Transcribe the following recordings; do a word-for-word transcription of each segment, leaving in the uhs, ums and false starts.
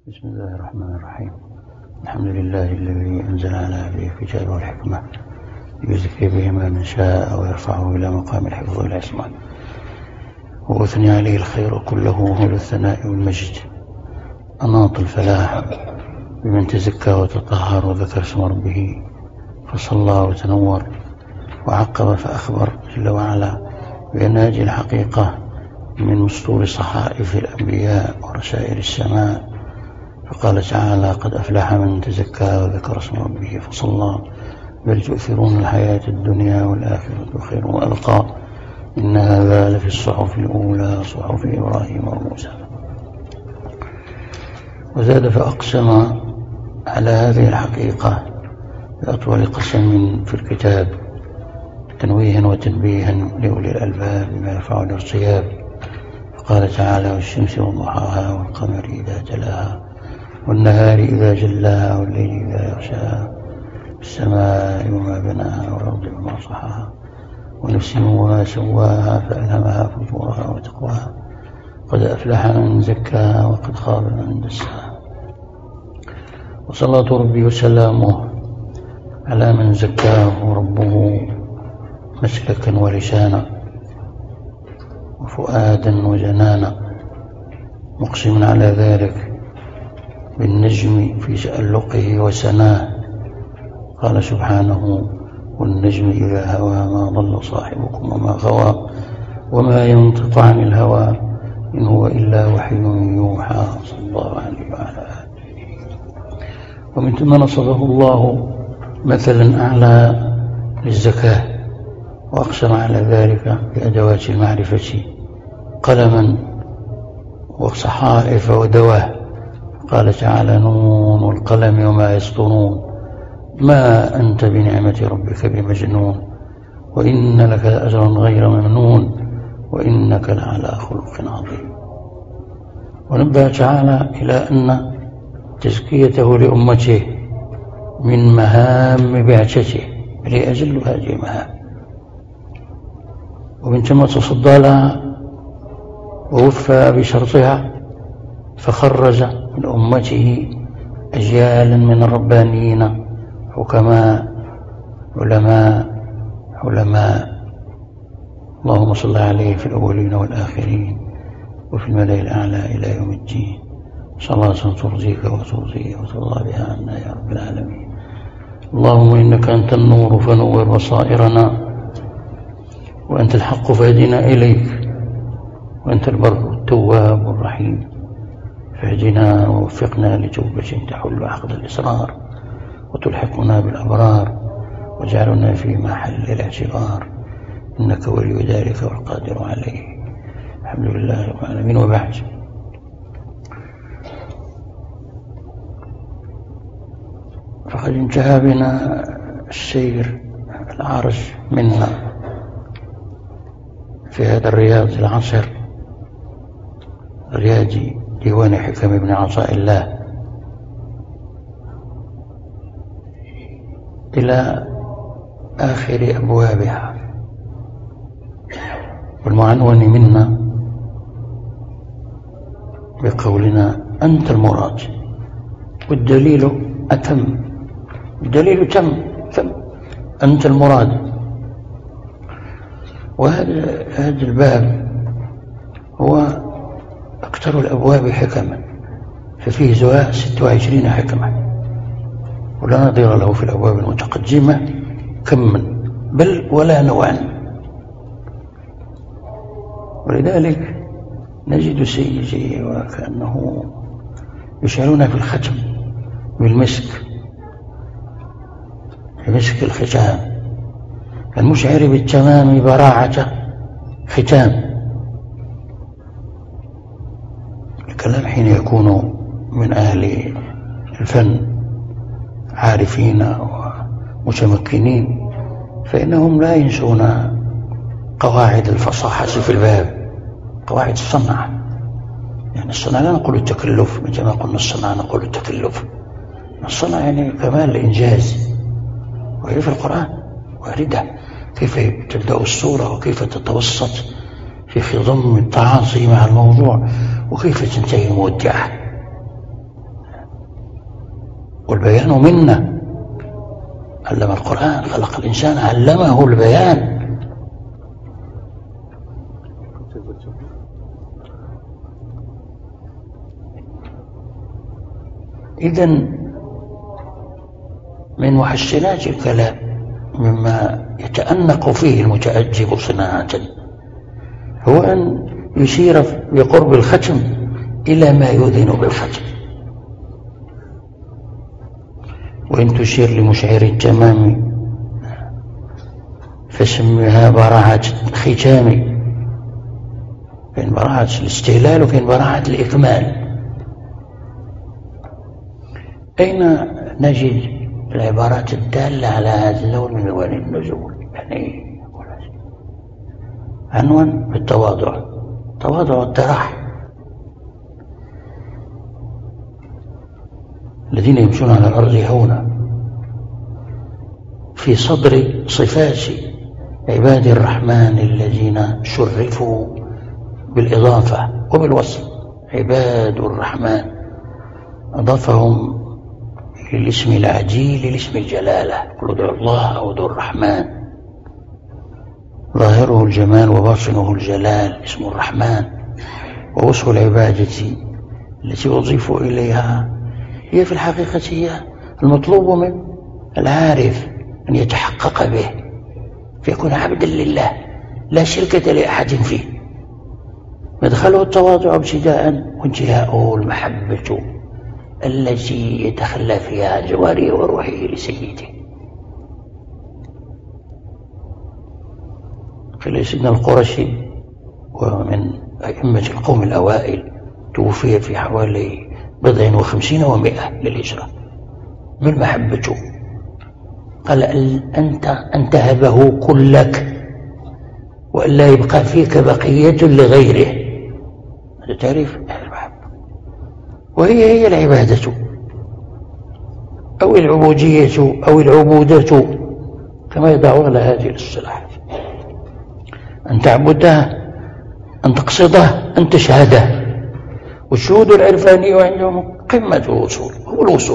بسم الله الرحمن الرحيم. الحمد لله الذي أنزل على عبده كتابه الحكمة يزكي به من شاء ويرفعه إلى مقام الحفظ والعصمة، وأثني عليه الخير كله وهو الثناء والمجد. أناط الفلاح بمن تزكى وتطهر وذكر اسم ربه فصلى وتنور، وعقب فأخبر جل وعلا بأن هذه الحقيقة من مسطور صحائف الأنبياء ورسائل السماء. فقال تعالى: قد أفلح من تزكى وذكر اسم ربه فصلى بل تؤثرون الحياة الدنيا والآخرة خير وأبقى إن هذا لفي الصحف الأولى صحف إبراهيم وموسى. وزاد فأقسم على هذه الحقيقة بأطول قسم في الكتاب تنويها وتنبيها لأولي الألباب بما يرفع الارتياب. فقال تعالى: والشمس وضحاها والقمر إذا تلاها والنهار إذا جلاها والليل إذا يغشاها والسماء وما بناها والأرض وما صحاها ونفس وما سواها فألهمها فجورها وتقواها قد أفلح من زكاها وقد خاب من دساها. وصلاة ربي وسلامه على من زكاه ربه مسلكا ولسانا وفؤادا وجنانا، مقسم على ذلك بالنجم في تألقه وسناه. قال سبحانه: والنجم إذا هوى ما ضل صاحبكم وما غوى وما ينطق عن الهوى إن هو إلا وحي يوحى صلى الله عليه وعلى آله. ومن ثم نصبه الله مثلا أعلى للزكاة، وأقسم على ذلك بأدوات المعرفة قلما وصحائف ودواه. قال تعالى: نون والقلم وما يسطرون ما أنت بنعمة ربك بمجنون وإن لك أجرا غير ممنون وإنك لعلى خلق عظيم. ونبه تعالى إلى أن تزكيته لأمته من مهام بعثته لأجل هذه المهام، ومن ثم تصدى لها ووفى بشرطها فخرج من أمته أجيالا من الربانيين حكماء علماء علماء اللهم صل عليه في الأولين والآخرين وفي الملأ الأعلى إلى يوم الدين. صلاة ترضيك وترضيه وترضى بها عنا يا رب العالمين. اللهم إنك أنت النور فنور بصائرنا، وأنت الحق فاهدنا إليك، وأنت البر التواب الرحيم فاهدنا ووفقنا لتوبة تحل عقد الإصرار وتلحقنا بالأبرار واجعلنا في محل الاعتبار إنك ولي ذلك والقادر عليه. الحمد لله رب العالمين. وبعد، فقد انتهى بنا السير العارج منا في هذا الرياض العصر، رياض ديوان حكم ابن عطاء الله، إلى آخر أبوابها، والمعنون منا بقولنا: أنت المراد. والدليل أتم، الدليل تم تم أنت المراد. وهذا هذا الباب هو أكثر الأبواب حكما، ففيه زواء ستة وعشرين حكمة، ولا نظير له في الأبواب المتقدمة كما بل ولا نوعا. ولذلك نجد سيدي وكأنه يشعرون في الختم بالمسك، بمسك الختام المشعر بالتمام براعة ختام. الكلام حين يكون من أهل الفن عارفين ومتمكنين فإنهم لا ينسون قواعد الفصاحة في الباب، قواعد الصنعة. يعني الصنعة لا نقول التكلف، مثل ما قلنا الصنعة نقول التكلف. الصنعة يعني كمال الإنجاز، وهي في القرآن واردة كيف تبدأ الصورة وكيف تتوسط في خضم التعاطي مع الموضوع وكيف تنتهي المودعة. والبيان منه. علم القرآن، خلق الإنسان، علمه البيان. إذن من محسنات الكلام مما يتأنق فيه المتأدب صناعة هو أن يشير بقرب الختم إلى ما يؤذن بالختم، وإن تشير لمشعر التمام فسمها براعة الختام. كاين براعة الاستهلال وكاين براعة الإكمال. أين نجد العبارات الدالة على هذا اللون من ألوان النزول؟ يعني عنوان بالتواضع، تواضع والتراح. الذين يمشون على الأرض هونا، في صدر صفات عباد الرحمن الذين شرفوا بالإضافة وبالوصف. عباد الرحمن أضافهم للاسم العجيل للاسم الجلالة، قل ادعوا الله أو ادعوا الرحمن. ظاهره الجمال وباطنه الجلال، اسم الرحمن. ووصف العبادة التي أضيف إليها هي في الحقيقة هي المطلوب من العارف أن يتحقق به، فيكون عبدا لله لا شركة لأحد فيه. مدخله التواضع ابتداء، وانتهاؤه المحبة التي يتخلى فيها جوارحه وروحه لسيده. قيل سيدنا القرشي ومن أئمة القوم الأوائل، توفي في حوالي بضع وخمسين ومئة للهجرة. من محبته قال أنت أن تهبه كلك وألا يبقى فيك بقية لغيره. هذا تعريف المحبة، وهي هي العبادة أو العبودية أو العبودة كما يدعون هذه الاصطلاحات. أن تعبده، أن تقصده، أن تشهده. والشهود العرفاني عندهم قمة الوصول، هو الوصول.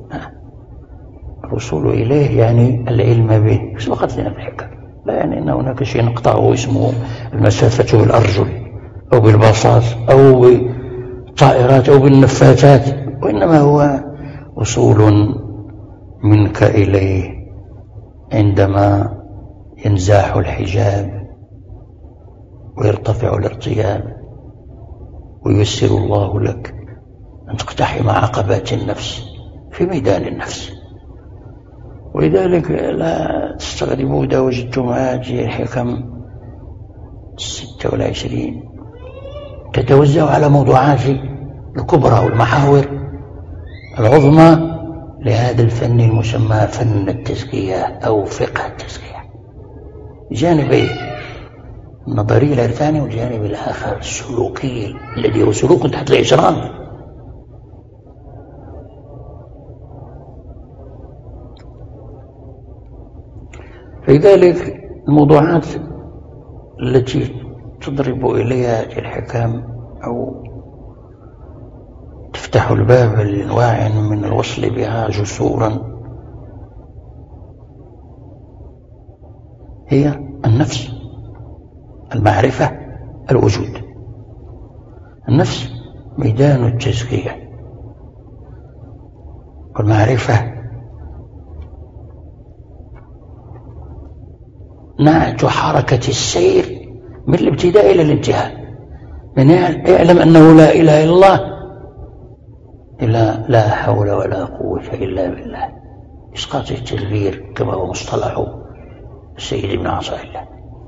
الوصول إليه يعني العلم به. سبقت لنا في الحكم، لا يعني أن هناك شيء نقطعه اسمه المسافة بالأرجل أو بالباصات أو بالطائرات أو بالنفاثات، وإنما هو وصول منك إليه عندما ينزاح الحجاب ويرتفع الارتياب وييسر الله لك أن تقتحم عقبات النفس في ميدان النفس. ولذلك لا تستغربوا إذا وجدتم هذه الحكم الستة والعشرين تتوزع على موضوعات الكبرى والمحاور العظمى لهذا الفن المسمى فن التزكية أو فقه التزكية. جانبين، النظري العرفاني والجانب الآخر السلوكي الذي هو سلوك تحت الإشراف. لذلك الموضوعات التي تضرب إليها هذه الحكام أو تفتح الباب لأنواع من الوصل بها جسورا هي النفس، المعرفة، الوجود. النفس ميدان التزكية، والمعرفة نعت حركة السير من الابتداء إلى الانتهاء. من يعلم أنه لا إله إلا الله إلا لا حول ولا قوة إلا بالله، إسقاط التدبير كما هو مصطلح السيد ابن عطاء الله.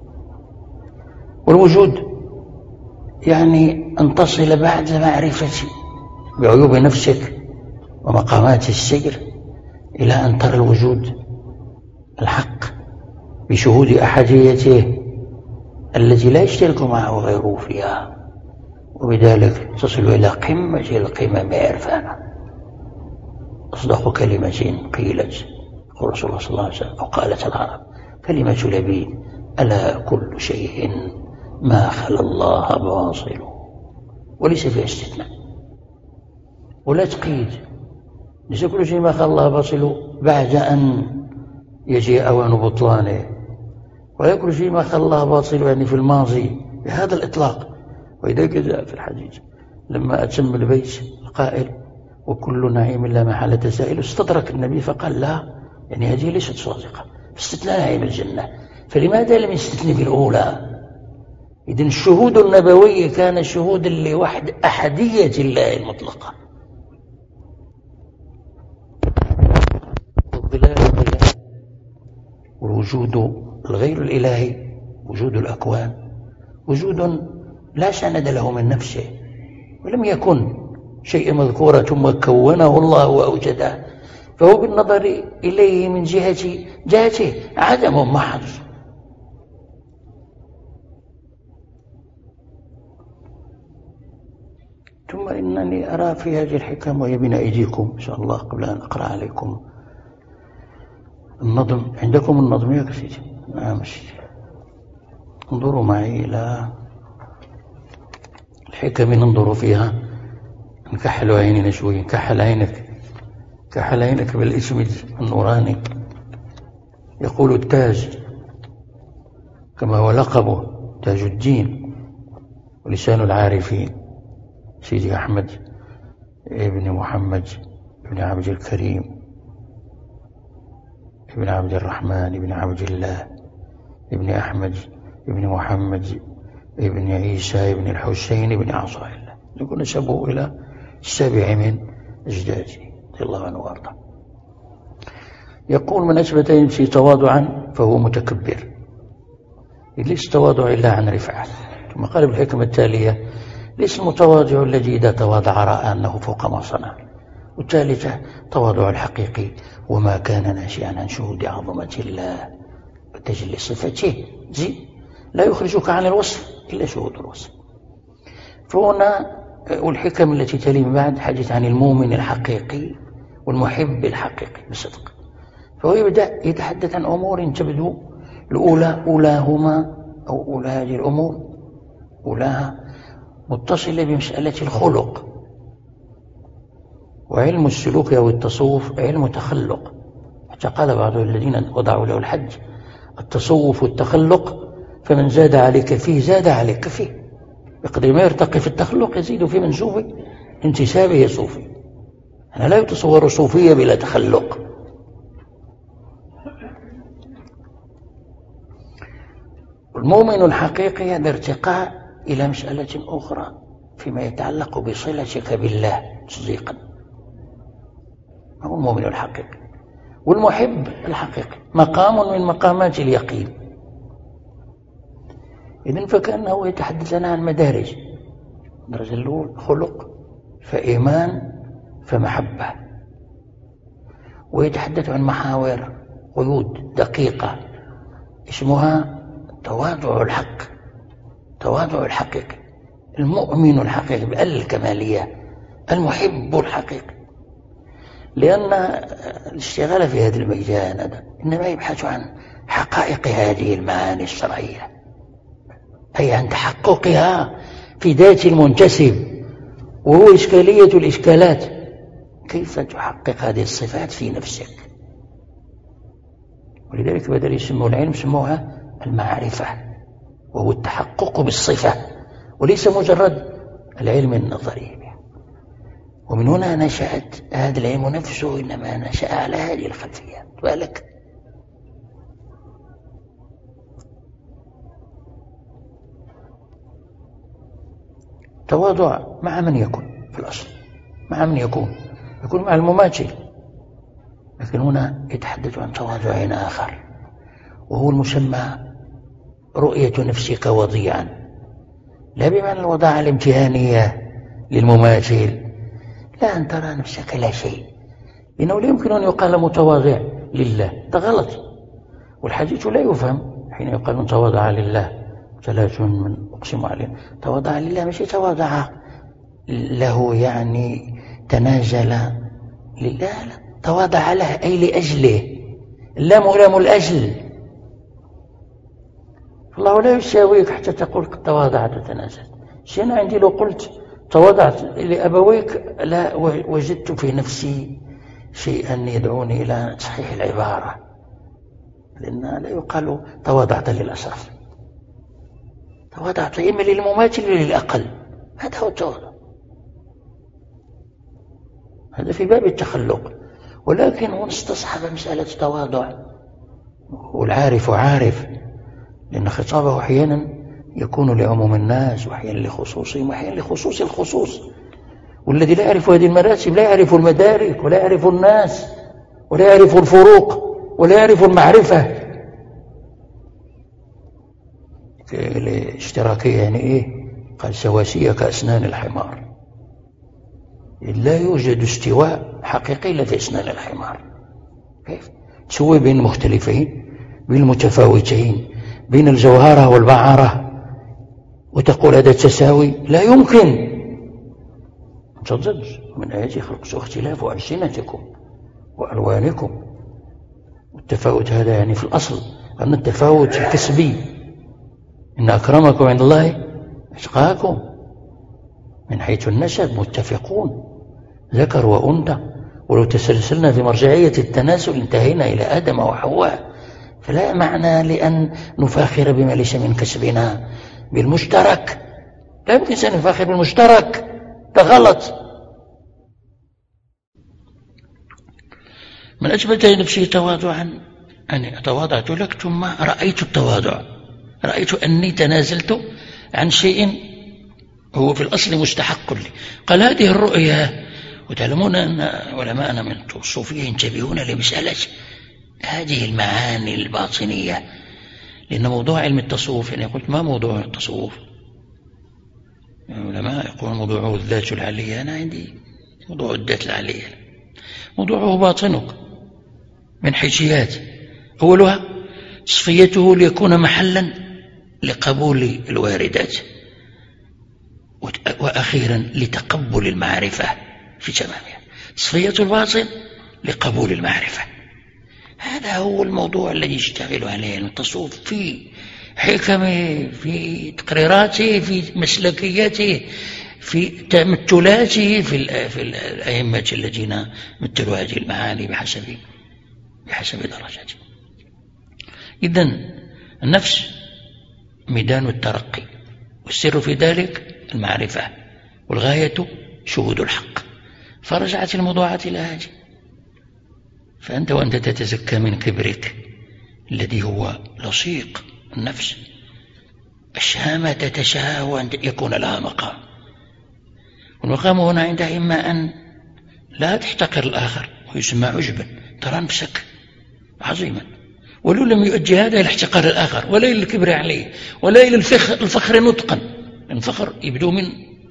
والوجود يعني أن تصل بعد معرفة بعيوب نفسك ومقامات السير إلى أن ترى الوجود الحق بشهود أحديته التي لا يشترك معه غيره فيها، وبذلك تصل إلى قمة القمم عرفانا. أصدق كلمة قيلت يقول رسول الله صلى الله عليه وسلم أو قالت العرب كلمة لبيد ألا كل شيء ما خلا الله باطل، وليس فيها استثناء. ولا تقيد ليس كل شيء ما خلا الله باطل بعد أن يجيء أوان بطلانه، ولا كل شيء ما خلا الله باطل يعني في الماضي بهذا الإطلاق. ولذلك جاء في الحديث لما أتم البيت القائل وكل نعيم لا محالة زائل، استدرك النبي فقال لا، يعني هذه ليست صادقة، استثناء نعيم الجنة، فلماذا لم يستثني في الأولى؟ إذن الشهود النبوي كان شهودا لوحد أحدية الله المطلقة. الظلال الظلال والوجود الغير الإلهي، وجود الأكوان، وجود لا سند له من نفسه، ولم يكن شيء مذكورة ثم كونه الله وأوجده، فهو بالنظر إليه من جهة ذاته عدم محض. ثم إنني أرى في هذه الحكم وهي بين أيديكم إن شاء الله قبل أن أقرأ عليكم النظم. عندكم النظم يا سيدي؟ نعم سيدي. انظروا معي إلى الحكم، ننظر فيها، نكحل عيننا شوي، كحل عينك، كحل عينك بالاسم النوراني. يقول التاج كما هو لقبه تاج الدين ولسان العارفين سيدي أحمد ابن محمد ابن عبد الكريم ابن عبد الرحمن ابن عبد الله ابن أحمد ابن محمد ابن عيسى ابن الحسين ابن عصا الله، يكون نسبه إلى السابع من أجداده رضي الله عنه وارضاه. يقول من أثبت نفسه تواضعا فهو متكبر، ليس تواضع إلا عن رفعة. ثم قال بالحكمة التالية ليس المتواضع الذي إذا تواضع رأى أنه فوق ما صنع. والثالثة تواضع الحقيقي وما كان ناشئا عن شهود عظمة الله وتجلي صفته زي لا يخرجك عن الوصف إلا شهود الوصف. فهنا والحكم التي تلي من بعد حديث عن المؤمن الحقيقي والمحب الحقيقي بصدق، فهو يبدأ يتحدث عن أمور تبدو الأولى أولاهما أو أولى هذه الأمور أولاها متصلة بمسألة الخلق، وعلم السلوك أو التصوف علم تخلق. حتى قال بعض الذين وضعوا له الحج التصوف والتخلق، فمن زاد عليك فيه زاد عليك فيه، بقدر ما يرتقي في التخلق يزيد في منسوب انتسابه صوفي. أنا لا يتصور صوفية بلا تخلق. المؤمن الحقيقي هذا ارتقاء إلى مسألة أخرى فيما يتعلق بصلتك بالله تصديقا، هو المؤمن الحقيقي. والمحب الحقيقي مقام من مقامات اليقين. إذن فكأنه يتحدث لنا عن مدارج. الدرجة الأولى خلق، فإيمان، فمحبة، ويتحدث عن محاور قيود دقيقة اسمها تواضع الحق، تواضع الحقيقي، المؤمن الحقيقي بأل الكمالية، المحب الحقيقي. لأن الاشتغال في هذا الميدان هذا إنما يبحث عن حقائق هذه المعاني الشرعية، أي عن تحققها في ذات المنتسب، وهو إشكالية الإشكالات، كيف تحقق هذه الصفات في نفسك. ولذلك بدل يسموا العلم سموها المعرفة، وهو التحقق بالصفة وليس مجرد العلم النظري. ومن هنا نشأت هذا العلم نفسه، إنما نشأ على هذه الخلفية. بالك تواضع مع من يكون في الأصل، مع من يكون يكون مع المماثل، لكن هنا يتحدث عن تواضع آخر، وهو المسمى رؤية نفسك وضيعا، لا بمعنى الوضاعة الامتهانية للمماثل، لا أن ترى نفسك لا شيء، إنه لا يمكن أن يقال متواضع لله، ده غلط. والحديث لا يفهم حين يقال من تواضع لله ثلاث من أقسم عليه. تواضع لله مش تواضع له يعني تنازل لله، لا، تواضع له أي لأجله، اللام لام الأجل. الله لا يساويك حتى تقول تواضعت وتنازلت. شيء عندي لو قلت تواضعت لأبويك لا وجدت في نفسي شيئا يدعوني إلى تصحيح العبارة، لأن لا يقال تواضعت للأشرف، تواضعت إما للمماثل للأقل، هذا هو التواضع، هذا في باب التخلق. ولكن هو استصحب مسألة التواضع، والعارف عارف، لأن خطابه أحيانا يكون لعموم الناس وأحيانا لخصوصهم وأحيانا لخصوص الخصوص، والذي لا يعرف هذه المراتب لا يعرف المدارك ولا يعرف الناس ولا يعرف الفروق ولا يعرف المعرفة. الاشتراكية يعني إيه؟ قال سواسية كأسنان الحمار، لا يوجد استواء حقيقي إلا في أسنان الحمار. كيف تسوي بين المختلفين، بين المتفاوتين، بين الجوهرة والبعرة وتقول هذا التساوي؟ لا يمكن. تضج من آيات خلق اختلاف ألسنتكم وألوانكم، والتفاوت هذا يعني في الأصل أن التفاوت الكسبي، إن أكرمكم عند الله أتقاكم، من حيث النسب متفقون ذكر وأنثى، ولو تسلسلنا في مرجعية التناسل انتهينا إلى آدم وحواء. فلا معنى لأن نفاخر بما ليس من كسبنا بالمشترك، لا يمكن أن نفاخر بالمشترك، ده غلط. من أثبت لنفسه تواضعا أني تواضعت لك ثم رأيت التواضع، رأيت أني تنازلت عن شيء هو في الأصل مستحق لي. قال هذه الرؤية، وتعلمون أن علماءنا من الصوفية ينتبهون لمسألة هذه المعاني الباطنية، لأن موضوع علم التصوف، يعني قلت ما موضوع التصوف؟ العلماء يقولون موضوعه الذات العلية، أنا عندي موضوع الذات العلية، موضوعه باطنك من حيثيات. أولها تصفيته ليكون محلا لقبول الواردات، وأخيرا لتقبل المعرفة في تمامها. تصفية الباطن لقبول المعرفة، هذا هو الموضوع الذي يشتغل عليه التصوف في حكمه، في تقريراته، في مسلكيته، في تمثلاته في, في الأئمة الذين مثلوا هذه المعاني بحسب بحسب درجاته. إذن النفس ميدان الترقي، والسر في ذلك المعرفة، والغاية شهود الحق. فرجعت الموضوعات إلى هذه. فأنت وأنت تتزكى من كبرك الذي هو لصيق النفس، الشهامة تتشاء أن يكون لها مقام، والمقام هنا عندها إما أن لا تحتقر الآخر ويسمى عجبا، ترى نفسك عظيما، ولو لم يؤدي هذا إلى احتقار الآخر ولا إلى الكبر عليه ولا إلى الفخر, الفخر نطقا. الفخر يبدو من،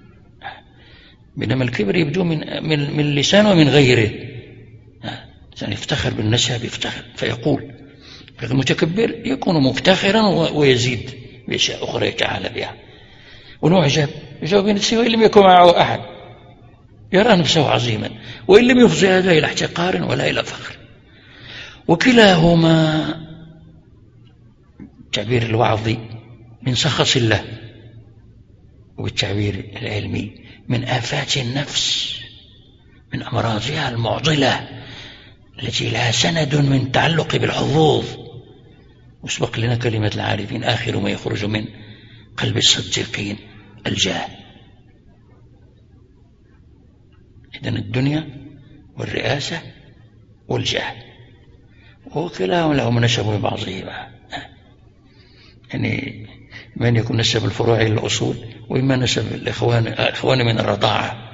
بينما الكبر يبدو من من, من اللسان ومن غيره. يعني يفتخر بالنسب، يفتخر فيقول. المتكبر يكون مفتخرا ويزيد بأشياء أخرى يتعالى بها. والمعجب يجاوب بنفسه وإن لم يكن معه أحد، يرى نفسه عظيما وإن لم يفضي هذا إلى احتقار ولا إلى فخر. وكلاهما التعبير الوعظي من سخص الله، والتعبير العلمي من آفات النفس، من أمراضها المعضلة التي لها سند من تعلق بالحظوظ. وسبق لنا كلمة العارفين آخر ما يخرج من قلب الصديقين الجاه. إذن الدنيا والرئاسة والجاه، وكلاهما لهم نسب ببعضهما، يعني من يكون نسب الفروع إلى الأصول، وإما نسب الإخوان الإخوان من الرضاعة.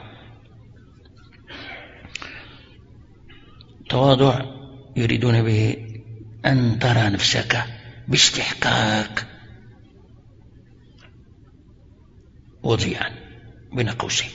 تواضع يريدون به أن ترى نفسك باستحقاق وضيعا بين قوسين،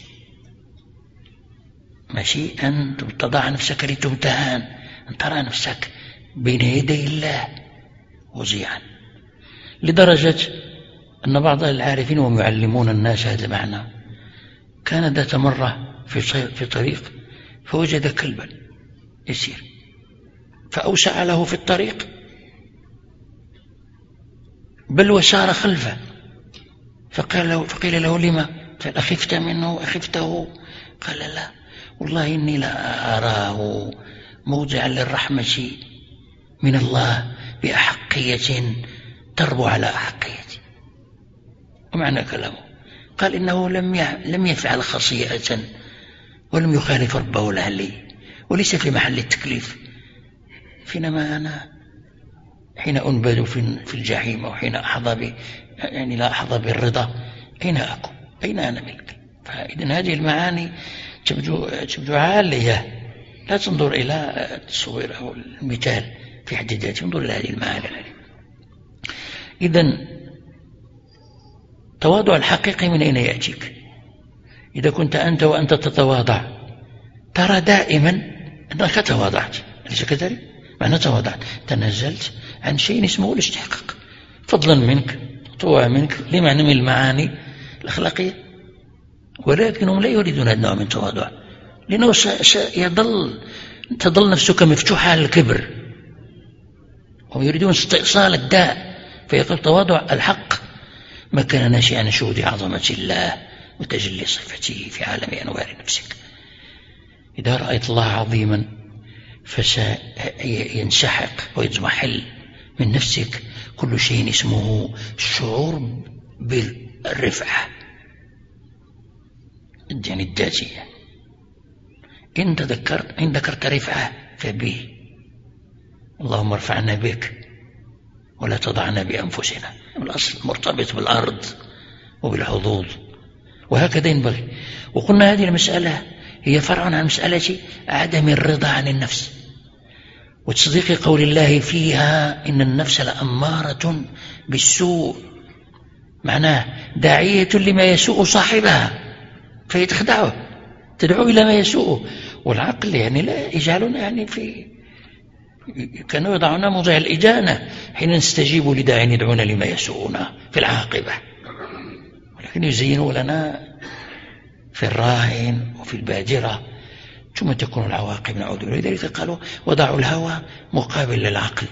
ماشي أن تضع نفسك لتمتهن، أن ترى نفسك بين يدي الله وضيعا، لدرجة أن بعض العارفين وهم يعلمون الناس هذا المعنى كان ذات مرة في طريق فوجد كلبا يسير فأوسع له في الطريق، بل وسار خلفه، فقال له فقيل له لما؟ قال أخفت منه أخفته؟ قال لا والله إني لا أراه موضعا للرحمة من الله بأحقية تربو على أحقية. ومعنى كلامه قال إنه لم لم يفعل خطيئة ولم يخالف ربه العلي وليس في محل التكليف. حينما أنا حين أنبذ في الجحيم أو حين أحظى يعني لا أحظى بالرضا أين أكون؟ أين أنا ملك؟ فإذن هذه المعاني تبدو, تبدو عالية، لا تنظر إلى التصوير أو المثال في حد ذاته، انظر إلى هذه المعاني. إذن التواضع الحقيقي من أين يأتيك؟ إذا كنت أنت وأنت تتواضع ترى دائما أنك تواضعت، أليس كذلك؟ معنى تواضعت تنزلت عن شيء اسمه الاستحقاق، فضلا منك، طوع منك، لمعنى من المعاني الأخلاقية. ولكنهم لا يريدون هذا النوع من التواضع، لأنه سيظل تظل نفسك مفتوحة على الكبر، هم يريدون استئصال الداء. فيقول تواضع الحق ما كان ناشئا عن شهود عظمة الله وتجلي صفته في عالم أنوار نفسك. إذا رأيت الله عظيما فسينسحق ويضمحل من نفسك كل شيء اسمه الشعور بالرفعة، يعني الذاتية. إن تذكرت إن ذكرت رفعة فبه، اللهم ارفعنا بك ولا تضعنا بأنفسنا. الأصل مرتبط بالأرض وبالحظوظ، وهكذا ينبغي. وقلنا هذه المسألة هي فرع عن مسألة عدم الرضا عن النفس وتصديق قول الله فيها إن النفس لأمارة بالسوء، معناه داعية لما يسوء صاحبها فهي تخدعه، تدعو إلى ما يسوءه. والعقل يعني لا يجعلنا يعني في كانوا يضعنا موضع الإجانة حين نستجيب لداع يدعونا لما يسوءنا في العاقبة، ولكن يزينوا لنا في الراهن وفي البادرة ثم تكون العواقب نعود إليه. لذلك قالوا وضعوا الهوى مقابل للعقل،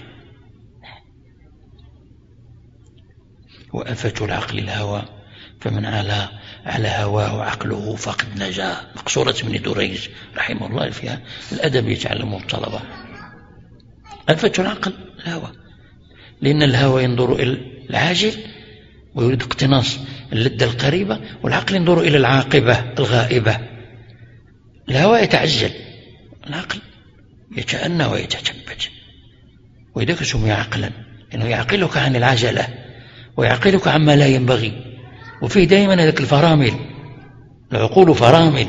وأفة العقل الهوى فمن على على هواه عقله فقد نجا. مقصورة ابن دريج رحمه الله فيها الأدب يتعلمه الطلبة. أفة العقل الهوى، لأن الهوى ينظر إلى العاجل ويريد اقتناص اللذة القريبة، والعقل ينظر إلى العاقبة الغائبة. الهوى يتعجل، العقل يتأنى ويتثبت، وإذاك سمي عقلا لأنه يعقلك عن العجلة ويعقلك عما لا ينبغي. وفيه دائما ذلك الفرامل، العقول فرامل.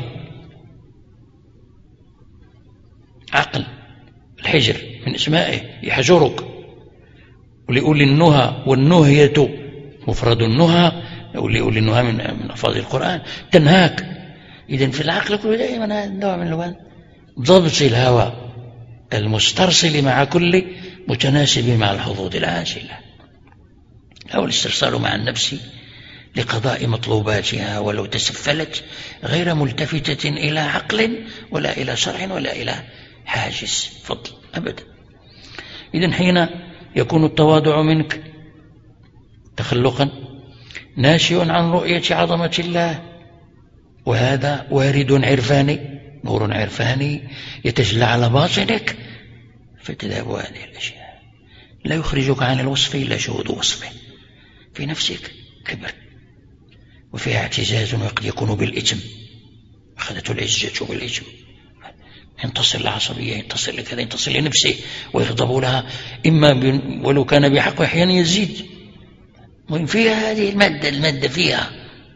عقل الحجر من اسمائه يحجرك، ولأولي النهى والنهية مفرد النهى، ولأولي النهى من من ألفاظ القرآن تنهاك. إذن في العقل كله دائما نوع من الوان ضبط الهوى المسترسل مع كل متناسب مع الحظوظ العاجلة، أو الاسترسال مع النفس لقضاء مطلوباتها ولو تسفلت، غير ملتفتة إلى عقل ولا إلى شرع ولا إلى حاجز فضل أبدا. إذن حين يكون التواضع منك تخلقا ناشئ عن رؤية عظمة الله، وهذا وارد عرفاني، نور عرفاني يتجلى على باطنك، فتذهب هذه الأشياء. لا يخرجك عن الوصف إلا شهود وصفه في نفسك كبر، وفيها اعتزاز وقد يكون بالإثم، أخذته العزة بالإثم، ينتصر للعصبية، ينتصر لكذا، ينتصر لنفسه ويغضب لها، إما ولو كان بحق وأحيانا يزيد. وإن فيها هذه المادة المادة فيها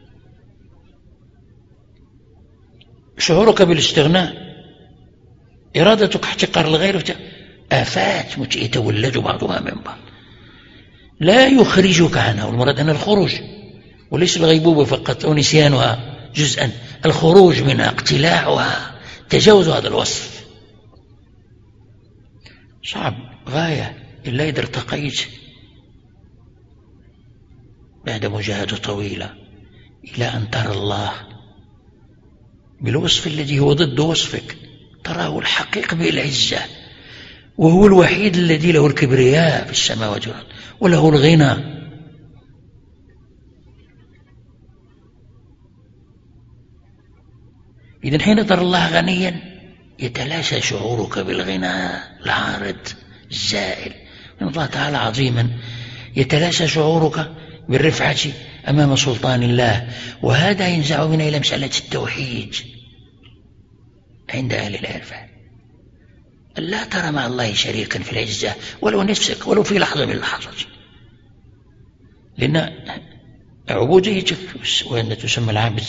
شعورك بالاستغناء، إرادتك احتقار الغير، آفات يتولد بعضها من بعض لا يخرجك عنها. والمراد أن الخروج وليس الغيبوبة فقط ونسيانها جزءا، الخروج منها، اقتلاعها، تجاوز هذا الوصف صعب غاية إلا إذا ارتقيت بعد مجاهدة طويلة إلى أن ترى الله بالوصف الذي هو ضد وصفك، تراه الحقيق بالعزة، وهو الوحيد الذي له الكبرياء في السماوات والأرض وله الغنى. إذن حين ترى الله غنيا يتلاشى شعورك بالغنى العارض الزائل من الله تعالى عظيما، يتلاشى شعورك بالرفعة أمام سلطان الله، وهذا ينزع بنا إلى مسألة التوحيد عند أهل العرفان. لا ترى مع الله شريكا في العزة ولو نفسك ولو في لحظة من اللحظات، لأن عبوديتك وأن تسمى العبد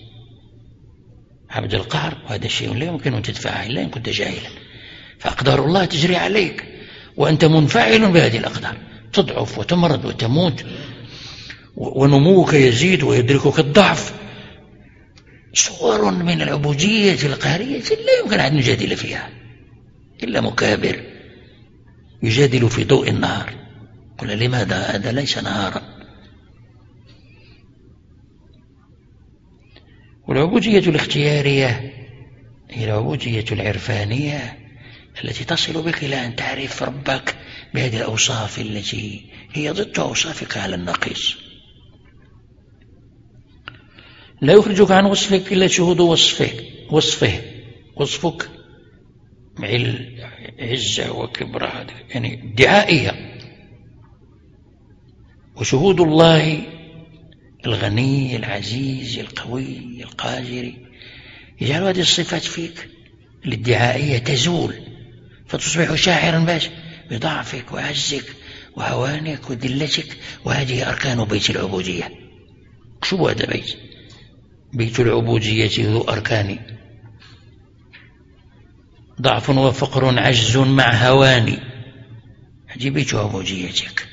عبد القهر، وهذا الشيء لا يمكن أن تدفعه إلا إن كنت جاهلا، فأقدار الله تجري عليك وأنت منفعل بهذه الأقدار، تضعف وتمرض وتموت ونموك يزيد ويدركك الضعف. صور من العبودية القهرية لا يمكن أن نجادل فيها إلا مكابر يجادل في ضوء النهار. قل لماذا هذا ليس نهارا؟ والعبودية الاختيارية هي العبودية العرفانية التي تصل بك إلى أن تعرف ربك بهذه الأوصاف التي هي ضد أوصافك على النقيص. لا يخرجك عن وصفك إلا شهود وصفه وصفه وصفك مع العزة وكبرها يعني ادعائية، وشهود الله الغني العزيز القوي القادر يجعل هذه الصفات فيك الادعائية تزول، فتصبح شاعرا بس بضعفك وعجزك وهوانك وذلتك. وهذه أركان بيت العبودية. شو هذا بيت؟ بيت العبودية ذو أركان: ضعف وفقر عجز مع هواني. هذه بيت عبوديتك.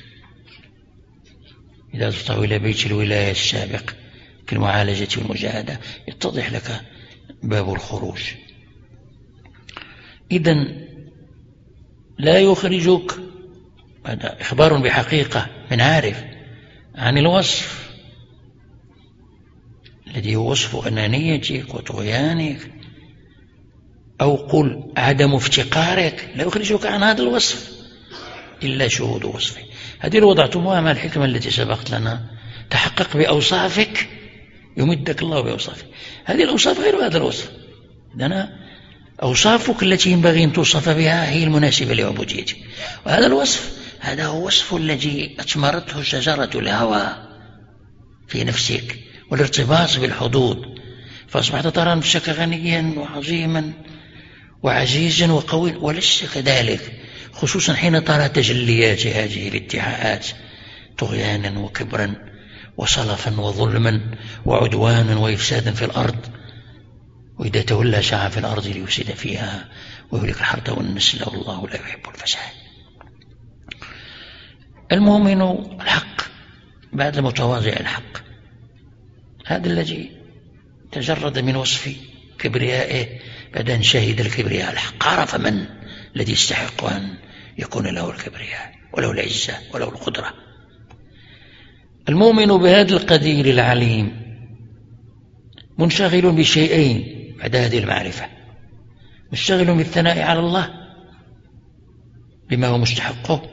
إذا تطوي إلى بيت الولاية السابق في المعالجة والمجاهدة يتضح لك باب الخروج. إذن لا يخرجك، هذا إخبار بحقيقة من عارف عن الوصف الذي هو وصف أنانيتك وطغيانك، أو قل عدم افتقارك، لا يخرجك عن هذا الوصف إلا شهود وصفه. هذه لو وضعتموها مع الحكمة التي سبقت لنا: تحقق بأوصافك يمدك الله بأوصافك. هذه الأوصاف غير هذا الوصف. إذن أوصافك التي ينبغي أن توصف بها هي المناسبة لعبوديتك، وهذا الوصف هذا هو وصف الذي أثمرته شجرة الهوى في نفسك والارتباط بالحدود، فأصبحت ترى نفسك غنيا وعظيما وعزيزا وقوي، ولست كذلك، خصوصا حين ترى تجليات هذه الادعاءات طغيانا وكبرا وصلفا وظلما وعدوانا وإفسادا في الأرض. وإذا تولى سعى في الأرض ليفسد فيها ويهلك الحرث والنسل والله لا يحب الفساد. المؤمن الحق بعد المتواضع الحق، هذا الذي تجرد من وصف كبريائه بعد أن شهد الكبرياء الحق، عرف من الذي يستحق أن يكون له الكبرياء وله العزة وله القدرة. المؤمن بهذا القدير العليم منشغل بشيئين بعد هذه المعرفة: مشتغل بالثناء على الله بما هو مستحقه،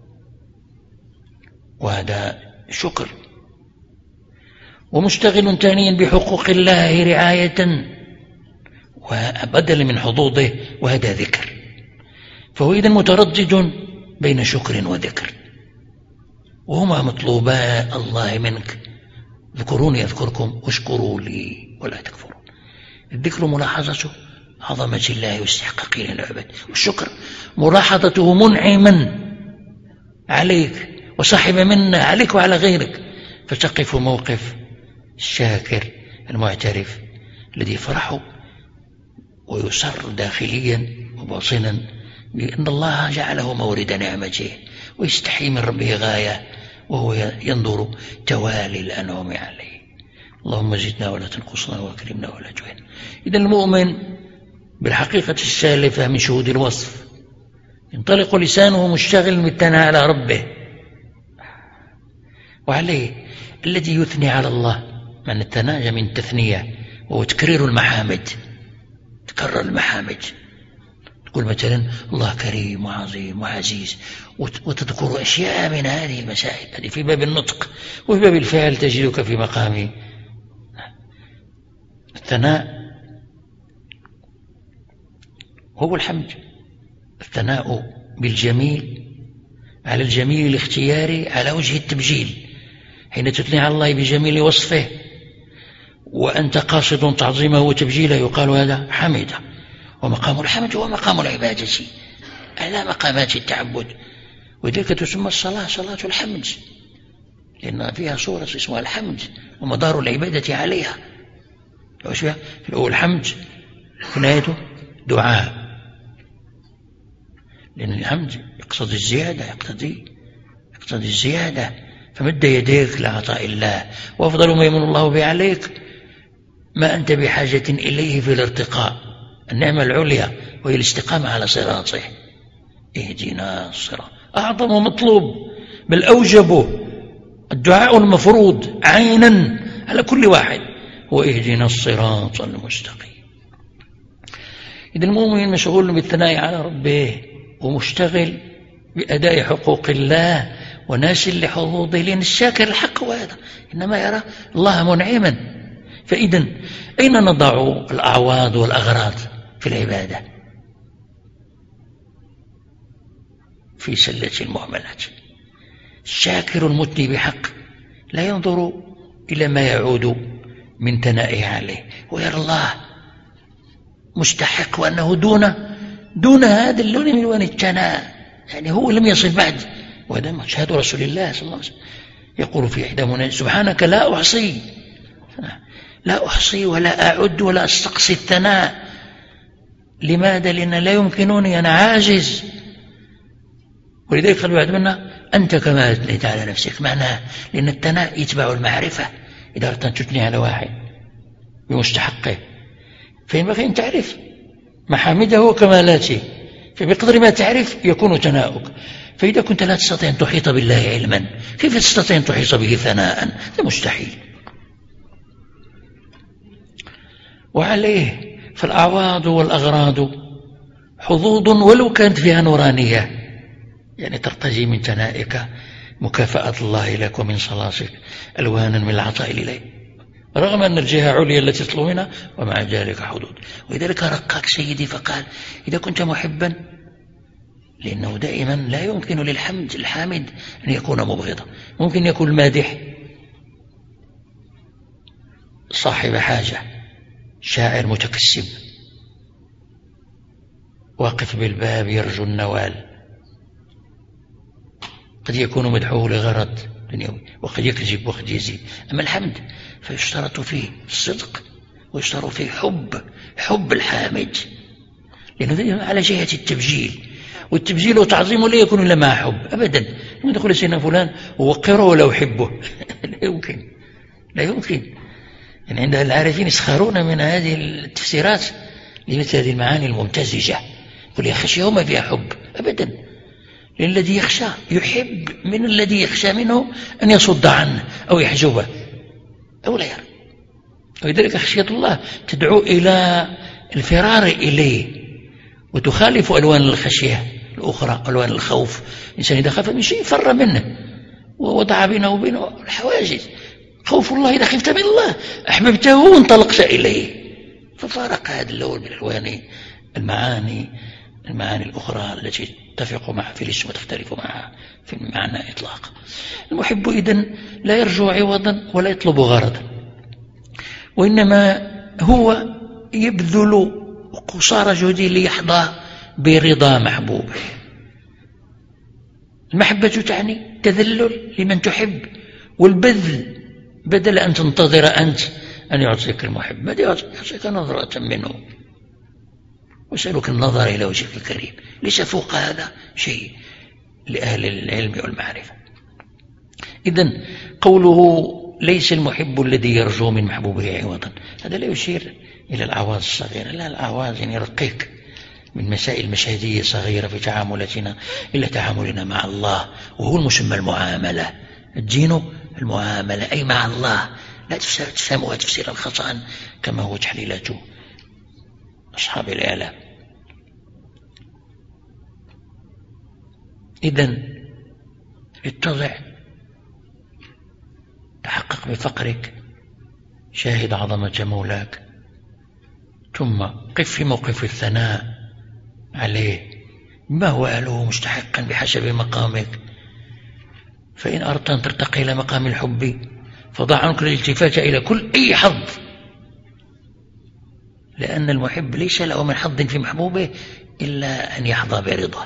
وهذا شكر، ومشتغل ثانيا بحقوق الله رعاية وبدل من حظوظه، وهذا ذكر. فهو إذن متردد بين شكر وذكر، وهما مطلوبا الله منك: اذكروني أذكركم واشكروا لي ولا تكفرون. الذكر ملاحظة عظمة الله واستحقاقه للعباد، والشكر ملاحظته منعما عليك وصاحب منا عليك وعلى غيرك، فتقف موقف الشاكر المعترف الذي يفرح ويسر داخليا وباطنا بأن الله جعله مورد نعمته، ويستحي من ربه غاية وهو ينظر توالي الأنعم عليه. اللهم زدنا ولا تنقصنا واكرمنا ولا تهنا. إذا المؤمن بالحقيقة السالفة من شهود الوصف ينطلق لسانه مشتغل بالثناء على ربه وعليه، الذي يثني على الله من الثناء من التثنية وهو تكرير المحامد. تكرر المحامد، تقول مثلا الله كريم وعظيم وعزيز، وتذكر أشياء من هذه المسائل. هذه في باب النطق، وفي باب الفعل تجدك في مقام الثناء هو الحمد الثناء بالجميل على الجميل الاختياري على وجه التبجيل، حين تثني على الله بجميل وصفه وأنت قاصد تعظيمه وتبجيله يقال هذا حمده. ومقام الحمد هو مقام العبادة أعلى مقامات التعبد، وذلك تسمى الصلاة صلاة الحمد، لأن فيها صورة اسمها الحمد ومدار العبادة عليها. هو الحمد كنايته دعاء، لأن الحمد يقتضي الزيادة، يقتضي يقتضي الزيادة. فمد يديك لعطاء الله، وأفضل ما يمن الله به عليك ما أنت بحاجة إليه في الارتقاء، النعمة العليا وهي الاستقامة على صراطه. اهدنا الصراط أعظم مطلوب بل أوجبه، الدعاء المفروض عينا على كل واحد هو اهدنا الصراط المستقيم. إذا المؤمن مشغول بالثناء على ربه ومشتغل بأداء حقوق الله وناس لحظوظه، لأن الشاكر الحق وهذا إنما يرى الله منعما. فإذا أين نضع الأعواض والأغراض في العبادة؟ في سلة المعاملات. الشاكر المثني بحق لا ينظر إلى ما يعود من ثنائه عليه، ويرى الله مستحق وأنه دون دون هذا اللون من لون الثناء، يعني هو لم يصل بعد. وهذا مشهد رسول الله صلى الله عليه وسلم يقول في إحدى منازل سبحانك لا أحصي لا أحصي ولا أعد ولا أستقصي الثناء. لماذا؟ لأن لا يمكنني، أنا عاجز. ولذلك قال بعد منا أنت كما أثنيت على نفسك، معناه لأن الثناء يتبع المعرفة. إذا أردت أن تثني على واحد بمستحقه فينبغي أن تعرف محامده وكمالاته، فبقدر ما تعرف يكون ثناؤك. فإذا كنت لا تستطيع أن تحيط بالله علما كيف تستطيع أن تحيط به ثناء؟ هذا مستحيل. وعليه فالأعواض والأغراض حظوظ ولو كانت فيها نورانية، يعني ترتجي من ثنائك مكافأة الله لك ومن صلاصك ألوانا من العطاء إليه، رغم أن الجهة عليا التي تطلب منها ومع ذلك حدود. ولذلك رقاك سيدي فقال إذا كنت محبا، لأنه دائما لا يمكن للحمد الحامد أن يكون مبغضا، ممكن يكون المادح صاحب حاجة، شاعر متكسب واقف بالباب يرجو النوال، قد يكون مدحوه لغرض دنيوي وقد يكذب وقد يزيد. أما الحمد فيشترط فيه الصدق ويشترط فيه حب حب الحامد، لأنه على جهة التبجيل، والتبجيل وتعظيمه لا يكون إلا مع حب أبدا. يدخل سيدنا فلان ووقره ولا أحبه لا يمكن لا يمكن. يعني عند العارفين يسخرون من هذه التفسيرات لمثل هذه المعاني الممتزجة، يقول يا خشية وما فيها حب أبدا، لأن الذي يخشى يحب من الذي يخشى منه أن يصد عنه أو يحجبه أو لا يرى. ولذلك خشية الله تدعو إلى الفرار إليه وتخالف ألوان الخشية الأخرى، ألوان الخوف. الإنسان إذا خاف من شيء فر منه ووضع بينه وبينه الحواجز. خوف الله إذا خفت من الله أحببته وانطلقت إليه، ففارق هذا اللون من ألوان المعاني المعاني الأخرى التي تتفق معها في الاسم وتختلف معها في المعنى إطلاقا. المحب إذن لا يرجو عوضا ولا يطلب غرضا، وإنما هو يبذل قصارى جهده ليحظى برضا محبوبه. المحبة تعني تذلل لمن تحب، والبذل بدل أن تنتظر أنت أن يعطيك المحب، ماذا يعطيك نظرة منه ويسألك النظر إلى وجهك الكريم، ليس فوق هذا شيء لأهل العلم والمعرفة. إذن قوله ليس المحب الذي يرجو من محبوبه عوضا، هذا لا يشير إلى الأعواض الصغيرة، لا، الأعواض يعني رقيق من مسائل مشاهدية صغيرة في تعاملاتنا إلى تعاملنا مع الله، وهو المسمى المعاملة. الدين المعاملة أي مع الله، لا تفهمها تفسيرا خطأ كما هو تحليلات أصحاب الإعلام. إذن اتضع، تحقق بفقرك، شاهد عظمة مولاك، ثم قف في موقف الثناء عليه ما هو أهله مستحقا بحسب مقامك. فإن أردت أن ترتقي إلى مقام الحب فضع عنك الالتفات إلى كل أي حظ، لأن المحب ليس له من حظ في محبوبه إلا أن يحظى برضاه.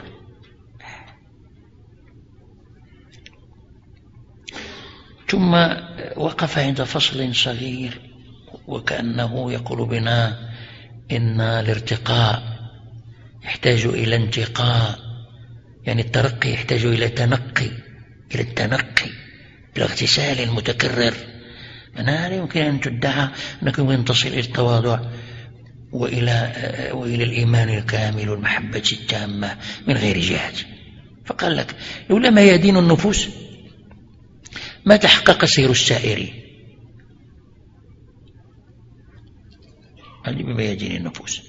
ثم وقف عند فصل صغير وكأنه يقول بنا إن الارتقاء يحتاج إلى انتقاء، يعني الترقي يحتاج إلى تنقي، إلى التنقي، إلى اغتسال متكرر. أنا لا يمكن أن تدعى أنك يمكن تصل إلى التواضع وإلى, وإلى الإيمان الكامل والمحبة التامة من غير جهاد. فقال لك لولا ما يدين النفوس ما تحقق سير السائرين. هذه بما يدين النفوس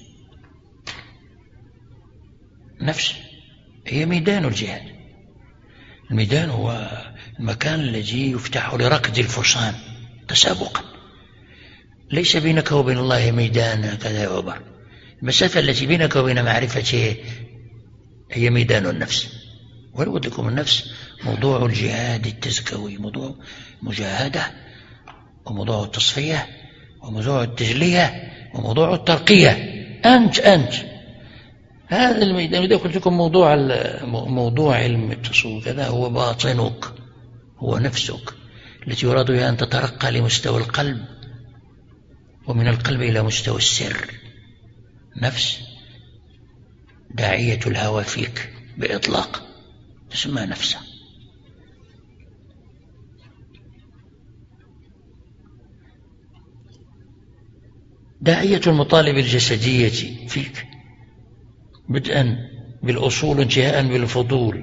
نفس هي ميدان الجهاد. الميدان هو المكان الذي يفتح لركض الفرسان تسابقا، ليس بينك وبين الله ميدان كذا يعبر. المسافة التي بينك وبين معرفته هي ميدان النفس. ولو لكم النفس موضوع الجهاد التزكوي، موضوع مجاهدة وموضوع التصفية وموضوع التجلية وموضوع الترقية. أنت أنت هذا الميدان. إذا قلت لكم موضوع موضوع علم التصوف هذا هو باطنك، هو نفسك التي يراد بها أن تترقى لمستوى القلب، ومن القلب إلى مستوى السر. نفس داعية الهوى فيك بإطلاق تسمى نفسه. داعية المطالب الجسدية فيك بدءا بالأصول انتهاء بالفضول،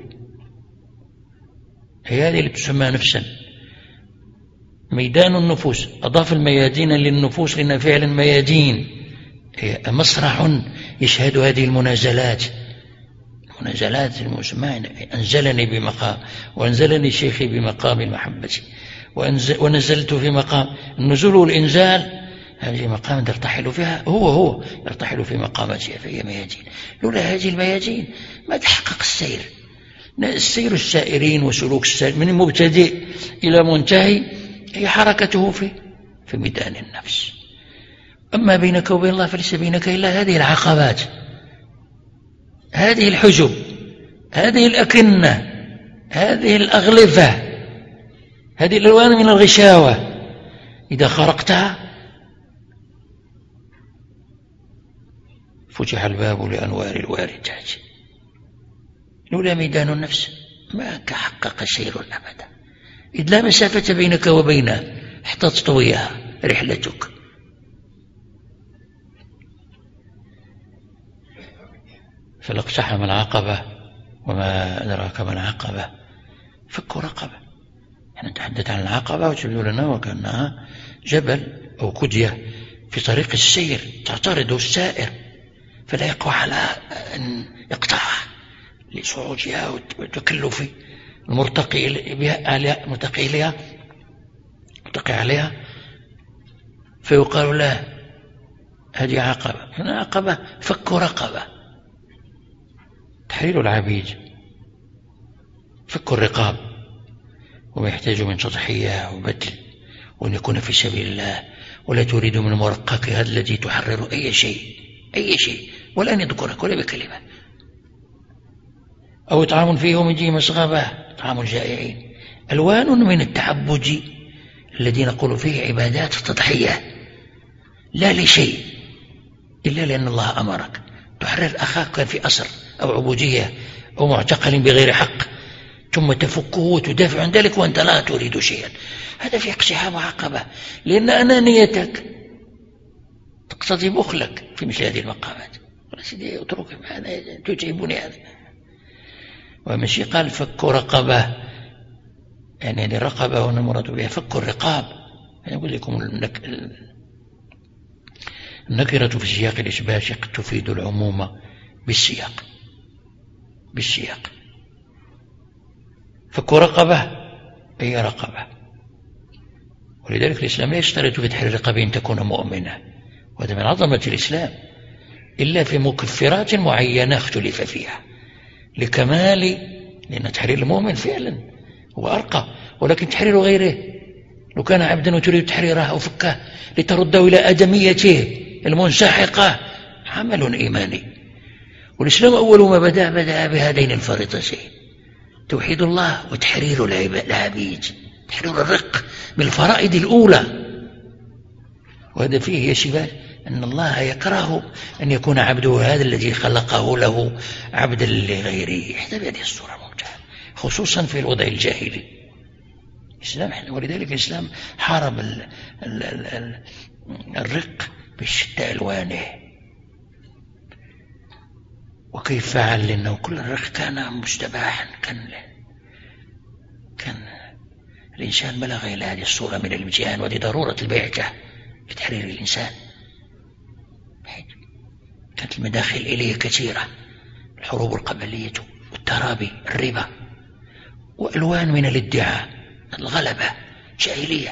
هي هذه اللي تسمى نفسا. ميدان النفوس أضاف الميادين للنفوس لأن فعلا ميادين هي مسرح يشهد هذه المنازلات. المنازلات المسمى أنزلني بمقام وأنزلني شيخي بمقام المحبة ونزلت في مقام النزول والإنزال. هذه مقام يرتحل فيها هو هو يرتحل في مقاماتها، فهي ميادين. لولا هذه الميادين ما تحقق السير. السير السائرين وسلوك السائر من مبتدئ إلى منتهي هي حركته في في ميدان النفس. أما بينك وبين الله فليس بينك إلا هذه العقبات، هذه الحجب، هذه الأكنة، هذه الأغلفة، هذه الألوان من الغشاوة. إذا خرقتها فتح الباب لأنوار الواردات. لولا ميدان النفس ما تحقق سير أبدا، إذ لا مسافة بينك وبينها حتى تطويها رحلتك. فلا اقتحم العقبة وما أدراك ما العقبة فك رقبة. يعني نتحدث عن العقبة وتبدو لنا وكأنها جبل أو كدية في طريق السير تعترض السائر فلا يقوى على أن يقطعها لصعودها وتكلف المرتقي بها المرتقي إليها مرتقي عليها، فيقال له هذه عقبة. هنا عقبة فك رقبة، تحرير العبيد، فك الرقاب، وما يحتاج من تضحية وبذل وأن يكون في سبيل الله، ولا تريد من مرقك هذا الذي تحرر أي شيء أي شيء ولا أن يذكرك ولا بكلمة. أو إطعام فيه من ذي مسغبة، طعام الجائعين. ألوان من التعبد الذي نقول فيه عبادات تضحية لا لشيء إلا لأن الله أمرك. تحرر أخاك في أسر أو عبودية أو معتقل بغير حق ثم تفكه وتدافع عن ذلك وأنت لا تريد شيئا. هذا في اقتحام عقبة، لأن أنانيتك تقتضي بخلك في مثل هذه المقامات. قال سيدي اترك هذا تتعبني هذا. ومشي قال فك رقبة، يعني هذه الرقبة هنا مراد بها فك الرقاب. يعني أقول لكم النكرة في سياق الإثبات قد تفيد العموم بالسياق بالسياق فك رقبة أي رقبة. ولذلك الإسلام لا يشترط في تحرير الرقبة أن تكون مؤمنة، وهذا من عظمة الإسلام. إلا في مكفرات معينة اختلف فيها لكمال، لأن تحرير المؤمن فعلا هو أرقى، ولكن تحرير غيره لو كان عبدا وتريد تحريره أو فكه لترده إلى آدميته المنسحقة عمل إيماني. والإسلام أول ما بدأ بدأ بهذين الفريضتين: توحيد الله وتحرير العبيد، تحرير الرق بالفرائض الأولى. وهذا فيه يا شباب أن الله يكره أن يكون عبده هذا الذي خلقه له عبدا لغيره، حتى بهذه الصورة ممتعة، خصوصا في الوضع الجاهلي. الإسلام، ولذلك الإسلام حارب ال ال ال ال الرق بشتى ألوانه. وكيف فعل؟ لأنه كل الرق كان مستباحا، كان كان الإنسان بلغ إلى هذه الصورة من الامتهان، وهذه ضرورة البعثة لتحرير الإنسان. كانت المداخل إليه كثيرة: الحروب القبلية والترابي، الربا، وألوان من الادعاء، الغلبة، جاهلية.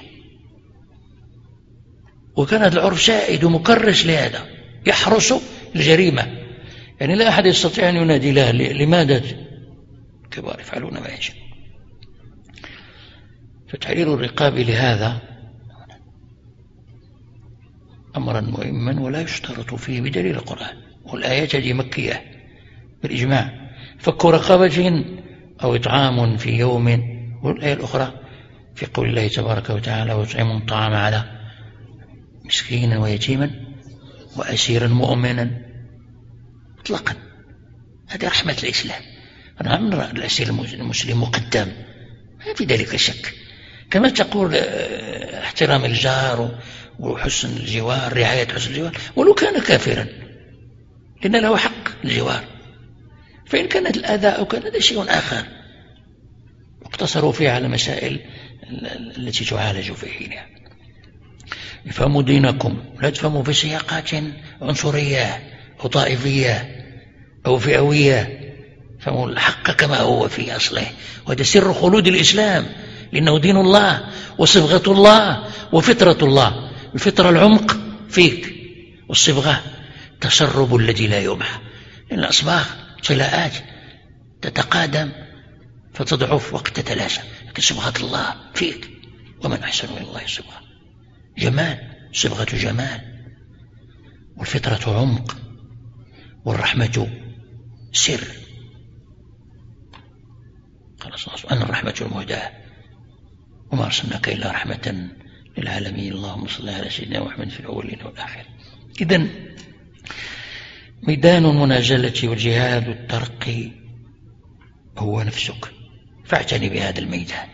وكان هذا العرف سائد ومكرس لهذا، يحرس الجريمة. يعني لا أحد يستطيع أن ينادي له لماذا كبار يفعلون ما يشاء. فتحرير الرقاب لهذا أمرا مهما، ولا يشترط فيه بدليل القرآن، والآيات هذه مكية بالإجماع. فك رقبة أو إطعام في يوم، والآية الأخرى في قول الله تبارك وتعالى: ويطعمون الطعام على مسكينا ويتيما وأسيرا مؤمنا، مطلقا. هذه رحمة الإسلام. أنا نرى الأسير المسلم مقدم، ما في ذلك شك. كما تقول احترام الجار وحسن الجوار، رعاية حسن الجوار، ولو كان كافرا، لأن له حق الجوار. فإن كانت الأذى أو كان هذا شيء آخر، اقتصروا فيه على مسائل التي تعالج في حينها. افهموا دينكم، لا تفهموا في سياقات عنصرية أو طائفية أو فئوية. فهموا الحق كما هو في أصله، وهذا سر خلود الإسلام، لأنه دين الله وصبغة الله وفطرة الله. الفطرة العمق فيك، والصبغة تسرب الذي لا يمحى، لأن الأصباغ طلاءات تتقادم فتضعف وقت تتلاشى، لكن صبغة الله فيك. ومن أحسن من الله صبغة، جمال، صبغة جمال. والفطرة عمق، والرحمة سر. قال صلى الله عليه وسلم: أن الرحمة المهداة، وما أرسلناك إلا رحمة للعالمين. اللهم صل على سيدنا محمد في الأولين والآخرين. إذن ميدان المنازلة والجهاد والترقي هو نفسك، فاعتني بهذا الميدان.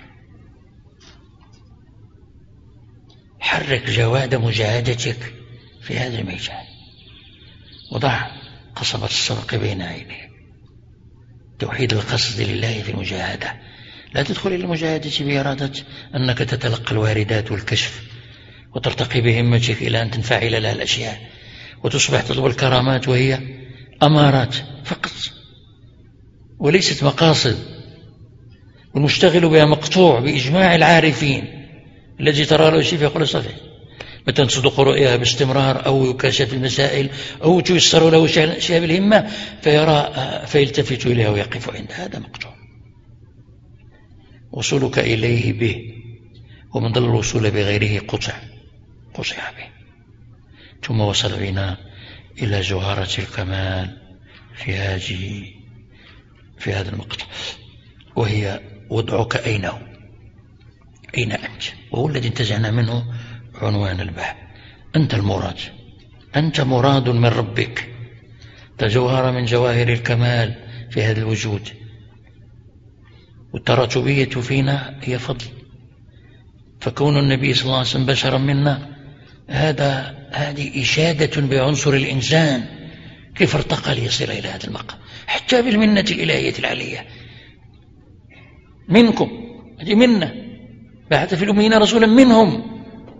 حرك جواد مجاهدتك في هذا الميدان، وضع قصبة السبق بين عينيك. توحيد القصد لله في المجاهدة. لا تدخل إلى المجاهدة بإرادة أنك تتلقى الواردات والكشف وترتقي بهمتك إلى أن تنفعل لها الأشياء، وتصبح تطلب الكرامات وهي أمارات فقط وليست مقاصد، والمشتغل بها مقطوع بإجماع العارفين. الذي ترى له شيء يقول صفي متى تصدق رؤياها باستمرار، أو يكاشف المسائل، أو تيسر له شيء بالهمة فيرى فيلتفت إليها ويقف عند هذا مقطوع. وصولك إليه به، ومن ضل الوصول بغيره قطع قطع به. ثم وصل بنا إلى جوهرة الكمال في هذه في هذا المقطع، وهي وضعك أين هو، أين أنت، وهو الذي انتزعنا منه عنوان الباب. أنت المراد، أنت مراد من ربك، تجوهر من جواهر الكمال في هذا الوجود. والتراتبية فينا هي فضل، فكون النبي صلى الله عليه وسلم بشرا منا هذا هذه إشادة بعنصر الإنسان كيف ارتقى ليصل إلى هذا المقام، حتى بالمنة الإلهية العلية. منكم، هذه منة، بعث في الأميين رسولا منهم.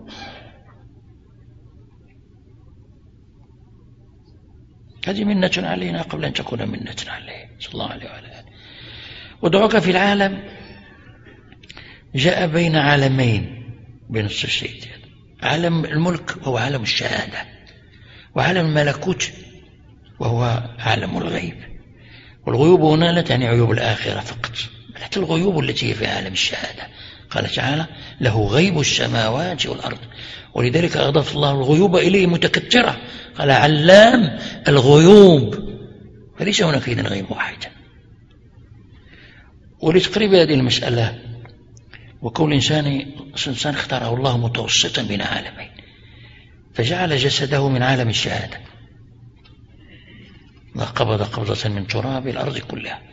هذه منة علينا قبل أن تكون منة عليه صلى الله عليه وعلى آله. ودعوك في العالم جاء بين عالمين بنص الشيء، عالم الملك وهو عالم الشهادة، وعالم الملكوت وهو عالم الغيب. والغيوب هنا لا تعني عيوب الآخرة فقط، بل حتى الغيوب التي هي في عالم الشهادة. قال تعالى: له غيب السماوات والأرض، ولذلك أضاف الله الغيوب إليه متكثرة، قال: علام الغيوب، فليس هناك إذن غيب واحدا. ولتقريب هذه المسألة، وكون الإنسان إنسان اختاره الله متوسطا بين عالمين، فجعل جسده من عالم الشهادة، وقبض قبضة من تراب الأرض كلها،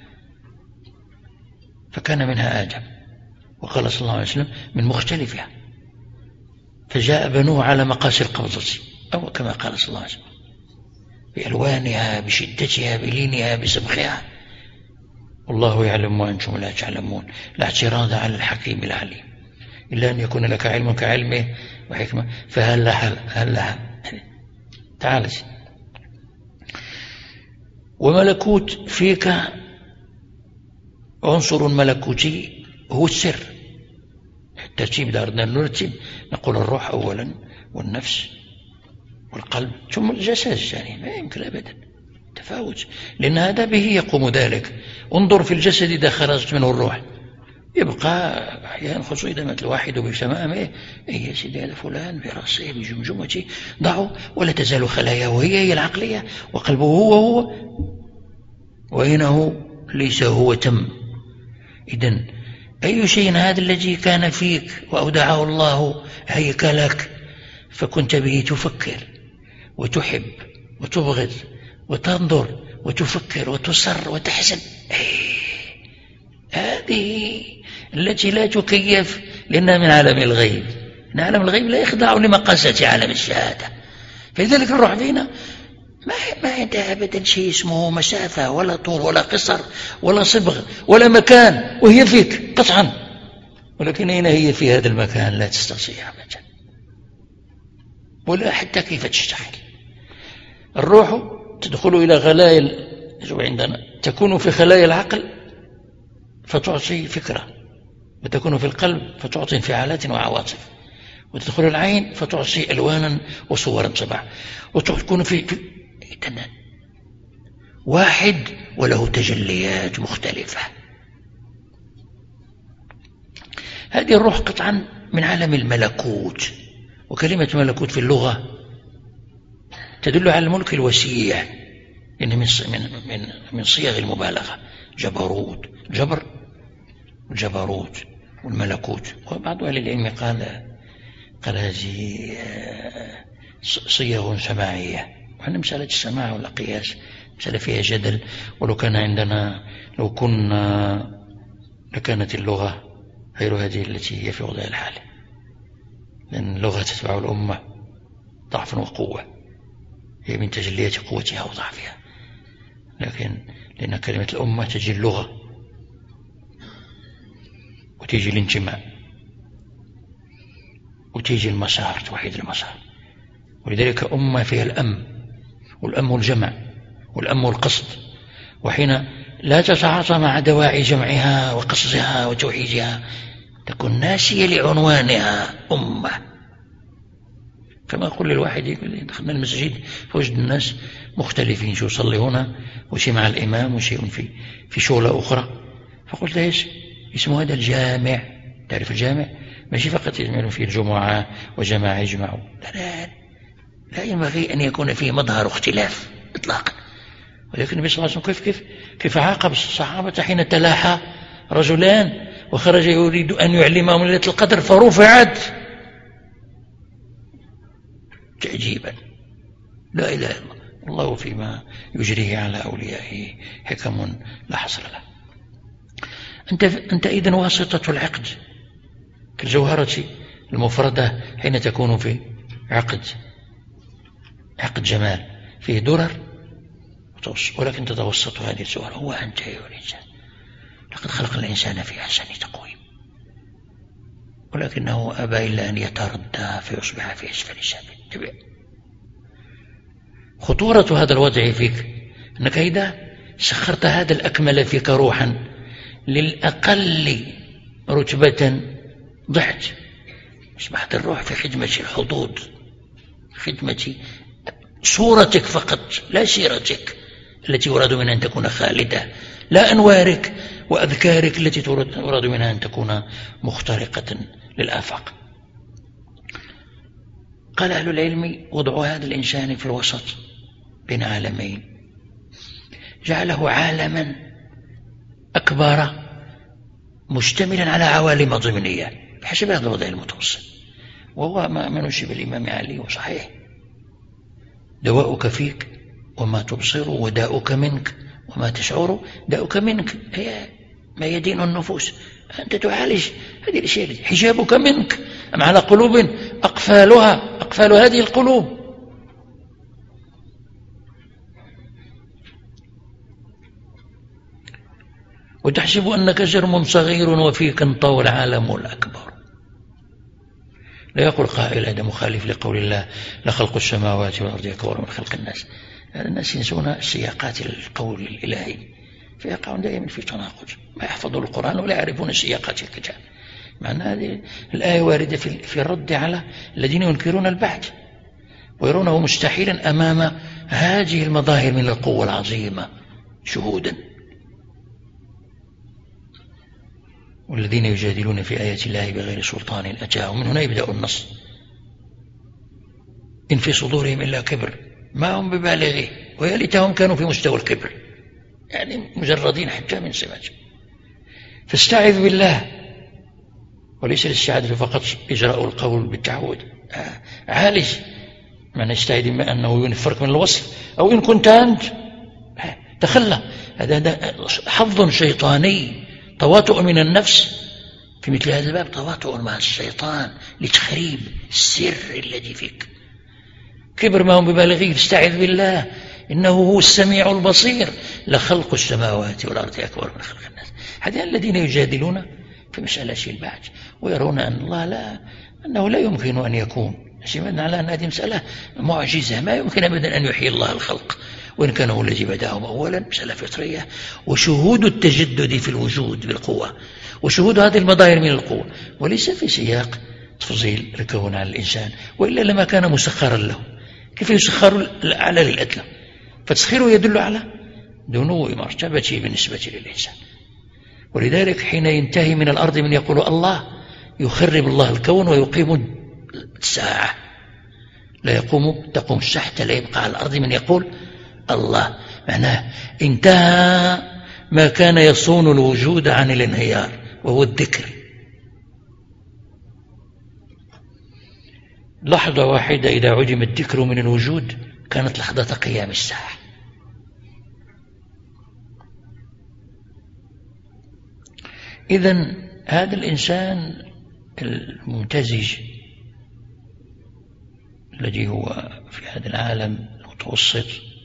فكان منها آدم، وقال صلى الله عليه وسلم: من مختلفها، فجاء بنوه على مقاس القبضة، أو كما قال صلى الله عليه وسلم: بألوانها، بشدتها، بلينها، بسبخها. والله يعلم وأنتم لا تعلمون، لا اعتراض على الحكيم العليم، إلا أن يكون لك علم كعلمه وحكمة، فهل لها هل لها تعالى. وملكوت فيك عنصر ملكوتي هو السر. الترتيب إذا أردنا نرتب نقول الروح أولا، والنفس، والقلب، ثم الجسد الثاني. ما يمكن أبدا تفاوت، لأن هذا به يقوم ذلك. انظر في الجسد إذا خرجت منه الروح يبقى أحيانا، خصوصا إذا مات الواحد بسماء إيه يا سيدي هذا فلان برأسه بجمجمته ضعوا، ولا تزال خلاياه وهي هي العقلية، وقلبه هو هو، وإنه ليس هو تم. إذن أي شيء هذا الذي كان فيك وأودعه الله هيكلك، فكنت به تفكر وتحب وتبغض وتنظر وتفكر وتصر وتحزن، هذه التي لا تكيف لأنها من عالم الغيب. إن عالم الغيب لا يخضع لمقاسات عالم الشهادة. فلذلك الروح فينا ما ما عندها أبدا شيء اسمه مسافة ولا طول ولا قصر ولا صبغ ولا مكان، وهي فيك قطعا، ولكن أين هي في هذا المكان؟ لا تستطيع أبدا، ولا حتى كيف تشتغل. الروح تدخل إلى خلايا عندنا، تكون في خلايا العقل فتعطي فكرة، وتكون في القلب فتعطي انفعالات وعواطف، وتدخل العين فتعطي ألوانا وصورا طبعا، وتكون في واحد وله تجليات مختلفة. هذه الروح قطعا من عالم الملكوت. وكلمة ملكوت في اللغة تدل على الملك الوسيع، إن من من من صيغ المبالغة. جبروت، جبر والجبروت والملكوت. وبعض أهل العلم قال قال هذه صيغ سماعية، وأن مسألة السماع ولا قياس مسألة فيها جدل. ولو كان عندنا لو كنا لكانت اللغة غير هذه التي هي في وضع الحال، لأن اللغة تتبع الأمة ضعفا وقوة، هي من تجليات قوتها وضعفها. لكن لأن كلمة الأمة تجي اللغة وتيجي الانتماء وتيجي المسار، توحيد المسار. ولذلك أمة فيها الأم، والأم الجمع، والأم القصد. وحين لا تتعاطى مع دواعي جمعها وقصدها وتوحيدها تكون ناسية لعنوانها أمة. كما أقول للواحد دخلنا المسجد فوجد الناس مختلفين، شو يصلي هنا وشي مع الإمام وشيء في في شغلة أخرى. فقلت ايش اسمه هذا؟ الجامع. تعرف الجامع ماشي فقط يجمعون فيه الجمعة وجماعة يجمعوا، لا لا لا ينبغي أن يكون فيه مظهر اختلاف إطلاقا. ولكن النبي صلى الله عليه وسلم كيف كيف كيف عاقب الصحابة حين تلاحى رجلان وخرج يريد أن يعلمهم ليلة القدر فرفعت تعجيبا. لا إله إلا الله، الله فيما يجريه على أوليائه حكم لا حصر له. أنت أنت إذن واسطة العقد كالجوهرة المفردة حين تكون في عقد عقد جمال فيه درر، ولكن تتوسط هذه الجوهرة. هو أنت أيها الإنسان، لقد خلق الإنسان في أحسن تقويم، ولكنه أبى إلا أن يتردى فيصبح في أسفل السافل. خطورة هذا الوضع فيك أنك إذا سخرت هذا الأكمل فيك روحا للأقل رتبة ضعت، أصبحت الروح في خدمة الحدود، خدمة صورتك فقط، لا سيرتك التي يراد منها أن تكون خالدة، لا أنوارك وأذكارك التي يراد منها أن تكون مخترقة للآفاق. قال أهل العلم: وضع هذا الإنسان في الوسط بين عالمين، جعله عالما أكبر مشتملا على عوالم ضمنية بحسب هذا الوضع المتوسط، وهو ما نشب الإمام علي وصحيح: دواؤك فيك وما تبصر، وداؤك منك وما تشعر. داؤك منك هي ما يدين النفوس، أنت تعالج هذه الأشياء. حجابك منك، أم على قلوب أقفالها أقفال هذه القلوب. وتحسب أنك جرم صغير وفيك انطوى العالم الأكبر. لا يقول قائل: هذا مخالف لقول الله: لخلق السماوات والأرض أكبر من خلق الناس. الناس ينسون السياقات القول الإلهي، فيقعون دائما في تناقض، ما يحفظون القرآن ولا يعرفون سياقات الكتاب. معنى هذه الآية واردة في الرد على الذين ينكرون البعث ويرونه مستحيلا أمام هذه المظاهر من القوة العظيمة شهودا. والذين يجادلون في آيات الله بغير سلطان أتاهم، من هنا يبدأ النص: إن في صدورهم إلا كبر ما هم ببالغه ويا ليتهم كانوا في مستوى الكبر، يعني مجردين حتى من سماج. فاستعذ بالله، وليس الاستعاذة فقط إجراء القول بالتعود. عالج من يستعيذ بما أنه ينفرك من الوصف، أو إن كنت أنت تخلى. هذا حظ شيطاني، تواطؤ من النفس في مثل هذا الباب، تواطؤ مع الشيطان لتخريب السر الذي فيك. كبر ما هم ببالغيه، فاستعذ بالله إنه هو السميع البصير. لخلق السماوات والأرض أكبر من خلق الناس. هذين الذين يجادلون في مسألة البعث ويرون أن الله لا أنه لا يمكن أن يكون، اعتمادا على أن هذه مسألة معجزة، ما يمكن أبدا أن يحيي الله الخلق وإن كان هو الذي بدأهم أولا، مسألة فطرية. وشهود التجدد في الوجود بالقوة، وشهود هذه المظاهر من القوة، وليس في سياق تفضيل الكون على الإنسان، وإلا لما كان مسخرا له. كيف يسخر الأعلى للأدنى؟ فتسخيره يدل على دنو مرتبته بالنسبة للإنسان. ولذلك حين ينتهي من الأرض من يقول الله، يخرب الله الكون ويقيم الساعة. لا يقوم تقوم الساعة، لا يبقى على الأرض من يقول الله. معناه انتهى ما كان يصون الوجود عن الانهيار، وهو الذكر. لحظة واحدة إذا عدم الذكر من الوجود كانت لحظة قيام الساعة. إذن هذا الإنسان الممتزج الذي هو في هذا العالم المتوسط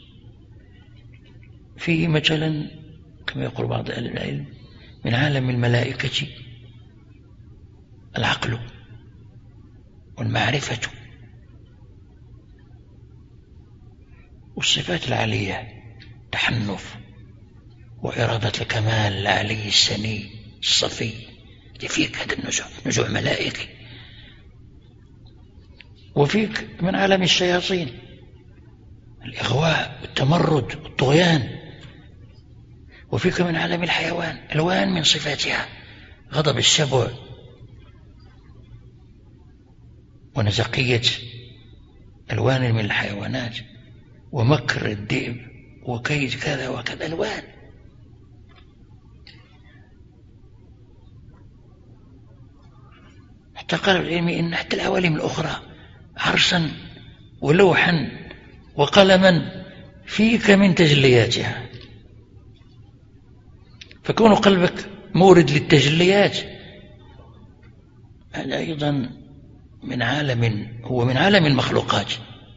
فيه مثلا كما يقول بعض أهل العلم من عالم الملائكة العقل والمعرفة والصفات العالية، تحنف وإرادة الكمال العلي السني الصفي. فيك هذا النزوع، نزوع ملائكي. وفيك من عالم الشياطين الإغواء والتمرد والطغيان. وفيك من عالم الحيوان ألوان من صفاتها، غضب السبع ونزقية ألوان من الحيوانات، ومكر الذئب وكيد كذا وكذا، ألوان. حتى قال العلم إن حتى العوالم الأخرى عرشا ولوحا وقلما فيك من تجلياتها. فكون قلبك مورد للتجليات هذا أيضا من عالم، هو من عالم المخلوقات.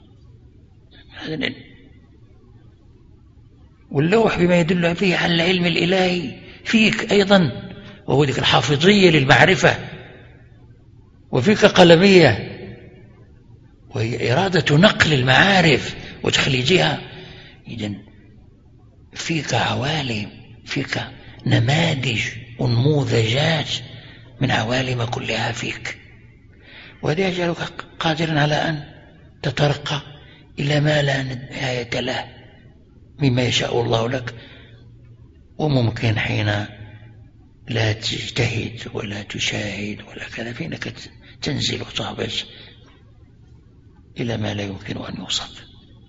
واللوح بما يدل فيه على العلم الإلهي فيك أيضا، وهو ذلك الحافظية للمعرفة. وفيك قلمية وهي إرادة نقل المعارف وتخليجها. إذن فيك عوالم، فيك نماذج ونموذجات من عوالم كلها فيك. وهذا يجعلك قادرا على أن تترقى إلى ما لا نهاية له مما يشاء الله لك. وممكن حين لا تجتهد ولا تشاهد ولا كذا فإنك تنزل وتهبط إلى ما لا يمكن أن يوصف.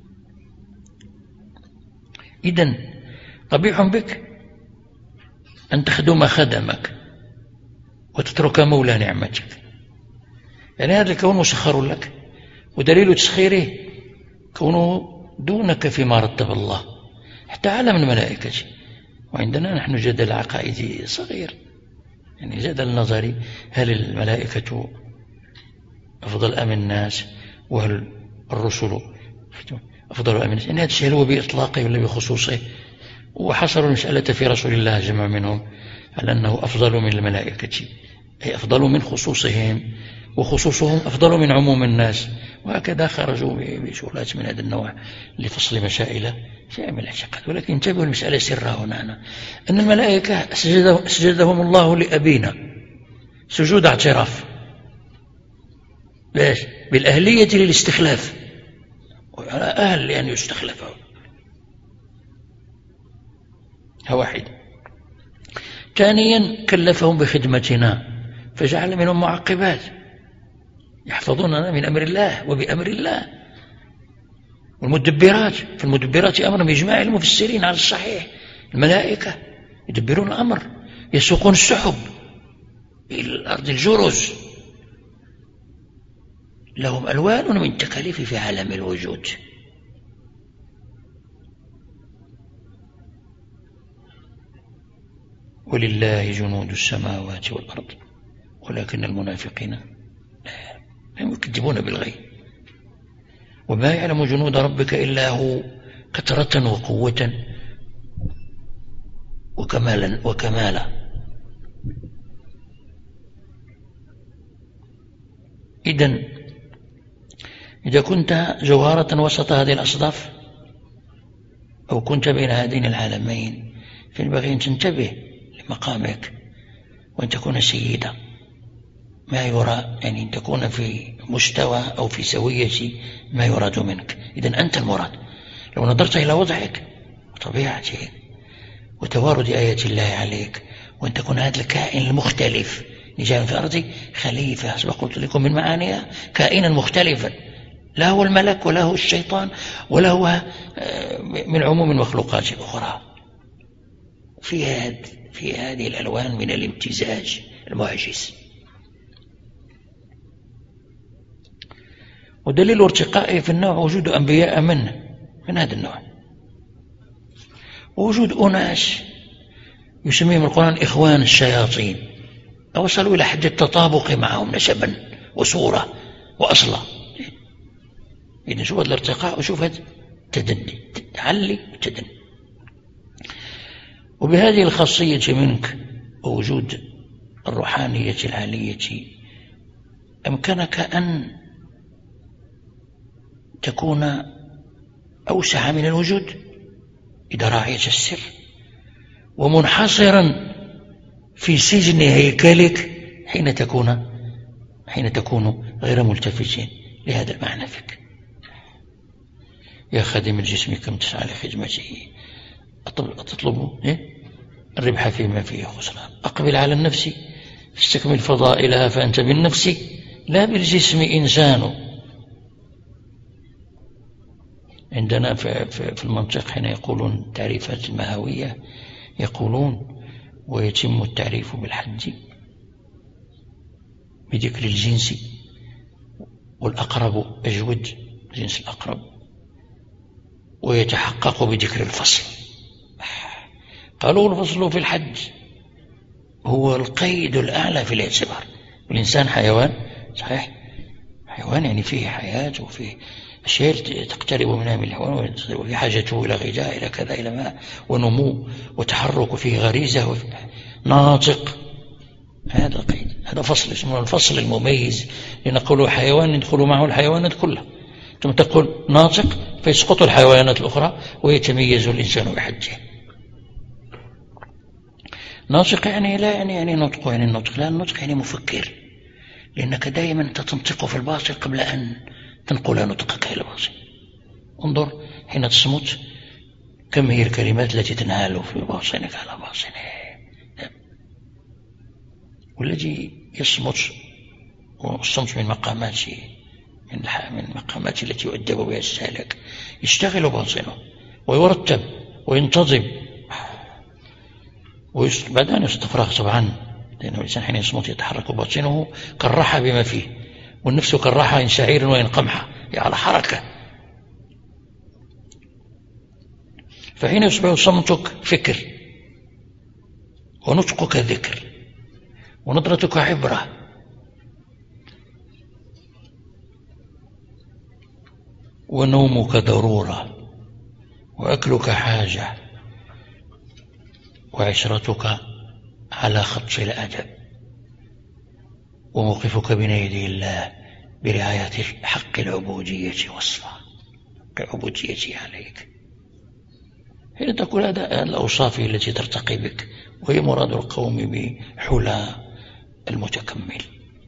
إذن قبيح بك أن تخدم خدمك وتترك مولى نعمتك. يعني هذا الكون مسخر لك، ودليل تسخيره كونه دونك فيما رتب الله حتى عالم الملائكة. وعندنا نحن جدل عقائدي صغير، يعني جدل نظري، هل الملائكة أفضل أم الناس، وهل الرسل أفضل أم الناس؟ يعني هذا الشيء هو بإطلاقه ولا بخصوصه؟ وحصروا المسألة في رسول الله جمع منهم على أنه أفضل من الملائكة، أي أفضل من خصوصهم، وخصوصهم أفضل من عموم الناس. وهكذا خرجوا بشغلات من هذا النوع لفصل مسائل في علم الاعتقاد. ولكن انتبهوا المسألة سرها هنا، أن الملائكة سجدهم الله لأبينا سجود اعتراف بالأهلية للاستخلاف، وعلى أهل لأن يستخلفه. واحد. ثانيا كلفهم بخدمتنا فجعل منهم معقبات يحفظوننا من أمر الله وبأمر الله. والمدبرات، في المدبرات أمر بإجماع المفسرين على الصحيح، الملائكة يدبرون الأمر، يسوقون السحب إلى الأرض الجرز، لهم ألوان من تكاليف في عالم الوجود. ولله جنود السماوات والأرض ولكن المنافقين هم يكذبون بالغيب. وما يعلم جنود ربك إلا هو، كثرة وقوة وكمالا وكمالا. إذن إذا كنت جوهرة وسط هذه الأصداف أو كنت بين هذين العالمين فينبغي أن تنتبه لمقامك وأن تكون سيدا ما يرى، يعني أن تكون في مستوى أو في سوية ما يراد منك. إذن أنت المراد. لو نظرت إلى وضعك وطبيعتك وتوارد آيات الله عليك، وأن تكون هذا الكائن المختلف نجاء في الأرض خليفة، سبق قلت لكم من معانيها كائنا مختلفا، لا هو الملك ولا هو الشيطان ولا هو من عموم المخلوقات الأخرى، في هذه في هذه الألوان من الامتزاج المعجز. ودليل ارتقائه في النوع وجود أنبياء منه من هذا النوع، ووجود أناس يسميهم القرآن إخوان الشياطين، وصلوا إلى حد التطابق معهم نسبا وصورة وأصلا. إذن شوف هذا الارتقاء وشوف هذا التدني، تعلي وتدني. وبهذه الخاصية منك ووجود الروحانية العالية أمكنك أن تكون أوسع من الوجود إذا راعيت السر، ومنحصرا في سجن هيكلك حين تكون حين تكون غير ملتفت لهذا المعنى فيك. يا خادم الجسم كم تسعى لخدمته، أتطلب الربح فيما فيه خسران. أقبل على النفس فاستكمل فضائلها فأنت بالنفس لا بالجسم إنسان. عندنا في المنطق حين يقولون تعريفات المهوية يقولون ويتم التعريف بالحد بذكر الجنس، والأقرب أجود جنس الأقرب، ويتحقق بذكر الفصل. قالوا الفصل في الحد هو القيد الأعلى في الاعتبار. والإنسان حيوان صحيح، حيوان يعني فيه حياة وفيه أشياء تقترب منها من الحيوان، وفي حاجته إلى غذاء إلى كذا إلى ماء ونمو وتحرك وفيه غريزة وفيه ناطق. هذا القيد، هذا فصل اسمه الفصل المميز، لنقول حيوان يدخل معه الحيوانات كلها، ثم تقول ناطق فيسقط الحيوانات الأخرى ويتميز الإنسان بحده. ناطق يعني لا يعني يعني نطق يعني النطق، لا، النطق يعني مفكر، لأنك دائما تنطق في الباطل قبل أن تنقل نطقك إلى الباطل. انظر حين تصمت كم هي الكلمات التي تنهال في باطنك على باطنه. والذي يصمت، والصمت من مقامات من من مقامات التي يؤدب بها السالك، يشتغل باطنه ويرتب وينتظم، وبعدين يستفرغ طبعا، لأن الإنسان حين يصمت يتحرك باطنه كالراحة بما فيه، والنفس كالراحة إن شعير وإن قمحة، على حركة. فحين يصبح صمتك فكر، ونطقك ذكر، ونظرتك عبرة، ونومك ضرورة، وأكلك حاجة، وعشرتك على خط الأدب، وموقفك بين يدي الله برعاية حق العبودية والصفاء، العبودية عليك. حين تقول هذا الأوصاف التي ترتقي بك، وهي مراد القوم بحلى المتكمل.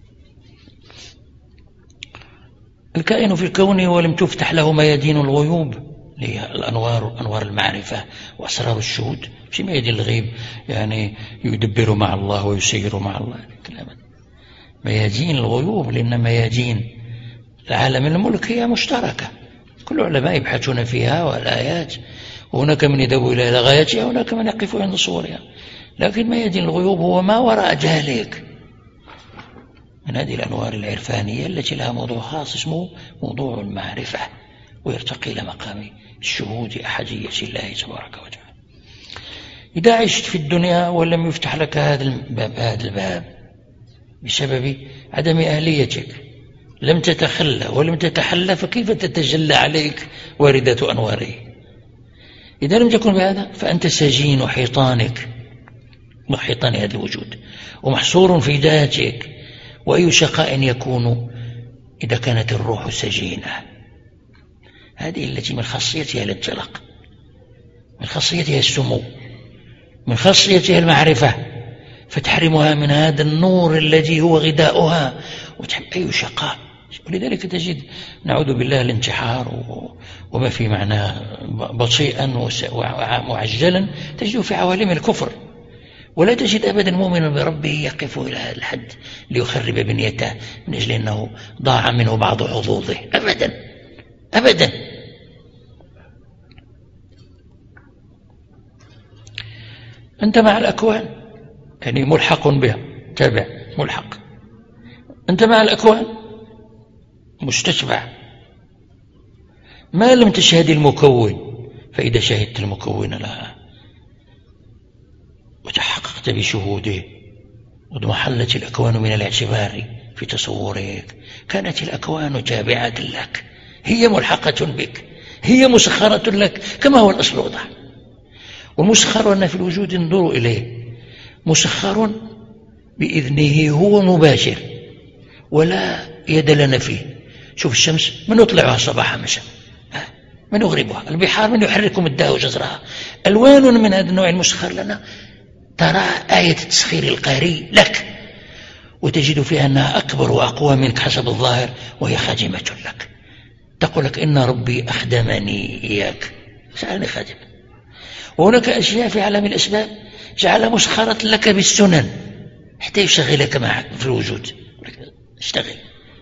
الكائن في الكون ولم تفتح له ميادين الغيوب، الأنوار، أنوار المعرفة وأسرار الشهود، مش ميادين الغيب يعني يدبر مع الله ويسير مع الله، ميادين الغيوب، لأن ميادين العالم الملك هي مشتركة، كل العلماء يبحثون فيها والآيات، وهناك من يذهب إلى غايتها وهناك من يقف عند صورها. لكن ميادين الغيوب هو ما وراء ذلك من هذه الأنوار العرفانية التي لها موضوع خاص اسمه موضوع المعرفة، ويرتقي إلى مقام الشهود أحدية الله تبارك وتعالى. إذا عشت في الدنيا ولم يفتح لك هذا الباب, هذا الباب بسبب عدم أهليتك، لم تتخلى ولم تتحلى، فكيف تتجلى عليك واردة أنواره؟ إذا لم تكن بهذا فأنت سجين حيطانك وحيطان هذا الوجود، ومحصور في ذاتك. وأي شقاء يكون إذا كانت الروح سجينة. هذه التي من خاصيتها الانطلاق، من خاصيتها السمو، من خاصيتها المعرفة، فتحرمها من هذا النور الذي هو غذاؤها، وتحب أي شقاء. ولذلك تجد نعوذ بالله الانتحار وما في معناه بطيئا ومعجلا تجده في عوالم الكفر، ولا تجد أبدا مؤمنا بربه يقف إلى هذا الحد ليخرب بنيته من أجل أنه ضاع منه بعض حظوظه، أبدا أبدا. أنت مع الأكوان يعني ملحق بها، تابع ملحق، أنت مع الأكوان مستتبع، ما لم تشهد المكون. فإذا شهدت المكون لها وتحققت بشهوده واضمحلت الأكوان من الاعتبار في تصورك، كانت الأكوان تابعة لك، هي ملحقة بك، هي مسخرة لك كما هو الأصل واضح. والمسخر أن في الوجود انظروا إليه، مسخر بإذنه، هو مباشر ولا يد لنا فيه. شوف الشمس من يطلعها صباحا مساء، من يغربها، البحار من يحرك مدها وجزرها، ألوان من هذا النوع المسخر لنا. ترى آية التسخير القاري لك وتجد فيها أنها أكبر وأقوى منك حسب الظاهر، وهي خادمة لك. تقول لك إن ربي أخدمني إياك، سألني خادم. وهناك أشياء في عالم الأسباب جعل مسخرة لك بالسنن حتى يشغلك معك في الوجود، اشتغل.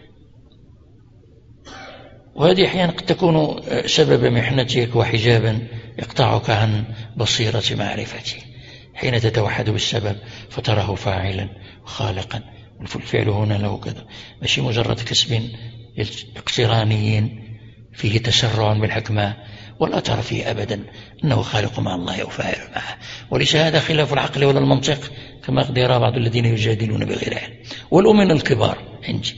وهذه أحيانا قد تكون سبب محنتك وحجابا يقطعك عن بصيرة معرفتي، حين تتوحد بالسبب فتراه فاعلا وخالقا. والفعل هنا له كذا، ماشي مجرد كسب اقتراني فيه تسرع بالحكمة، ولا ترى فيه أبدا أنه خالق مع الله أو فاعل معه. وليس هذا خلاف العقل ولا المنطق كما قد يرى بعض الذين يجادلون بغير علم. والأمن الكبار عندي.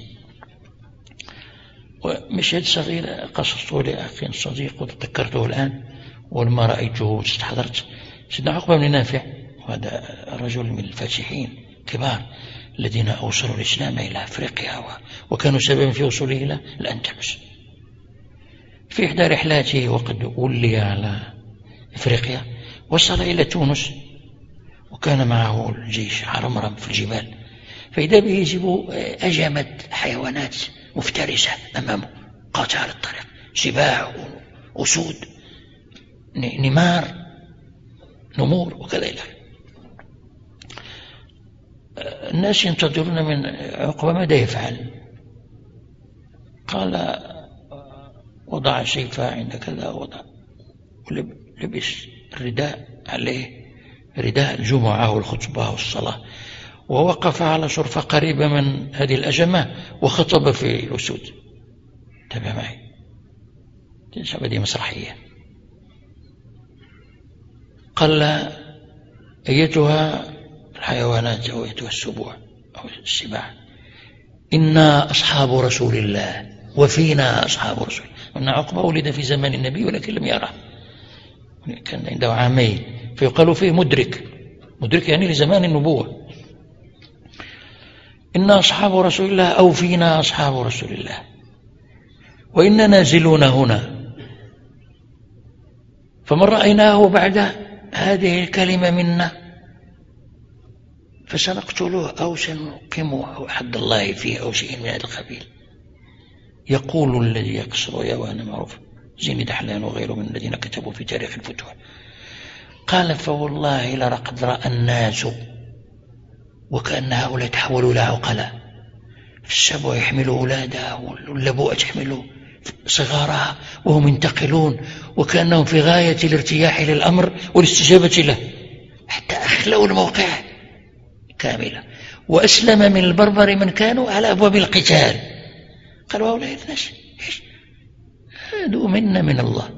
ومشهد صغير قصصته لأخي صديق وتذكرته الآن ولما رأيته واستحضرت. سيدنا عقبة بن نافع، وهذا رجل من الفاتحين كبار الذين أوصلوا الإسلام إلى أفريقيا وكانوا سببا في وصوله إلى الأندلس. في إحدى رحلاته وقد ولي على أفريقيا وصل إلى تونس، وكان معه الجيش عرمرم في الجبال، فإذا به يجب أجمد حيوانات مفترسة أمامه قاطعة للطريق، سباع أسود، نمار، نمور وكذا إلى آخره. الناس ينتظرون من عقبة ماذا يفعل. قال وضع سيفه عند كذا، وضع لبس الرداء عليه، رداء الجمعة والخطبة والصلاة، ووقف على شرفة قريبة من هذه الأجمة وخطب في الأسود. تابع معي، هذه مسرحية. قال أيتها الحيوانات أو أيتها السبوع أو السباع، إنا أصحاب رسول الله وفينا أصحاب رسول الله. وأن عقبة ولد في زمان النبي ولكن لم يره، كان عنده عامين، فيقال فيه مدرك، مدرك يعني لزمان النبوة. إنا أصحاب رسول الله أو فينا أصحاب رسول الله وإنا نازلون هنا، فمن رأيناه بعد هذه الكلمة منا فسنقتله أو سنقيمه أو حد الله فيه أو شيء من هذا القبيل. يقول الذي يكسر يوان معروف زين دحلان وغيره من الذين كتبوا في تاريخ الفتوح. قال فوالله لقد رأى الناس وكأن هؤلاء تحولوا إلى عقلاء، السبع يحملوا أولادها واللبوءة تحمل صغارها وهم ينتقلون وكأنهم في غاية الارتياح للأمر والاستجابة له، حتى أخلوا الموقع كاملة. وأسلم من البربر من كانوا على أبواب القتال. قالوا هؤلاء الناس هادوا منا من الله.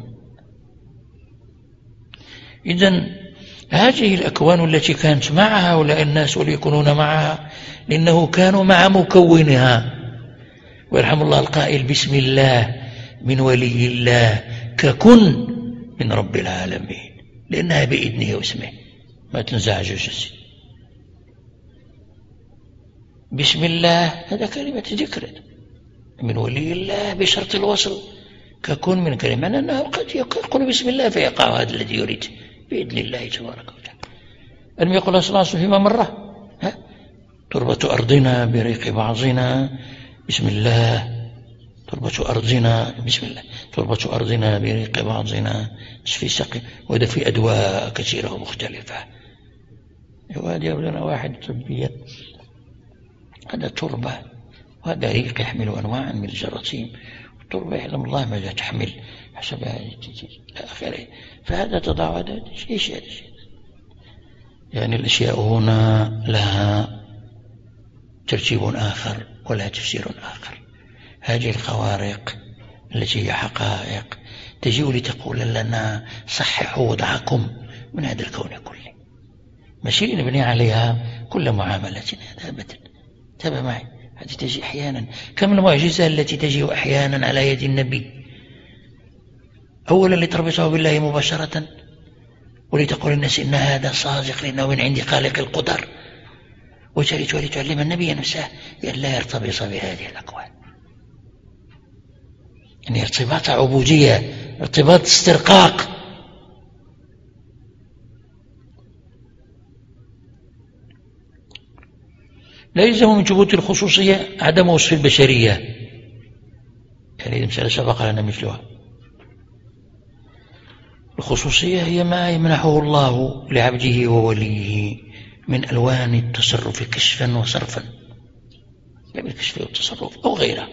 إذن هذه الأكوان التي كانت مع هؤلاء الناس وليكونون معها لأنه كانوا مع مكونها. ويرحم الله القائل بسم الله من ولي الله ككن من رب العالمين، لأنها بإذنه واسمه ما تنزعج جسد. بسم الله هذا كلمة ذكر، من ولي الله بشرط الوصل، ككن من كلمة أنه قد يقول بسم الله فيقع هذا الذي يريد بإذن الله تبارك وتعالى. ألم يقول صلى الله عليه وسلم فيما مرة ها؟ تربة أرضنا بريق بعضنا بسم الله، تربة أرضنا بسم الله، تربة أرضنا بريق بعضنا في سقي. وهذا في أدواء كثيرة ومختلفة. وهذا يقولنا واحد طبيا، هذا تربة وهذا ريق يحمل أنواعا من الجراثيم، التربة يعلم الله ماذا تحمل حسب آخره. فهذا تضع هذا إيش هذا الشيء، يعني الأشياء هنا لها ترتيب آخر ولا تفسير آخر. هذه الخوارق التي هي حقائق تجيء لتقول لنا صححوا وضعكم من هذا الكون كله، ماشي نبني عليها كل معاملتنا، هذا أبدا. تابع معي، هذه تجي أحيانا كم المعجزة التي تجي أحيانا على يد النبي، أولا لتربطه بالله مباشرة ولتقول الناس إن هذا صادق لأنه من عند خالق القدر، وثالث ولتعلم النبي نفسه أن لا يرتبط بهذه الأكوان، يعني ارتباط عبودية، ارتباط استرقاق. لا يلزم من ثبوت الخصوصية عدم وصف البشرية، يعني المسألة سبق لنا مثلها. الخصوصية هي ما يمنحه الله لعبده ووليه من ألوان التصرف كشفا وصرفا، يعني الكشف والتصرف أو غيره.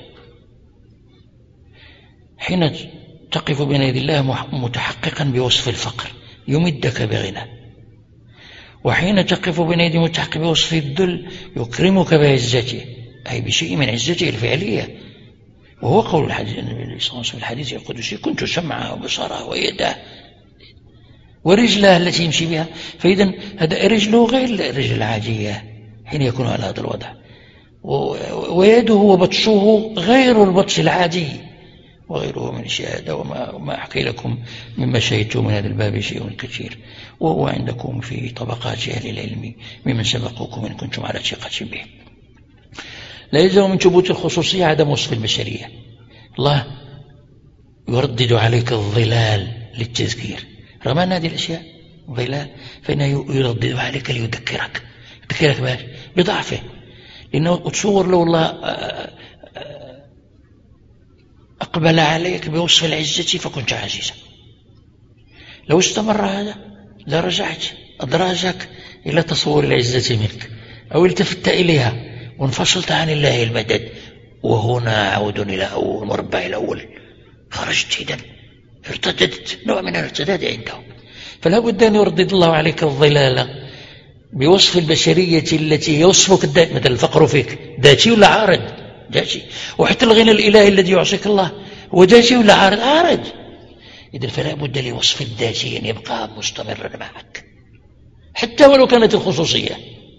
حين تقف بين يدي الله متحققا بوصف الفقر يمدك بغنى، وحين تقف بين يدي متحقق بوصف الذل يكرمك بعزته، أي بشيء من عزته الفعلية. وهو قول الحديث النبي صلى الله عليه وسلم في الحديث القدسي كنت سمعه وبصره ويده ورجله التي يمشي بها. فإذا هذا رجله غير الرجل العادية حين يكون على هذا الوضع، ويده وبطشه غير البطش العادي وغيره من الشهادة. وما, وما أحكي لكم مما شهدتم من هذا الباب شيء كثير، وهو عندكم في طبقات أهل العلم ممن سبقوكم إن كنتم على ثقة به. لا يلزم من ثبوت الخصوصية عدم وصف البشرية. الله يردد عليك الظلال للتذكير، رغم أن هذه الأشياء ظلال فإنه يردد عليك ليذكرك، يذكرك بضعفه. لأنه تصور لو الله أقبل عليك بوصف العزة فكنت عزيزا. لو استمر هذا لرجعت أدراجك إلى تصور العزة منك أو التفت إليها وانفصلت عن الله المدد، وهنا عود إلى أول مربع الأول، خرجت إذن ارتددت، نوع من الارتداد عنده. فلا بد أن يردد الله عليك الظلال بوصف البشرية التي يوصفك الدائم، مثل الفقر فيك ذاتي ولا عارض؟ ذاتي. وحتى الغنى الإلهي الذي يعصيك الله هو ذاتي ولا عارض؟ عارض. إذن فلا بد لوصف الذاتي أن يبقى مستمرا معك حتى ولو كانت الخصوصية.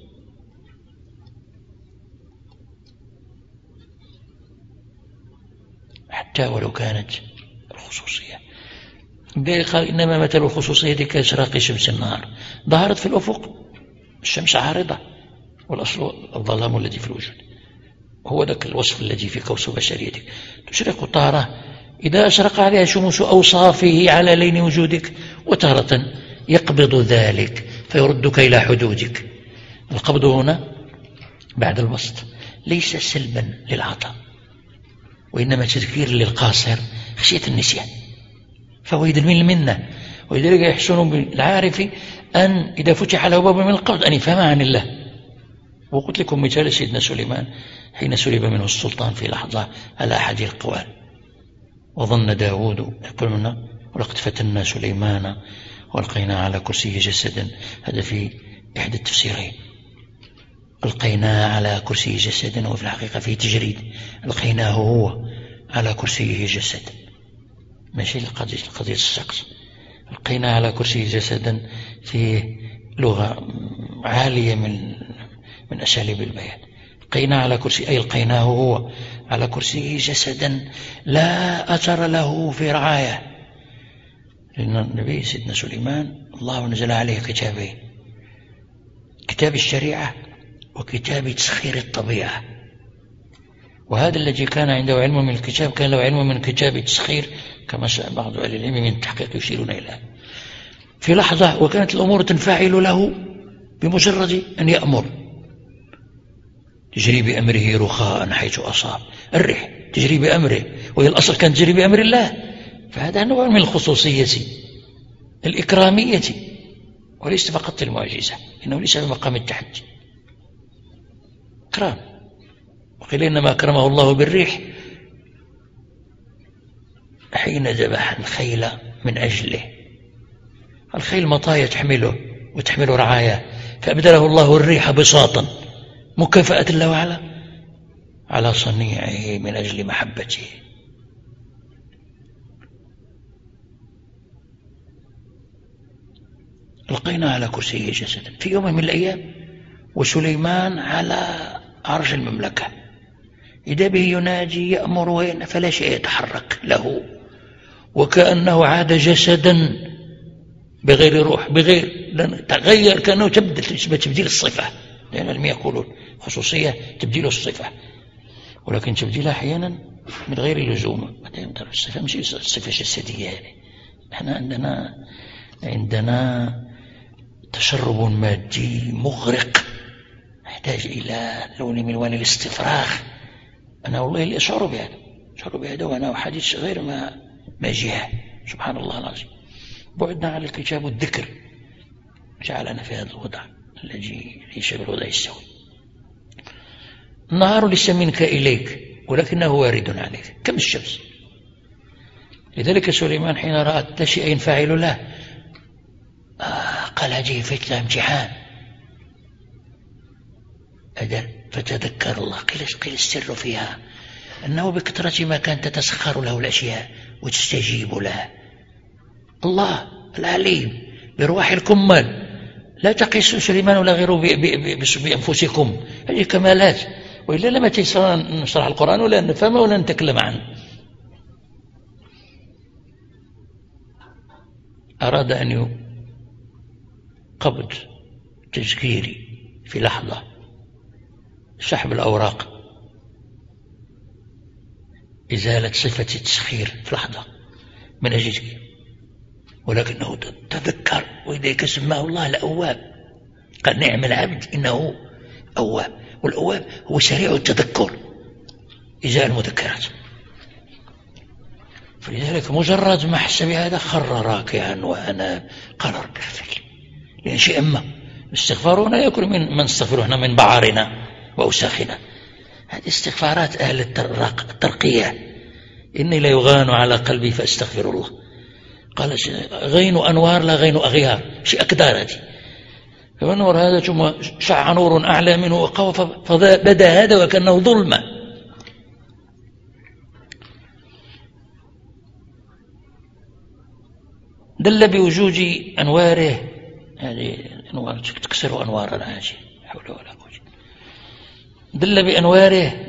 حتى ولو كانت الخصوصية. قال إنما مثل الخصوصية كإشراق شمس النهار، ظهرت في الأفق الشمس عارضة، والأصل الظلام الذي في الوجود. هو ذاك الوصف الذي في كوس بشريتك، تشرق طارة إذا أشرق عليها شموس أوصافه على لين وجودك، وتارة يقبض ذلك فيردك إلى حدودك. القبض هنا بعد البسط ليس سلبا للعطاء، وإنما تذكير للقاصر خشية النسيان، فهو يدل من المنة. ولذلك يحسن بالعارف أن إذا فتح له باب من القبض أن يفهم عن الله. وقلت لكم مثال سيدنا سليمان حين سلب منه السلطان في لحظة على أحد القوال، وظن داود يقول لنا ولقد فتنا سليمان والقينا على كرسيه جسدا. هذا في إحدى التفسيرين، ألقينا على كرسيه جسدا، وفي الحقيقة فيه تجريد، ألقيناه هو على كرسيه جسدا، ماشي القضية القضية السقط. ألقينا على كرسيه جسدا في لغة عالية من من أساليب البيان. ألقينا على كرسي أي ألقيناه هو على كرسيه جسدا لا أثر له في رعاية. لأن النبي سيدنا سليمان الله نزل عليه كتابين، كتاب الشريعة وكتاب تسخير الطبيعة. وهذا الذي كان عنده علم من الكتاب كان له علم من كتاب التسخير، كما بعض أهل العلم من التحقيق يشيرون إلى في لحظة، وكانت الأمور تنفعل له بمجرد أن يأمر، تجري بأمره رخاء حيث أصاب. الريح تجري بأمره، وهي الأصل كانت تجري بأمر الله. فهذا نوع من الخصوصية الإكرامية، وليس فقط المعجزة، إنه ليس بمقام التحدي، إكرام. وقيل إنما أكرمه الله بالريح حين ذبح الخيل من أجله. الخيل مطايا تحمله وتحمل رعاياه، فأبدله الله الريح بساطا مكافأة له على على صنيعه من أجل محبته. ألقينا على كرسيه جسدا في يوم من الأيام، وسليمان على عرش المملكة، إذا به يناجي يأمر وين فلا شيء يتحرك له، وكأنه عاد جسدا بغير روح، بغير لأن تغير، كأنه تبدل تبديل الصفة، لأن لم يقولون خصوصية تبديل الصفة، ولكن تبديلها أحيانا من غير لزوم. الصفة مش الصفة الجسدية، يعني احنا عندنا عندنا تشرب مادي مغرق يحتاج إلى لون من ألوان الاستفراغ. أنا والله اللي أشعر بهذا، أشعر بهذا وأنا حديث غير ما ما جهة، سبحان الله العظيم. بعدنا على الكتاب والذكر جعلنا في هذا الوضع الذي ليس بالوضع السوي. النهار ليس منك إليك ولكنه وارد عليك كم الشمس. لذلك سليمان حين رأى لا شيء ينفعل له آه قال هذه فتنة امتحان أجل، فتذكر الله. قيل قيل السر فيها أنه بكثرة ما كانت تتسخر له الأشياء وتستجيب لها. الله العليم برواح الكمال، لا تقيس سليمان ولا غيره بأنفسكم، هذه كمالات، وإلا لما تيسر نشرح القرآن ولا نفهمه ولا نتكلم عنه. أراد أن يقبض تذكيري في لحظة، سحب الأوراق، إزالة صفة التسخير في لحظة من أجل، ولكنه تذكر، وإذا سماه الله الأواب، قال نعم العبد إنه أواب، والأواب هو سريع التذكر إزاء المذكرات. فلذلك مجرد ما حس بهذا خر راكعا وأنا قال رب اغفر لي، لأن شيء أما الاستغفار هنا يكون من من استغفر هنا من بعارنا وأوساخنا. هذه استغفارات أهل الترقية. إني لا يغان على قلبي فأستغفر الله. قال غين أنوار لا غين أغيار، شيء أكدار هذه. فالنور هذا ثم شع نور أعلى منه وقوى فبدا هذا وكأنه ظلمة. دل بوجود أنواره، هذه أنوار تكسر أنوار العاجل، حول ولا قوة. دل بأنواره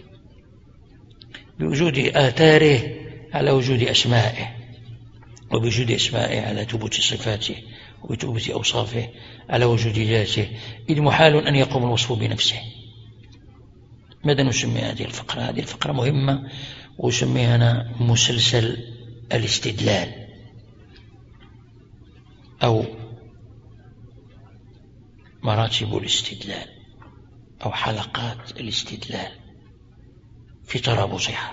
بوجود آثاره على وجود أسمائه، وبوجود أسمائه على ثبوت صفاته، وبثبوت أوصافه على وجود ذاته، إذ محال أن يقوم الوصف بنفسه. ماذا نسمي هذه الفقرة؟ هذه الفقرة مهمة وسميها أنا مسلسل الاستدلال أو مراتب الاستدلال أو حلقات الاستدلال في ترابطها.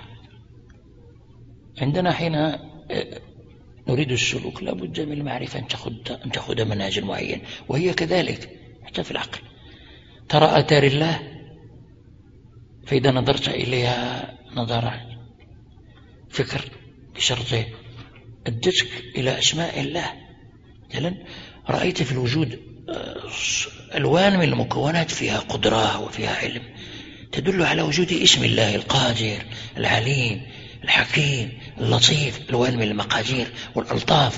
عندنا حين نريد السلوك لا بد من المعرفة أن تأخذ أن تأخذ منهج معين، وهي كذلك حتى في العقل. ترى آثار الله، فإذا نظرت إليها نظر فكر بشرطه أدتك إلى أسماء الله. مثلا رأيت في الوجود ألوان من المكونات فيها قدرة وفيها علم تدل على وجود اسم الله القادر العليم الحكيم اللطيف، ألوان من المقادير والألطاف.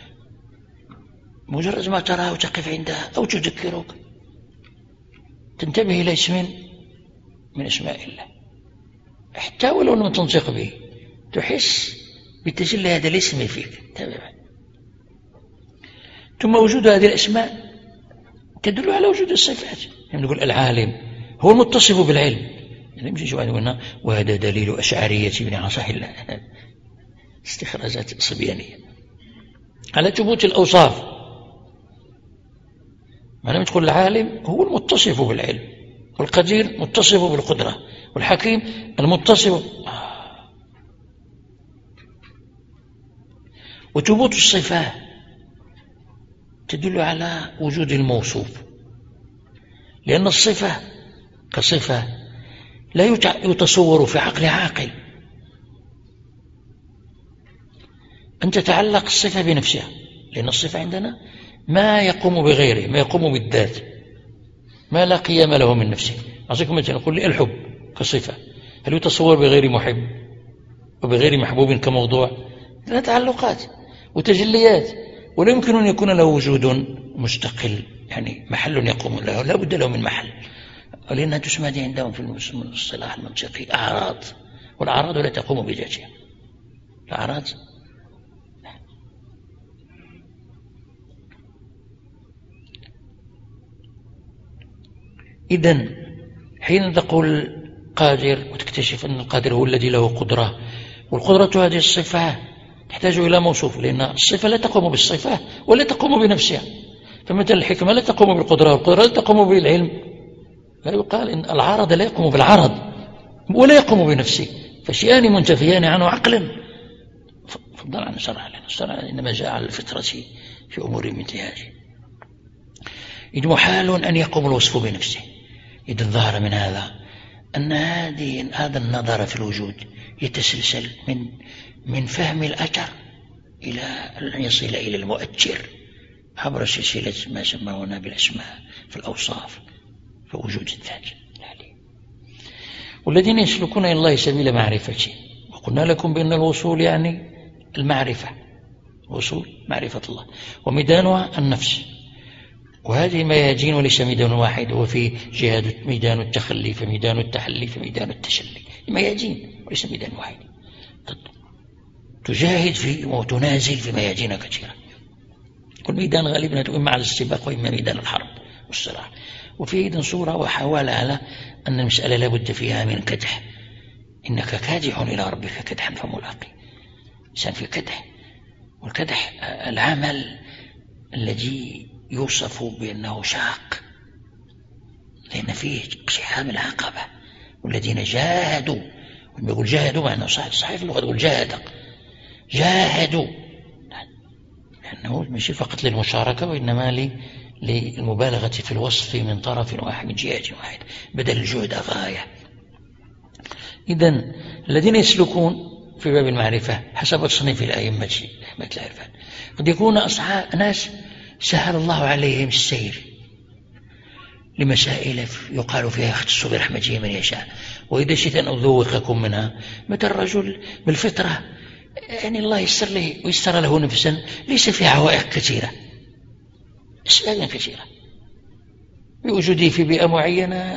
مجرد ما تراها وتقف عندها أو تذكرك تنتبه إلى اسم من أسماء الله، حتى ولو لم تنطق به تحس بتجلي هذا الاسم فيك تماما. ثم وجود هذه الأسماء تدل على وجود الصفات. يعني نقول العالم هو المتصف بالعلم، يعني يمشي شو عندنا وهذا دليل أشعرية ابن عصاه الله، استخراجات صبيانية على ثبوت الأوصاف. ما لم تقول العالم هو المتصف بالعلم، والقدير متصف بالقدرة، والحكيم المتصف. وثبوت الصفات تدل على وجود الموصوف، لأن الصفة كصفة لا يتصور في عقل عاقل أن تتعلق الصفة بنفسها، لأن الصفة عندنا ما يقوم بغيره، ما يقوم بالذات، ما لا قيام له من نفسه. أعطيكم مثلا نقول لي الحب كصفة، هل يتصور بغير محب وبغير محبوب كموضوع؟ لها تعلقات وتجليات، ولا يمكن أن يكون له وجود مستقل، يعني محل يقوم له، لا بد له من محل. ولأنها تسمى دي عندهم في الصلاح المنطقي أعراض، والأعراض لا تقوم بذاتها. الأعراض إذن حين تقول قادر وتكتشف أن القادر هو الذي له قدرة، والقدرة هذه الصفة تحتاج إلى موصوف، لأن الصفة لا تقوم بالصفة ولا تقوم بنفسها. فمثل الحكمة لا تقوم بالقدرة، والقدرة لا تقوم بالعلم. لا يقال إن العرض لا يقوم بالعرض ولا يقوم بنفسه، فشيئان منتفيان عنه عقلا، فضل عن الشرع. لأن الشرع إنما جاء على الفطرة في أمور مثل هذه. إذ محال أن يقوم الوصف بنفسه. إذا ظهر من هذا أن هذه هذا النظر في الوجود يتسلسل من من فهم الأثر إلى أن يصل إلى المؤثر عبر سلسلة ما سمونا بالأسماء في الأوصاف في وجود الذات. والذين يسلكون إلى الله سبيل معرفته، وقلنا لكم بأن الوصول يعني المعرفة، وصول معرفة الله، وميدانها النفس. وهذه ميادين وليس ميدان واحد، وفي جهاد ميدان التخلي فميدان التحلي فميدان التشلي، ميادين وليس ميدان واحد. تجاهد في وتنازل في ميادين كثيرة. كل ميدان غالبا إما على السباق وإما ميدان الحرب والصراع. وفي أيضا صورة وحوالة على أن المسألة لابد فيها من كدح، إنك كادح إلى ربك كدحا فملاقي. إنسان في كدح، والكدح العمل الذي يوصف بأنه شاق، لأن فيه اقتحام العقبة. والذين جاهدوا، ولما يقول جاهدوا معناه صحيح صحيح في اللغة تقول جاهد، جاهدوا، لأنه مش فقط للمشاركة وإنما للمبالغة في الوصف من طرف واحد من جهة واحد بدل الجهد غاية. إذن الذين يسلكون في باب المعرفة حسب تصنيف الأئمة العرفان قد يكون أصحاب ناس سهل الله عليهم السير لمسائل يقال فيها يختص برحمته من يشاء، وإذا شئت أن أذوقكم منها. مثل الرجل بالفطرة يعني الله يسر له ويسر له نفسا ليس فيها عوائق كثيرة، أسباب كثيرة، بوجوده في بيئة معينة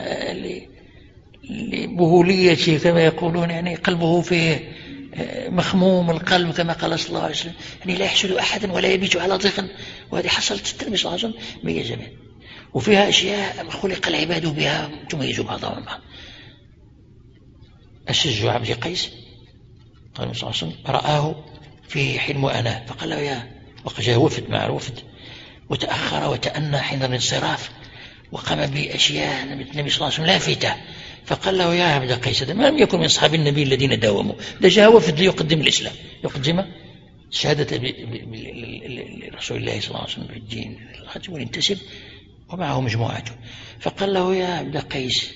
لبهوليته كما يقولون، يعني قلبه فيه مخموم القلب كما قال صلى الله عليه وسلم، يعني لا يحسد أحدا ولا يبيت على ضيق، وهذه حصلت التلميذ صلى الله عليه وسلم ميز بها. وفيها أشياء خلق العباد بها تميز بعضهم البعض. الشج عبد قيس قال صلى الله عليه وسلم رآه في حلم أنا فقال له يا، وقد جاء وفد مع الوفد وتأخر وتأنى حين الانصراف وقام بأشياء النبي صلى الله عليه وسلم لافتة، فقال له يا عبد قيس، ما لم يكن من أصحاب النبي الذين داوموا، ده جاء وفد ليقدم الإسلام، يقدم شهادة لرسول الله صلى الله عليه وسلم بالدين الختم والانتسب ومعه مجموعته. فقال له يا عبد قيس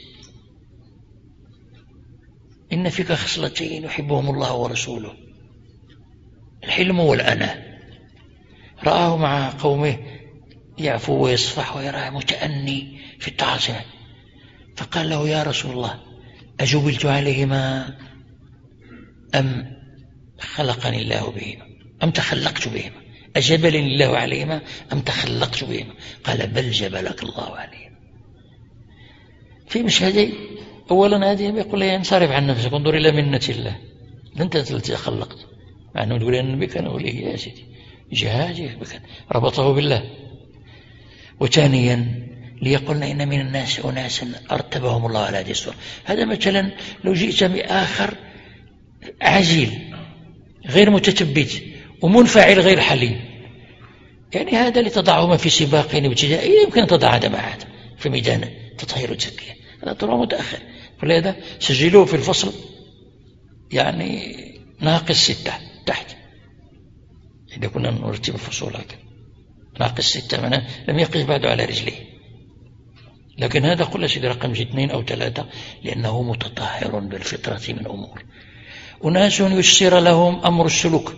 إن فيك خصلتين يحبهم الله ورسوله، الحلم والأنا. رآه مع قومه يعفو ويصفح ويرى متأني في التعاصي، فقال له يا رسول الله أجبلت عليهما أم خلقني الله بهما أم تخلقت بهما؟ أجبلني الله عليهما أم تخلقت بهما؟ قال بل جبلك الله عليهما. في مشهدين، أولا هذه يقول لي انصرف عن نفسك انظر إلى منة الله، أنت التي خلقت، مع أنه تقول أن بك أنا وليه يا سيدي جهادي بك ربطه بالله. وثانيا ليقولنا إن من الناس أناسا أرتبهم الله على هذه الصورة. هذا مثلا لو جئت بآخر عجيل غير متثبت ومنفعل غير حليم، يعني هذا لتضعهما في سباق ابتدائي يمكن أن تضع هذا مع هذا في ميدان تطهير وتزكية، هذا طلع متأخر، فلهذا سجلوه في الفصل يعني ناقص ستة تحت، إذا كنا نرتب الفصول هكذا ناقص ستة معناه لم يقف بعد على رجليه. لكن هذا قل سيد رقم اثنين أو ثلاثة لأنه متطهر بالفطرة من أمور. أناس يسر لهم أمر السلوك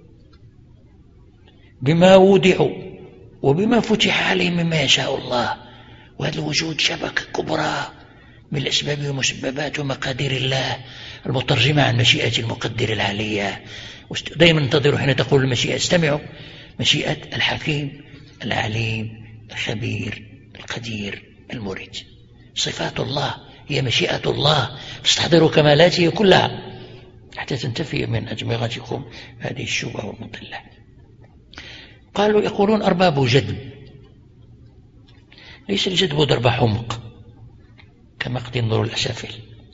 بما وضعوا وبما فتح عليهم مما يشاء الله، وهذا الوجود شبكة كبرى من الأسباب والمسببات ومقادير الله المترجمة عن مشيئة المقدر العلية. دائما انتظروا حين تقول المشيئة، استمعوا، مشيئة الحكيم العليم الخبير القدير المريد. صفات الله هي مشيئة الله، تستحضروا كمالاته كلها حتى تنتفي من أجمغتكم هذه الشبهة والمضلة. قالوا يقولون أرباب جدب، ليس الجدب ضرب حمق كما قد ينظر الأسافل،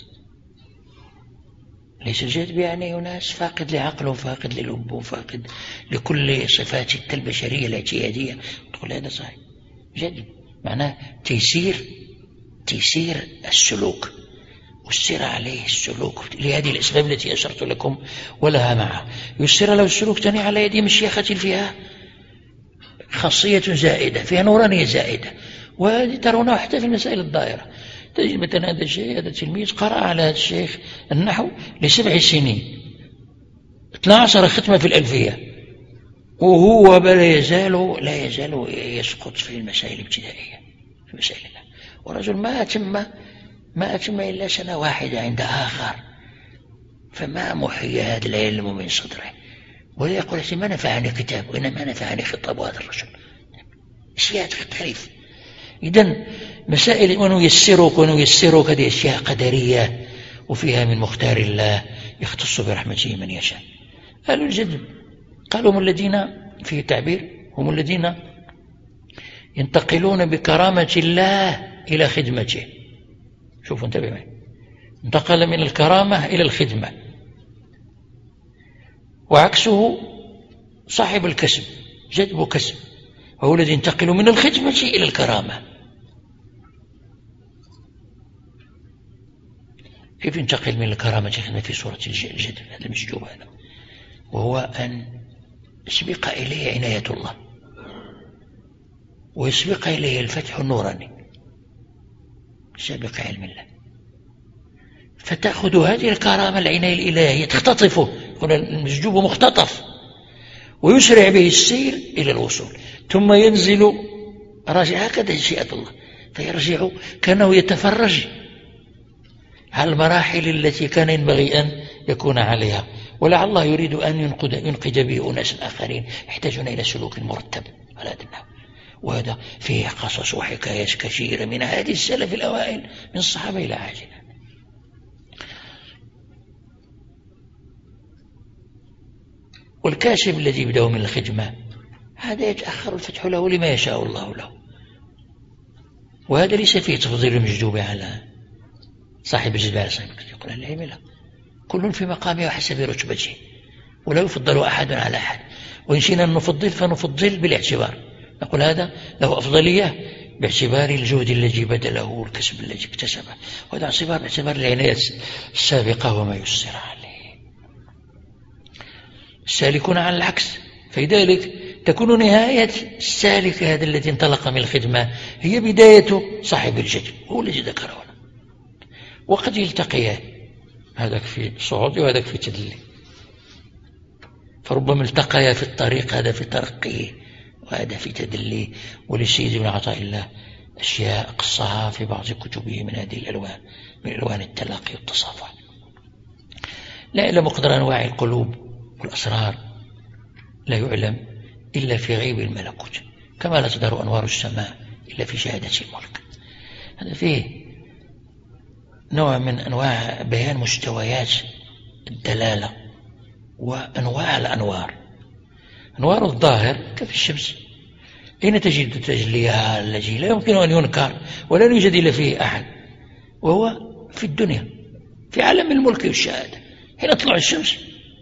ليس الجدب يعني ناس فاقد لعقله فاقد للب وفاقد لكل صفات البشرية الاعتيادية، تقول هذا صحيح. جدب معناه تيسير تيسير السلوك والسير عليه السلوك لهذه الأسباب التي أشرت لكم ولها معه. يسر له السلوك تاني على يد مشيخة فيها خاصية زائدة، فيها نورانية زائدة، وهذه ترونها حتى في المسائل الظاهرة. تجد مثلا هذا الشيء هذا التلميذ قرأ على هذا الشيخ النحو لسبع سنين اثنا عشر ختمة في الألفية، وهو لا يزال لا يزال يسقط في المسائل الابتدائية في مسائل الله، ورجل ما أتم ما أتم إلا سنة واحدة عند آخر، فما محي هذا العلم من صدره، ولا يقول ما نفعني كتاب وإنما نفعني خطاب هذا الرجل، أشياء تختلف. إذن مسائل ونيسرك ونيسرك هذه أشياء قدرية وفيها من مختار الله يختص برحمته من يشاء. قالوا الجد قالوا هم الذين في تعبير هم الذين ينتقلون بكرامة الله إلى خدمته. شوفوا انتبهوا، انتقل من الكرامة إلى الخدمة، وعكسه صاحب الكسب جذب كسب، وهو الذي ينتقل من الخدمة إلى الكرامة. كيف ينتقل من الكرامة إلى الخدمة في سورة الجد؟ هذا المشجوب هذا وهو أن يسبق إليه عناية الله ويسبق إليه الفتح النوراني سابق علم الله، فتأخذ هذه الكرامة العناية الإلهية تختطفه، هنا المسجوب مختطف، ويسرع به السير إلى الوصول، ثم ينزل راجع. هكذا شيئة الله، فيرجع كأنه يتفرج على المراحل التي كان ينبغي أن يكون عليها، ولعل الله يريد أن ينقذ, ينقذ به أناس آخرين يحتاجون إلى سلوك مرتب على هذا النحو. وهذا فيه قصص وحكايات كثيرة من هذه السلف الأوائل من الصحابة إلى عاجلة. والكاسب الذي يبدأ من الخدمة هذا يتأخر الفتح له لما يشاء الله له، وهذا ليس فيه تفضيل المجدوب على صاحب الجدال على صاحب يقول العلم لا، كل في مقامه وحسب رتبته، ولا يفضل أحد على أحد، وإن شئنا أن نفضل فنفضل بالاعتبار، نقول هذا له أفضلية باعتبار الجهد الذي بذله والكسب الذي اكتسبه، وهذا اعتبار باعتبار العناية السابقة وما يسر عليه. السالكون على العكس، فلذلك تكون نهاية السالك هذا الذي انطلق من الخدمة هي بداية صاحب الجد، هو الذي ذكره. وقد يلتقيان، هذاك في صعود وهذاك في تدلي، فربما التقيا في الطريق، هذا في ترقيه وهذا في تدليه. وللسيد بن عطاء الله أشياء قصها في بعض كتبه من هذه الألوان، من ألوان التلاقي والتصافح. لا يعلم قدر أنواع القلوب والأسرار، لا يعلم إلا في غيب الملكوت، كما لا تظهر أنوار السماء إلا في شهادة الملك. هذا فيه نوع من أنواع بيان مستويات الدلالة وأنواع الأنوار. أنوار الظاهر كيف الشمس، أين تجد تجليها الذي لا يمكن أن ينكر ولا يوجد إلا فيه أحد، وهو في الدنيا في عالم الملك والشهادة حين تطلع الشمس.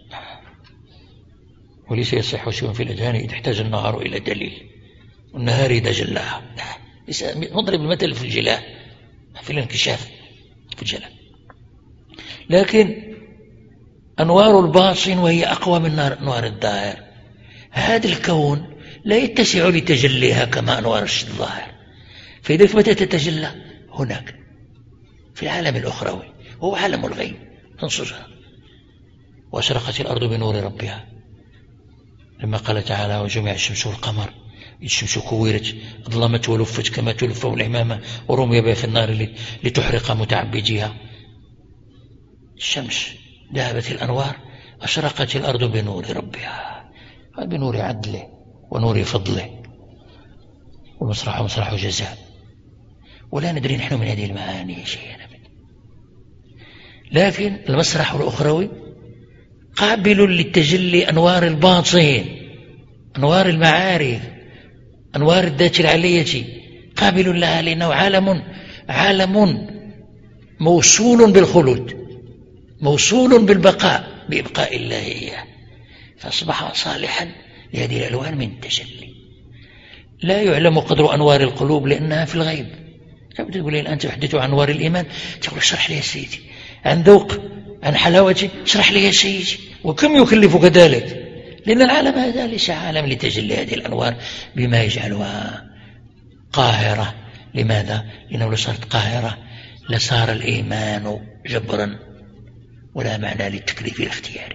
وليس يصح شيء في الأذهان إذا احتاج النهار إلى دليل، والنهار إذا جلاها. نضرب المثل في الجلاء، في الانكشاف في الجلاء، لكن أنوار الباطن وهي أقوى من أنوار الظاهر. هذا الكون لا يتسع لتجليها كما أنوار الظاهر، فإذا متى تتجلى؟ هناك في العالم الأخروي، هو عالم الغيب تنصجها. وأشرقت الأرض بنور ربها، لما قال تعالى وجمع الشمس والقمر، الشمس كورت ظلمت ولفت كما تلف العمامة ورمي بها في النار لتحرق متعبديها. الشمس ذهبت الأنوار، أشرقت الأرض بنور ربها، بنور عدله ونور فضله، والمسرح مسرح جزاء. ولا ندري نحن من هذه المعاني شيئا أبدا، لكن المسرح الأخروي قابل للتجلي أنوار الباطن، أنوار المعارف، أنوار الذات العلية، قابل لها، لأنه عالم عالم موصول بالخلود، موصول بالبقاء بإبقاء الله إياه، فأصبح صالحا لهذه الألوان من التجلي. لا يعلم قدر أنوار القلوب لأنها في الغيب. تقول لي الآن تحدث عن أنوار الإيمان، تقول اشرح لي يا سيدي، عن ذوق، عن حلاوة، اشرح لي يا سيدي. وكم يكلفك ذلك؟ لأن العالم هذا ليس عالم لتجلي هذه الأنوار بما يجعلها قاهرة. لماذا؟ لأنه لو صارت قاهرة لصار الإيمان جبرا ولا معنى للتكليف الاختياري،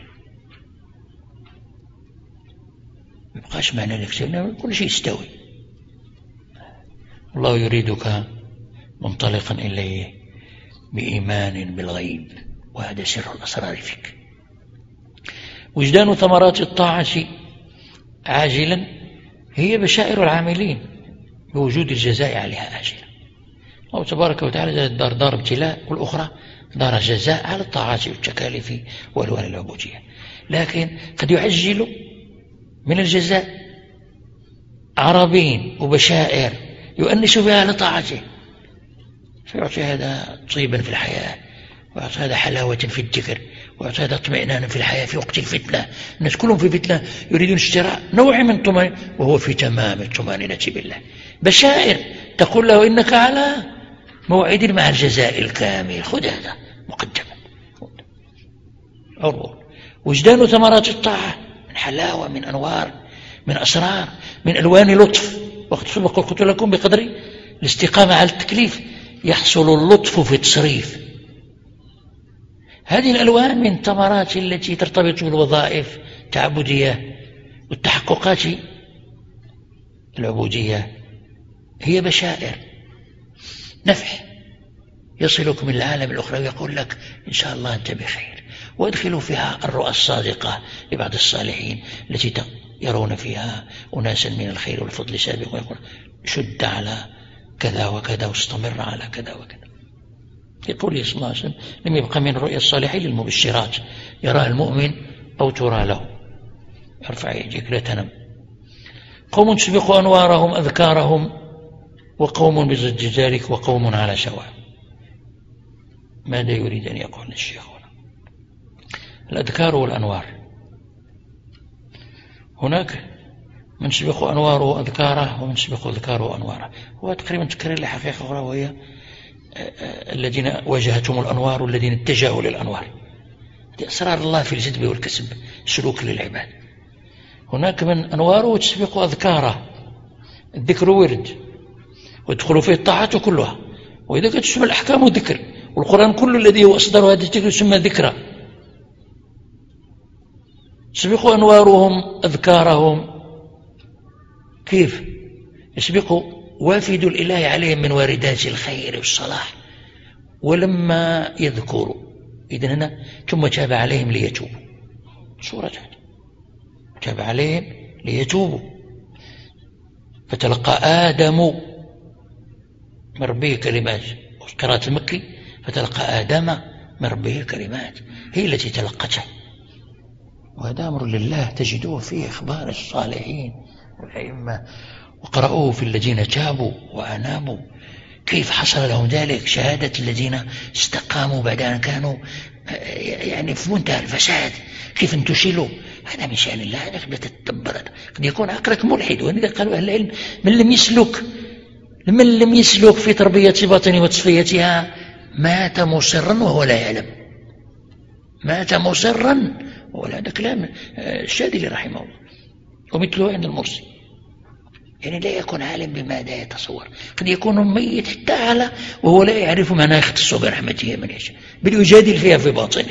ما يبقاش معنى الاختياري، كل شيء يستوي. الله يريدك منطلقا إليه بإيمان بالغيب، وهذا سر الأسرار فيك. وجدان ثمرات الطاعة عاجلا هي بشائر العاملين بوجود الجزاء عليها آجلا. الله تبارك وتعالى الدار دار ابتلاء، والأخرى دار جزاء على الطاعات والتكاليف والوان العبودية، لكن قد يعجل من الجزاء عربين وبشائر يؤنس بها على طاعته، فيعطي هذا طيبا في الحياة، ويعطي هذا حلاوة في الذكر، ويعطي هذا اطمئنانا في الحياة في وقت الفتنة. الناس كلهم في فتنة يريدون اشتراء نوع من طمأنينة، وهو في تمام الطمأنينة بالله. بشائر تقول له إنك على موعد مع الجزاء الكامل، خذ هذا مقدما. عروة وجدان ثمرات الطاعة من حلاوة، من أنوار، من أسرار، من ألوان لطف. وقت سبق قلت لكم بقدر الاستقامة على التكليف يحصل اللطف في التصريف. هذه الألوان من الثمرات التي ترتبط بالوظائف التعبدية والتحققات العبودية، هي بشائر نفع يصلك من العالم الأخرى ويقول لك إن شاء الله أنت بخير. وادخلوا فيها الرؤى الصادقة لبعض الصالحين التي يرون فيها أناسا من الخير والفضل سابق، ويقول شد على كذا وكذا واستمر على كذا وكذا. يقول صلى الله عليه وسلم لم يبقى من الرؤيا الصالحين للمبشرات يراها المؤمن أو ترى له. ارفع يديك لا تنم. قوم تسبق أنوارهم أذكارهم وقوم بضد ذلك وقوم على سواء. ماذا يريد أن يقول الشيخ هنا؟ الأذكار والأنوار، هناك من سبق أنواره أذكاره ومن سبق أذكاره أنواره. هو تقريبا تكرر لحقيقة أخرى، وهي الذين واجهتهم الأنوار والذين اتجهوا للأنوار. هذه أسرار الله في الجذب والكسب، سلوك للعباد. هناك من أنواره تسبق أذكاره، الذكر ورد ويدخل فيه الطاعات كلها، وإذا كانت تسمى الأحكام ذكر، والقرآن كل الذي هو أصدر هذا الذكر يسمى ذكرى. تسبق أنوارهم أذكارهم. كيف يسبق وافد الإله عليهم من واردات الخير والصلاح ولما يذكروا؟ إذن هنا ثم تاب عليهم ليتوبوا، سورة تاب عليهم ليتوبوا. فتلقى آدم من ربه كلمات، قراءة المكي فتلقى آدم من ربه كلمات، هي التي تلقته. وهذا أمر لله تجدوه في إخبار الصالحين والأئمة، وقرأوه في الذين تابوا وأنابوا كيف حصل لهم ذلك. شهادة الذين استقاموا بعد أن كانوا يعني في منتهى الفساد، كيف انتشلوا. هذا من شأن الله، هذا قد تتدبر. قد يكون عقلك ملحد، وإذا قالوا أهل العلم من لم يسلك من لم يسلك في تربية باطنه وتصفيتها مات مصرا وهو لا يعلم. مات مصرا ولا. هذا كلام الشاذلي رحمه الله، ومثله عند المرسي. يعني لا يكون عالم بماذا يتصور، قد يكون ميت حتى على وهو لا يعرف معنى يختص برحمته من يشاء، بل يجادل فيها في باطنه.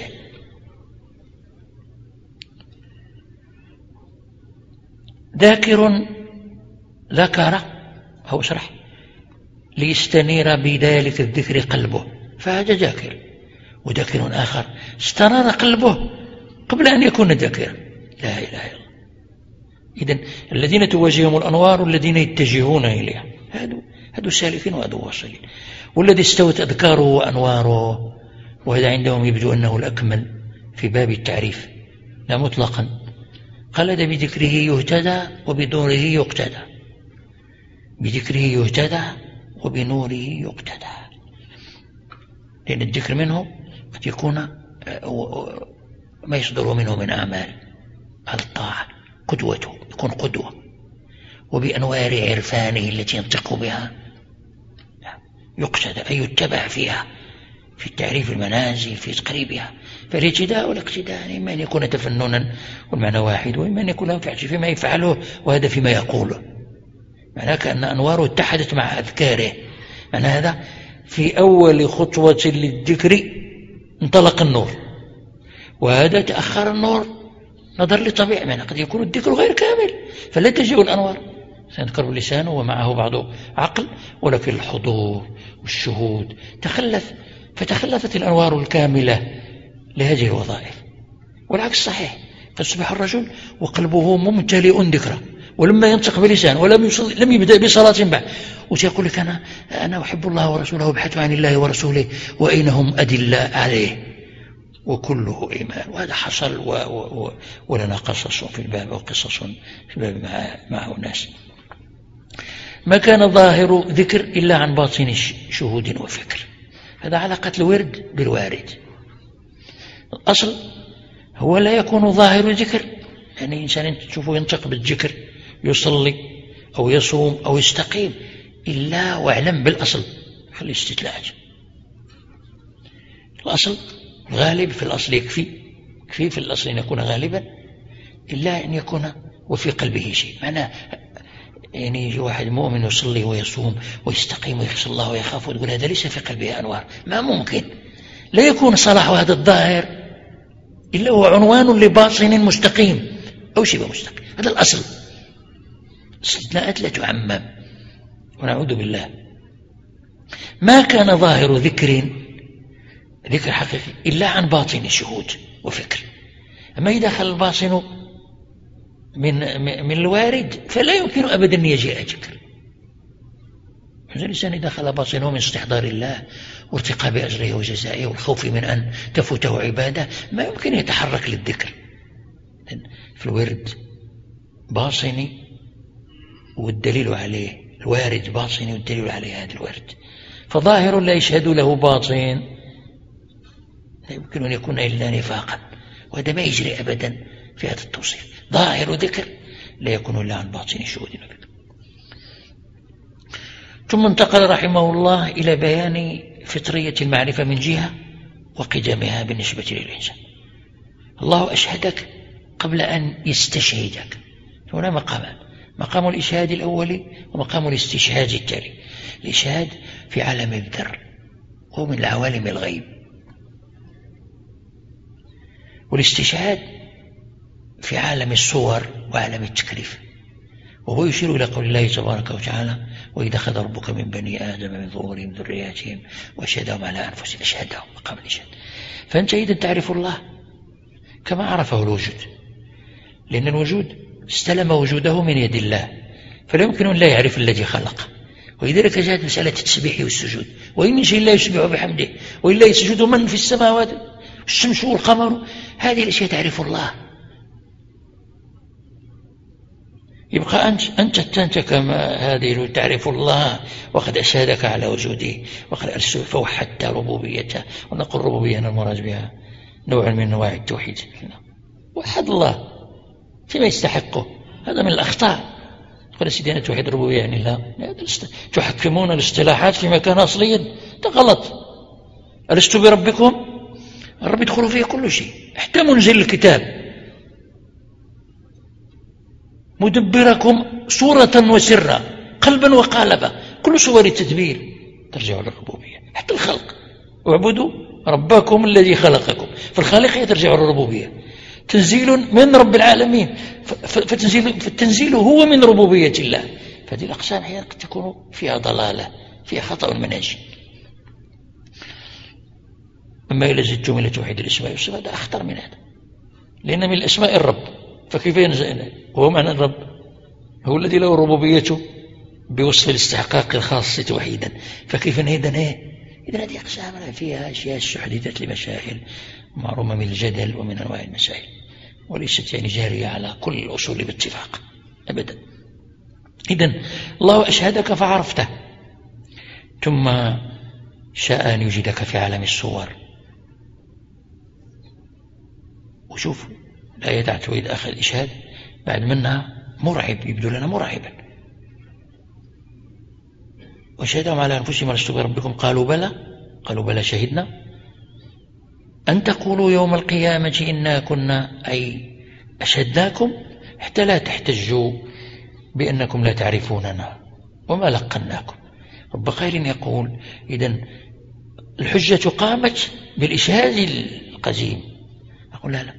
ذاكر ذكر أو اشرح ليستنير بذلك الذكر قلبه، فهذا ذاكر. وذاكر آخر استنار قلبه قبل أن يكون ذاكرا. لا إله إلا الله. إذن الذين تواجههم الأنوار الذين يتجهون إليها، هذو هذو سالكين وهذو واصلين. والذي استوت أذكاره وأنواره، وهذا عندهم يبدو أنه الأكمل في باب التعريف، لا مطلقا. قال بذكره يهتدى وبنوره يقتدى. بذكره يهتدى وبنوره يقتدى، لأن الذكر منه قد يكون ما يصدر منه من أعمال الطاعة، قدوته يكون قدوة. وبأنوار عرفانه التي ينطق بها يقتدى، أي يتبع فيها في التعريف المنازل في تقريبها. فالاهتداء والاقتداء يعني إما أن يكون تفننا والمعنى واحد، وإما أن يكون له تعجيل فيما يفعله وهذا فيما يقوله. معناه كأن أنواره اتحدت مع أذكاره. معنى هذا في أول خطوة للذكر انطلق النور، وهذا تأخر النور نظر لطبيعة. معنى قد يكون الذكر غير كامل فلا تجيء الأنوار، سيذكر باللسان ومعه بعض عقل، ولكن الحضور والشهود تخلف، فتخلفت الأنوار الكاملة لهذه الوظائف. والعكس صحيح، فتصبح الرجل وقلبه ممتلئ ذكرى، ولما ينطق بلسان ولم يصل لم يبدأ بصلاة بعد، ويقول لك أنا أنا أحب الله ورسوله وابحث عن الله ورسوله وأين هم أدلاء عليه، وكله إيمان. وهذا حصل و و و ولنا قصص في الباب وقصص في الباب مع مع ناس. ما كان ظاهر ذكر إلا عن باطن شهود وفكر. هذا علاقة الورد بالوارد. الأصل هو لا يكون ظاهر ذكر، يعني إنسان تشوفه ينطق بالذكر يصلي أو يصوم أو يستقيم إلا واعلم بالأصل. خلي استتلاعات. الأصل غالب في الأصل يكفي، يكفي في الأصل أن يكون غالبا إلا أن يكون وفي قلبه شيء. معناه يعني يجي واحد مؤمن يصلي ويصوم ويستقيم ويخشى الله ويخاف وتقول هذا ليس في قلبه أنوار، ما ممكن. لا يكون صلاح هذا الظاهر إلا هو عنوان لباطن مستقيم أو شبه مستقيم. هذا الأصل. استثناءات لا تعمم ونعوذ بالله. ما كان ظاهر ذكر ذكر حقيقي إلا عن باطن شهود وفكر. أما إذا دخل الباطن من من الوارد فلا يمكن أبدا أن يجيء ذكر. الإنسان إذا دخل باطنه من استحضار الله وارتقاب أجره وجزائه والخوف من أن تفوته عبادة ما يمكن يتحرك للذكر. في الورد باطني والدليل عليه، الوارد باطني والدليل عليه هذا الورد. فظاهر لا يشهد له باطن لا يمكن أن يكون إلا نفاقا، وهذا ما يجري أبدا في هذا التوصيف. ظاهر ذكر لا يكون إلا عن باطن شهود. ثم انتقل رحمه الله إلى بيان فطرية المعرفة من جهة وقدمها بالنسبة للإنسان. الله أشهدك قبل أن يستشهدك. هنا مقامان: مقام الإشهاد الأولي ومقام الاستشهاد التالي. الإشهاد في عالم الذر وهو من العوالم الغيب، والاستشهاد في عالم الصور وعالم التكليف، وهو يشير إلى قول الله تبارك وتعالى: وإذا أخذ ربك من بني آدم من ظهورهم ذرياتهم وأشهدهم على أنفسهم. أشهدهم مقام الإشهاد. فأنت إذا تعرف الله كما عرفه الوجود، لأن الوجود استلم وجوده من يد الله، فلا يمكن أن لا يعرف الذي خلق. ولذلك جاءت مسألة التسبيح والسجود: وإن من شيء لا يسبح بحمده وإلا يسجد من في السماوات الشمس والقمر. هذه الأشياء تعرف الله. يبقى أنت أنت أنت كما هذه تعرف الله وقد أشهدك على وجوده وقد أرسل فوحدت ربوبيته. ونقول ربوبية المراد بها نوع من أنواع التوحيد، وحد الله فيما يستحقه. هذا من الأخطاء. قال سيدنا توحيد الربوبية يعني لا تحكمون الاصطلاحات في مكان أصليا، ده غلط. ألست بربكم؟ الرب يدخل فيه كل شيء، حتى منزل الكتاب، مدبركم صورة وسرا قلبا وقالبا، كل صور التدبير ترجع للربوبية. حتى الخلق: اعبدوا ربكم الذي خلقكم. فالخالق ترجع للربوبية. تنزيل من رب العالمين، فتنزيل فالتنزيل هو من ربوبية الله. فهذه الأقسام أحيانا قد تكون فيها ضلالة، فيها خطأ منهجي. أما إذا زدتم إلى توحيد الأسماء والصفات هذا أخطر من هذا، لأن من الأسماء الرب، فكيف ينزل؟ وهو معنى الرب هو الذي له الربوبية بوصف الاستحقاق الخاص توحيدا، فكيف إذن إيه؟ إذن هذه أقسام فيها أشياء استحدثت لمسائل معرومة من الجدل ومن أنواع المسائل، وليست يعني جارية على كل الأصول باتفاق أبدا. إذن الله أشهدك فعرفته، ثم شاء أن يجدك في عالم الصور. وشوف الآية دعت وإذا أخذ الإشهاد بعد منها مرعب، يبدو لنا مرعبا: وشهدهم على أنفسهم ألست بربكم قالوا بلى قالوا بلى شهدنا أن تقولوا يوم القيامة إنا كنا أي أشهدناكم، حتى لا تحتجوا بأنكم لا تعرفوننا وما لقناكم. رب قائل يقول: إذن الحجة قامت بالإشهاد القديم. أقول لا لا،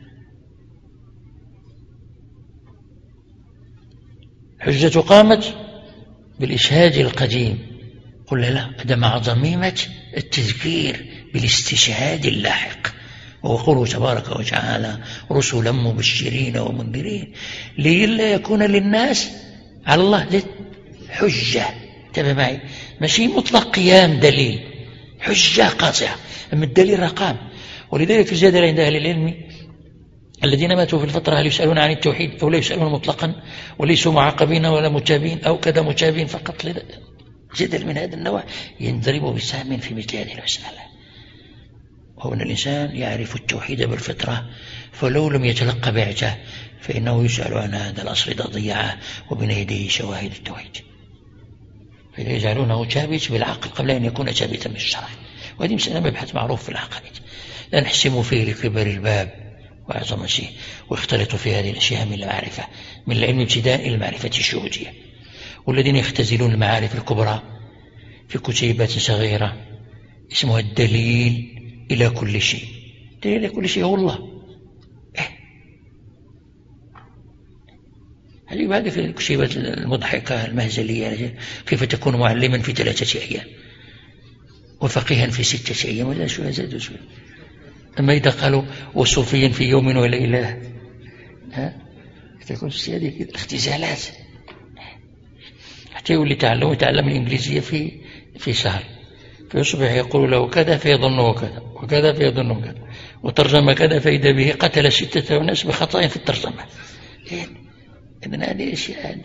الحجة قامت بالإشهاد القديم. قل لا، هذا مع ضميمة التذكير بالاستشهاد اللاحق، وهو قوله تبارك وتعالى: رسلا مبشرين ومنذرين لئلا يكون للناس على الله حجة. انتبه معي، ماشي مطلق قيام دليل، حجة قاطعة، أما الدليل رقام. ولذلك الجدل عند أهل العلم الذين ماتوا في الفترة هل يسألون عن التوحيد أو لا يسألون مطلقا وليسوا معاقبين ولا متابين أو كذا متابين فقط. جدل من هذا النوع ينضرب بسهم في مثل هذه المسألة، وهو أن الإنسان يعرف التوحيد بالفطرة، فلو لم يتلقى بعته فإنه يسأل عن هذا الأصل إذا ضيعه وبين يديه شواهد التوحيد، فيجعلونه ثابت بالعقل قبل أن يكون ثابتا بالشرع. وهذه مسألة مبحث معروف في العقائد، لا نحسم فيه لكبر الباب وعظمته، ويختلط في هذه الأشياء من المعرفة، من العلم ابتداء إلى المعرفة الشهودية. والذين يختزلون المعارف الكبرى في كتيبات صغيرة اسمها الدليل إلى كل شيء. الدليل إلى كل شيء هو الله. هذه هذه في الكتيبات المضحكة المهزلية، كيف تكون معلما في ثلاثة أيام وفقيها في ستة أيام، ولا شو زادوا شو. أما إذا قالوا وصوفيا في يوم وليلة، ها تكون هذه الاختزالات، حتى يولي تعلم يتعلم الإنجليزية في في شهر، فيصبح يقول له كذا فيظنه كذا وكذا فيظنه كذا، وترجم كذا فإذا به قتل ستة ناس بخطأ في الترجمة. إذن هذه أشياء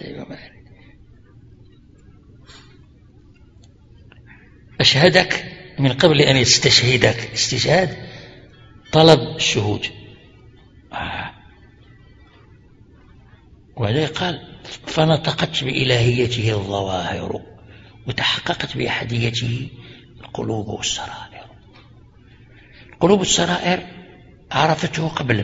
أشهدك من قبل أن يستشهدك. استشهاد طلب الشهود. آه. وهذا قال فنطقت بإلهيته الظواهر وتحققت بأحديته القلوب والسرائر. القلوب والسرائر عرفته قبلا،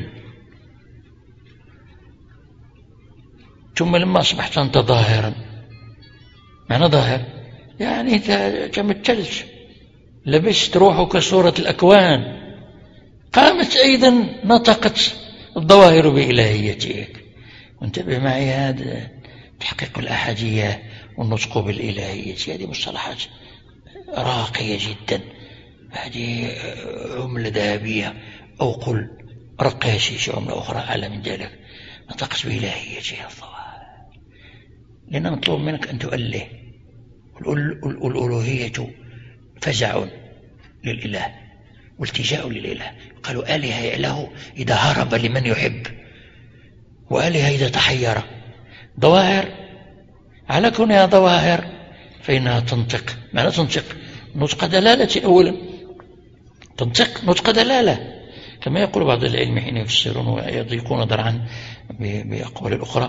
ثم لما أصبحت أنت ظاهرا. معنى ظاهر يعني تمثلت، لبست روحك صورة الأكوان، قامت أيضا نطقت الظواهر بإلهيتك. وانتبه معي، هذا تحقيق الأحدية والنطق بالإلهية، هذه مصطلحات راقية جدا، هذه عملة ذهبية، أو قل رقية شيء عملة أخرى أعلى من ذلك. نطقت بإلهيته الظواهر، لأن مطلوب منك أن تؤله. والألوهية فزع للإله والتجاء للإله. قالوا آلهة يأله إذا هرب لمن يحب، وآلهة إذا تحير. ظواهر على كونها ظواهر فإنها تنطق. معنى تنطق نطق دلالة أولا، تنطق نطق دلالة، كما يقول بعض العلم حين يفسرون ويضيقون ضرعا بأقوال الأخرى.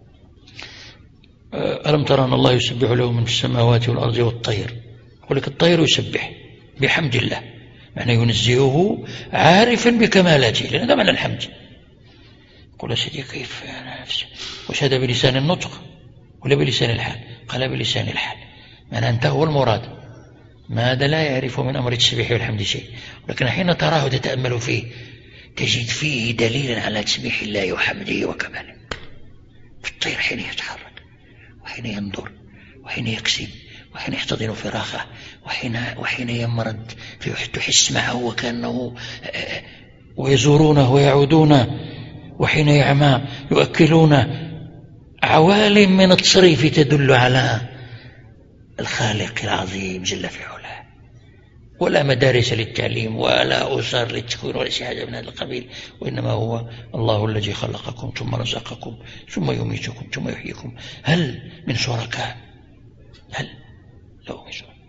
ألم ترى أن الله يسبح له من السماوات والأرض والطير؟ يقول لك الطير يسبح بحمد الله، معنى ينزهه عارفا بكمالاته، لأن هذا معنى الحمد. قل سيدي كيف وش هذا بلسان النطق ولا بلسان الحال؟ قال بلسان الحال، معنى أنت هو المراد. ما هذا لا يعرف من أمر التسبيح والحمد شيء، ولكن حين تراه تتأمل فيه تجد فيه دليلا على تسبيح الله وحمده وكماله. في الطير حين يتحرك وحين ينظر وحين يكسب وحين يحتضن فراخه وحين, وحين يمرض تحس معه وكأنه ويزورونه ويعودونه، وحين يعمى يؤكلونه. عوالم من التصريف تدل على الخالق العظيم جل في علاه. ولا مدارس للتعليم ولا أسر للتكوين ولا شيء حاجة من هذا القبيل، وإنما هو الله الذي خلقكم ثم رزقكم ثم يميتكم ثم يحييكم. هل من شركاء؟ هل له من شركاء؟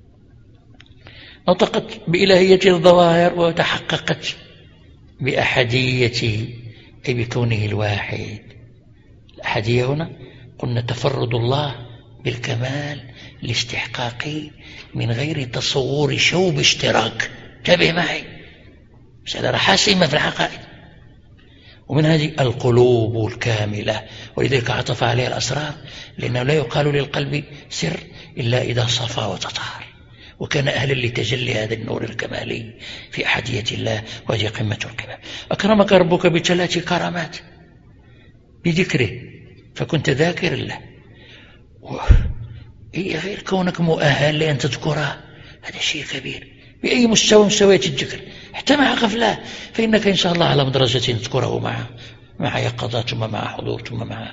نطقت بإلهية الظواهر وتحققت بأحديته، أي بكونه الواحد. الأحدية هنا قلنا تفرد الله بالكمال الاستحقاقي من غير تصور شوب اشتراك. انتبه معي، مسألة حاسمة في الحقائق. ومن هذه القلوب الكاملة، ولذلك عطف عليها الأسرار، لأنه لا يقال للقلب سر إلا إذا صفى وتطهر، وكان أهلا لتجلي هذا النور الكمالي في أحدية الله، وهذه قمة القمم. أكرمك ربك بثلاث كرامات: بذكره فكنت ذاكر له، هي غير كونك مؤهل لأن تذكرها، هذا شيء كبير. بأي مستوى مستويات الذكر، حتى مع غفلة، فإنك إن شاء الله على مدرجة تذكره مع مع يقظة، ثم مع حضور، ثم مع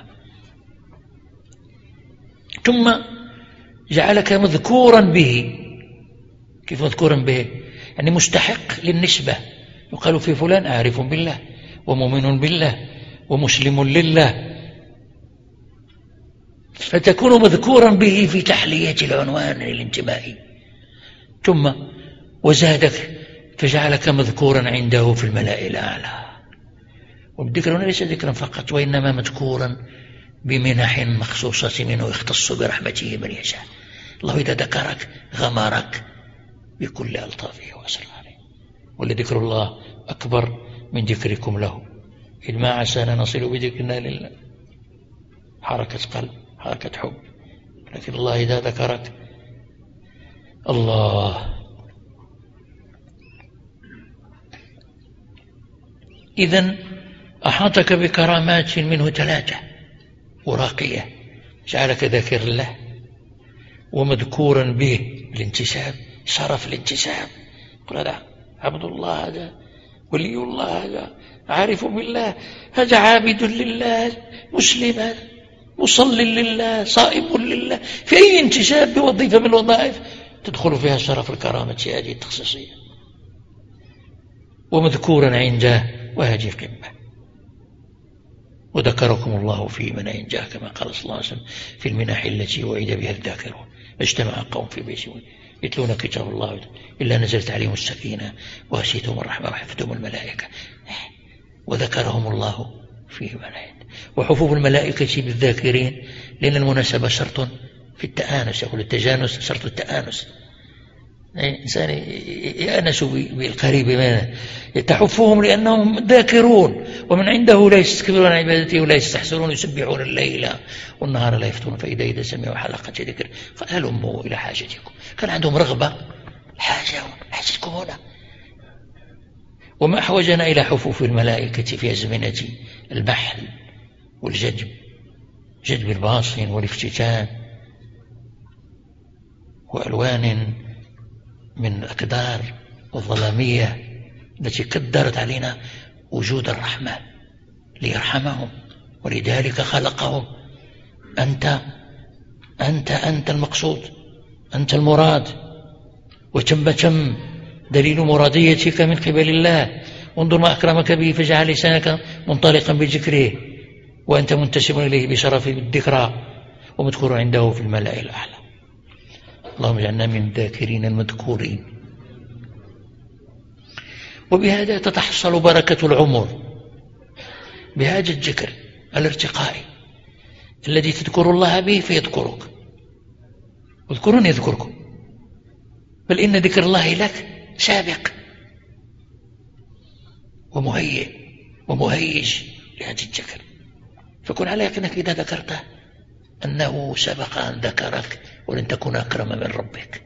ثم جعلك مذكورا به. كيف مذكورا به؟ يعني مستحق للنسبة. يقال في فلان عارف بالله ومؤمن بالله ومسلم لله، فتكون مذكورا به في تحلية العنوان الانتمائي. ثم وزادك فجعلك مذكورا عنده في الملأ الأعلى. والذكر هنا ليس ذكرا فقط، وإنما مذكورا بمنح مخصوصة منه يختص برحمته من يشاء. الله إذا ذكرك غمرك بكل ألطافه وأسراره. ولذكر الله أكبر من ذكركم له إذ ما عسانا نصل بذكرنا لله. حركة قلب، حركة حب. لكن الله إذا ذكرك الله. إذن أحاطك بكرامات منه ثلاثة وراقية، جعلك ذاكر الله ومذكورا به الانتساب، شرف الانتساب. قل هذا عبد الله، هذا ولي الله، هذا عارف بالله، هذا عابد لله، مسلم مصل لله، صائم لله. في أي انتساب بوظيفة من الوظائف تدخل فيها شرف الكرامة هذه التخصيصية، ومذكورا عنده، وهذه قمة. وذكركم الله في من عنده كما قال صلى الله عليه وسلم في المنح التي وعد بها الذاكرون. اجتمع قوم في بيت يتلون كتاب الله إلا نزلت عليهم السكينة وغشيتهم الرحمة وحفتهم الملائكة، وذكرهم الله في من عنده. وحفوظ الملائكة بالذاكرين، لأن المناسبة شرط في التآنس، يقول التجانس شرط التآنس. إنسان يأنس بالقريب منه، تحفهم لأنهم ذاكرون، ومن عنده لا يستكبرون عن عبادته ولا يستحسرون، يسبحون الليل والنهار لا يفتون. فإذا إذا سمعوا حلقة ذكر فهلموا إلى حاجتكم. كان عندهم رغبة، حاجة حاجتكم هنا. وما أحوجنا إلى حفوف الملائكة في أزمنة المحل والجدب، جدب الباصن والافتتان وألوان من الأقدار الظلامية التي قدرت علينا وجود الرحمة ليرحمهم، ولذلك خلقهم. أنت أنت أنت المقصود، أنت المراد، وتم تم دليل مراديتك من قبل الله. وانظر ما أكرمك به، فجعل لسانك منطلقا بذكره وأنت منتسب إليه بشرف الذكرى، ومذكور عنده في الملأ الأعلى. اللهم اجعلنا من الذاكرين المذكورين. وبهذا تتحصل بركة العمر، بهذا الذكر الارتقائي الذي تذكر الله به فيذكرك. واذكروني يذكركم، بل إن ذكر الله لك سابق ومهيئ ومهيج لهذا الذكر. فكن على يقينك إذا ذكرته أنه سبق أن ذكرك، ولن تكون أكرم من ربك.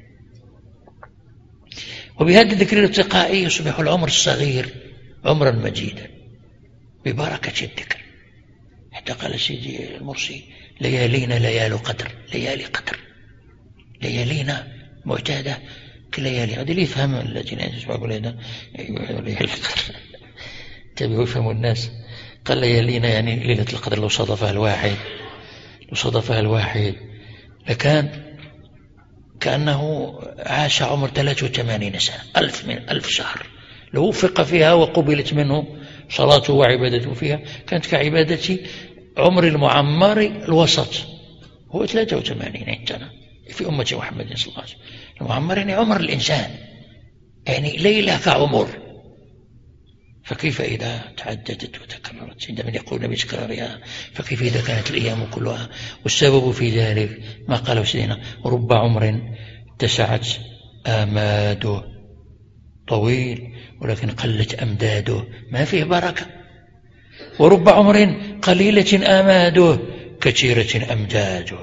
وبهذا الذكر الارتقائي يصبح العمر الصغير عمرا مجيدا ببركة الذكر. حتى قال سيدي المرسي: ليالينا ليال قدر، ليالي قدر، ليالينا معتادة كليالي. هذا اللي يفهم الذين يسمعوا هذا ليالي القدر، تبعوا يفهموا الناس. قال ليالينا يعني ليلة القدر لو صادفها الواحد، لو صادفها الواحد لكان كأنه عاش عمر ثلاثة وثمانين سنة، ألف من ألف شهر. لو وفق فيها وقبلت منه صلاته وعبادته فيها كانت كعبادة عمر المعمر الوسط، هو ثلاثة وثمانين سنة في أمة محمد صلى الله عليه وسلم. المعمر يعني عمر الإنسان، يعني ليلة كعمر. فكيف إذا تعددت وتكررت عندما يقولون بتكرارها؟ فكيف إذا كانت الأيام كلها؟ والسبب في ذلك ما قاله سيدنا: رب عمر اتسعت آماده، طويل ولكن قلت أمداده، ما فيه بركة. ورب عمر قليلة آماده، كثيرة أمداده.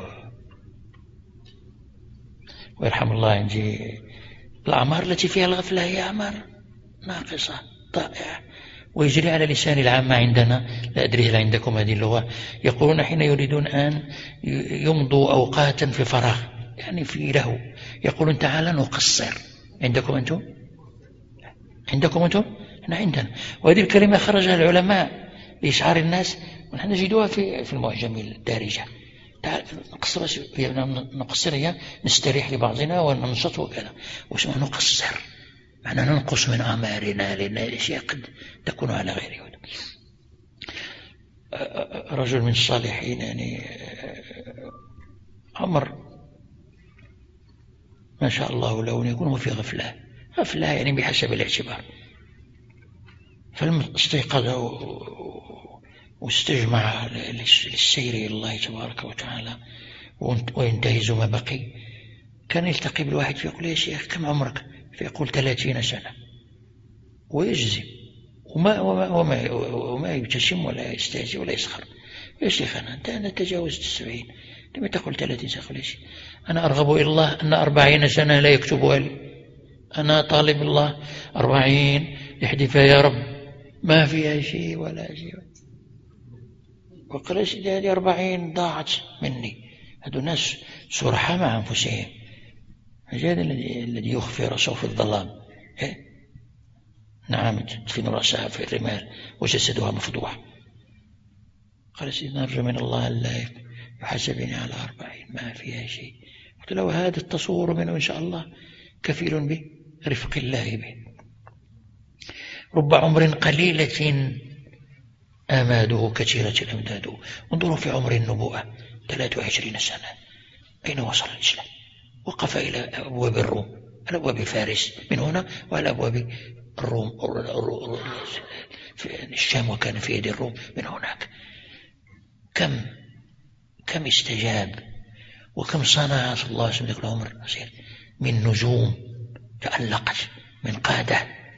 ويرحم الله عندي الأعمار التي فيها الغفلة هي أعمار ناقصة ضائعة. ويجري على لسان العامة عندنا، لا أدري هل عندكم هذه اللغة، يقولون حين يريدون أن يمضوا أوقاتا في فراغ، يعني في لهو، يقولون تعالى نقصر. عندكم أنتم؟ عندكم أنتم؟ احنا عندنا. وهذه الكلمة خرجها العلماء لإشعار الناس، ونحن نجدوها في في المعجم الدارجة. نقصر نقصر هي نستريح لبعضنا وننشط وكذا. واسمه نقصر معنى ننقص من أعمارنا، لأن الأشياء قد تكون على غير هدى. رجل من الصالحين يعني عمر ما شاء الله له أن يكون في غفلة، غفلة يعني بحسب الاعتبار. فلما استيقظ واستجمع للسير إلى الله تبارك وتعالى وينتهز ما بقي، كان يلتقي بالواحد فيقول: يا شيخ كم عمرك؟ فيقول: ثلاثين سنة، ويجزم وما, وما, وما, وما يبتسم ولا يستهزئ ولا يسخر. يا شيخنا أنت أنا تجاوزت السبعين، لما تقول ثلاثين سنة؟ ليش؟ أنا أرغب إلى الله أن أربعين سنة لا يكتبها لي. أنا طالب الله أربعين يحدثها يا رب ما فيها شيء ولا شيء. وقال سيدي هذه أربعين ضاعت مني. هذو ناس صرحاء مع أنفسهم. هذا الذي يخفي رأسه في الظلام. إيه؟ نعم تدفن رأسها في الرمال وجسدها مفضوح. قال سيدنا نرجو من الله ألا يحاسبني على أربعين ما فيها شيء. قلت له هذا التصور منه إن شاء الله كفيل به رفق الله به. رب عمر قليلة آماده كثيرة الأمداد. انظروا في عمر النبوءة ثلاث وعشرين سنة أين وصل الإسلام؟ وقف إلى أبواب الروم، الأبواب فارس من هنا وعلى أبواب الروم الشام وكان في يد الروم من هناك. كم كم استجاب وكم صنع صلى الله عليه وسلم ذلك العمر من نجوم تألقت من قادة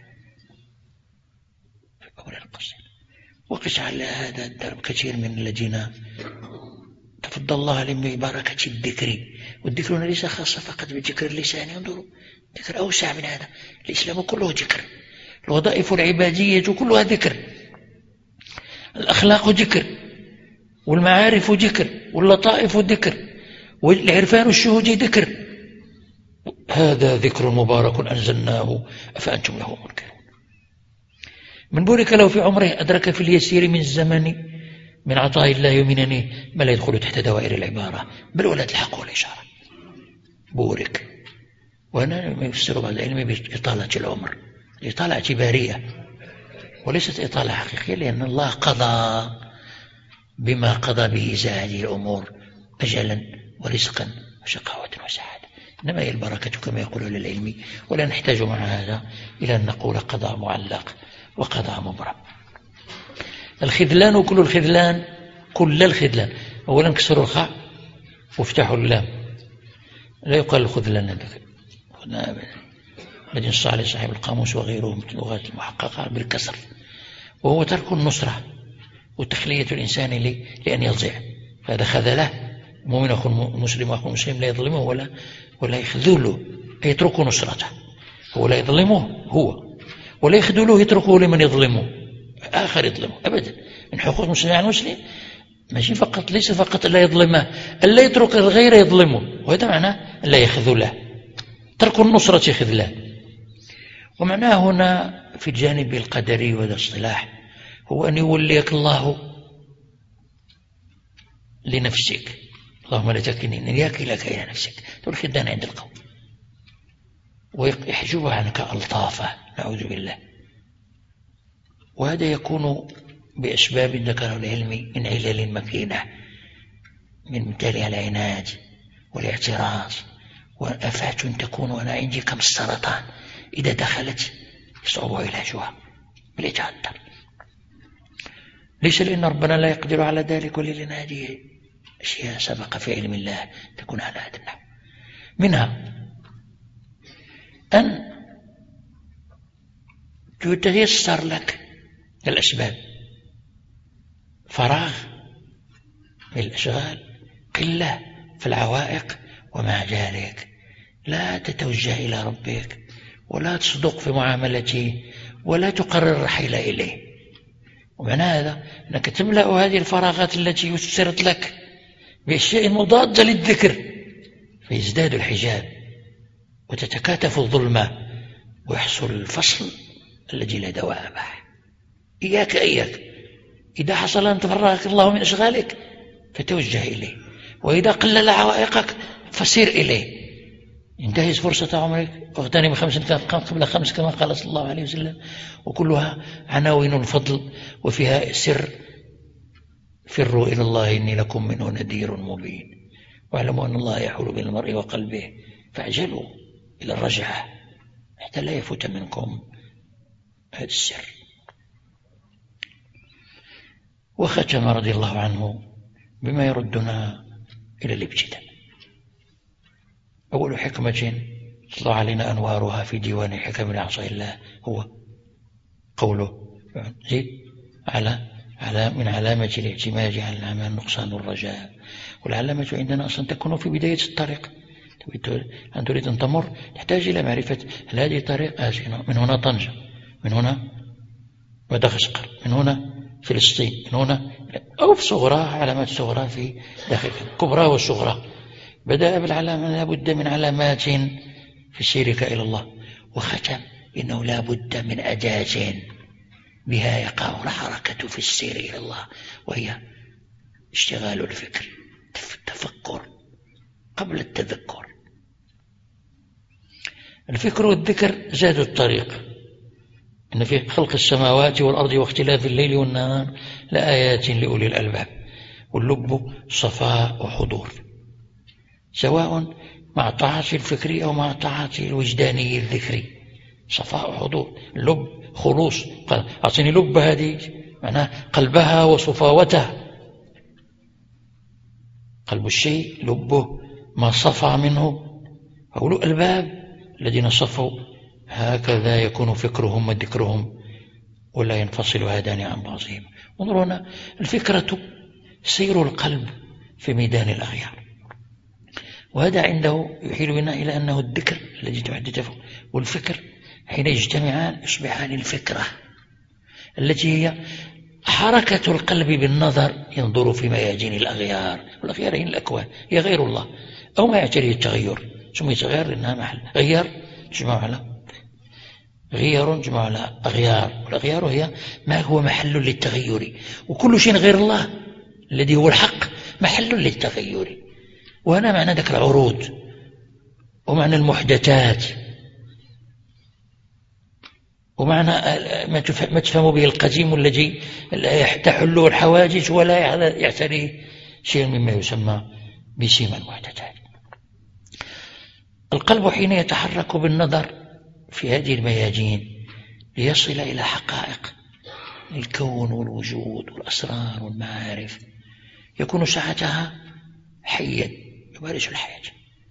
في أول القصة. وقس على هذا الدرب كثير من الذين تفضل الله عليهم ببركة الذكر، والذكر ليس خاصة فقط بذكر اللسان. انظروا ذكر أوسع من هذا. الإسلام كله ذكر، الوظائف العبادية كلها ذكر، الأخلاق ذكر، والمعارف ذكر، واللطائف ذكر، والعرفان الشهودي ذكر. هذا ذكر مبارك أنزلناه أفأنتم له منكرون. من بورك له في عمره أدرك في اليسير من الزمن من عطاء الله ومننه ما لا يدخل تحت دوائر العبارة بل ولا الحق والإشارة. بورك. وأنا يفسر بعض العلم بإطالة العمر، إطالة اعتبارية وليست إطالة حقيقية، لأن الله قضى بما قضى به هذه الأمور أجلا ورزقا وشقاوة وسعادة. إنما هي البركة كما يقول أهل العلم، ولا نحتاج مع هذا إلى أن نقول قضاء معلق وقضاء مبرم. الخذلان كل الخذلان كل الخذلان. أولا كسروا الخاء وافتحوا اللام، لا يقال الخذلان. الذي نص عليه صاحب القاموس وغيره من اللغات المحققة بالكسر، وهو ترك النصرة وتخلية الإنسان لأن يضيع. فهذا خذله. مؤمن أخو مسلم وأخو مسلم لا يظلمه ولا ولا يخذله، يترك نصرته. هو لا يظلمه هو، ولا يخذله يتركه لمن يظلمه آخر يظلمه أبدا. من حقوق المسلم على المسلم ماشي فقط، ليس فقط لا يظلمه، ألا يترك الغير يظلمه، وهذا معناه لا يخذله. ترك النصرة خذلان. ومعناه هنا في الجانب القدري وهذا اصطلاح هو أن يوليك الله لنفسك. اللهم لا تكلني إياك لك إلى نفسك. تقول خذلان عند القوم ويحجبها عنك ألطافة، نعوذ بالله. وهذا يكون بأسباب ذكره العلم من علل مكينة، من مثالها العناد والاعتراض وآفات تكون. وأنا عندي كم السرطان إذا دخلت يصعب علاجها بل يتعذر، ليس لأن ربنا لا يقدر على ذلك، ولأن هذه أشياء سبق في علم الله تكون على هذا النحو. منها أن تتيسر لك الأسباب، فراغ من الأشغال، قلة في العوائق، ومع ذلك لا تتوجه إلى ربك ولا تصدق في معاملته ولا تقرر الرحيل إليه. ومعنى هذا أنك تملأ هذه الفراغات التي يسرت لك بأشياء مضادة للذكر، فيزداد الحجاب وتتكاتف الظلمة ويحصل الفصل الذي لا دواء به. إياك إياك إذا حصل أن تفرغك الله من أشغالك فتوجه إليه، وإذا قلل عوائقك فسير إليه. انتهز فرصة عمرك واغتنم خمس قبل خمس كما قال صلى الله عليه وسلم، وكلها عناوين الفضل وفيها سر. فروا إلى الله إني لكم منه نذير مبين، واعلموا أن الله يحول بين المرء وقلبه، فاعجلوا إلى الرجعة حتى لا يفوت منكم هذا السر. وختم رضي الله عنه بما يردنا إلى الابتداء. أول حكمة تطلع علينا أنوارها في ديوان حكم العصا الله هو قوله زيد على على من علامة الاعتماد على الأعمال نقصان الرجاء. والعلامة عندنا أصلا تكون في بداية الطريق. أن تريد أن تمر تحتاج إلى معرفة هل هذه طريق آسنة، من هنا طنجة، من هنا مدغشقر، من هنا فلسطين، من هنا أو في صغرى، علامات صغرى في داخل كبرى والصغرى. بدأ بالعلامة لابد من علامات في سيرك إلى الله، وختم إنه لابد من أداة بها يقع الحركة في السير إلى الله، وهي اشتغال الفكر، التفكر قبل التذكر. الفكر والذكر زاد الطريق. إن في خلق السماوات والأرض واختلاف الليل والنهار لآيات لأولي الألباب. واللب صفاء وحضور، سواء مع طاعة الفكري أو مع طاعة الوجداني الذكري. صفاء وحضور، اللب خلوص. أعطيني لب، هذه معناه قلبها وصفاوتها. قلب الشيء لبه ما صفى منه. أولو الألباب الذين صفوا هكذا يكون فكرهم وذكرهم، ولا ينفصل هذان عن بعضهم. انظروا هنا، الفكرة سير القلب في ميدان الأغيار، وهذا عنده يحيل بنا إلى أنه الذكر الذي تحدث فيه والفكر حين يجتمعان يصبحان الفكرة التي هي حركة القلب بالنظر، ينظر في ميادين الأغيار. والأغيار هي الأكوان، هي غير الله أو ما يعتريه التغير. سمي تغير لأنها محل غير، جمع على غير، جمع على أغيار. والأغيار هي ما هو محل للتغير، وكل شيء غير الله الذي هو الحق محل للتغير. وهنا معنى ذلك العروض، ومعنى المحدثات، ومعنى ما تفهم به القديم الذي لا تحله الحواجز ولا يعتريه شيء مما يسمى بسيما المحدثات. القلب حين يتحرك بالنظر في هذه الميادين ليصل إلى حقائق الكون والوجود والأسرار والمعارف، يكون ساعتها حيا يمارس الحياة،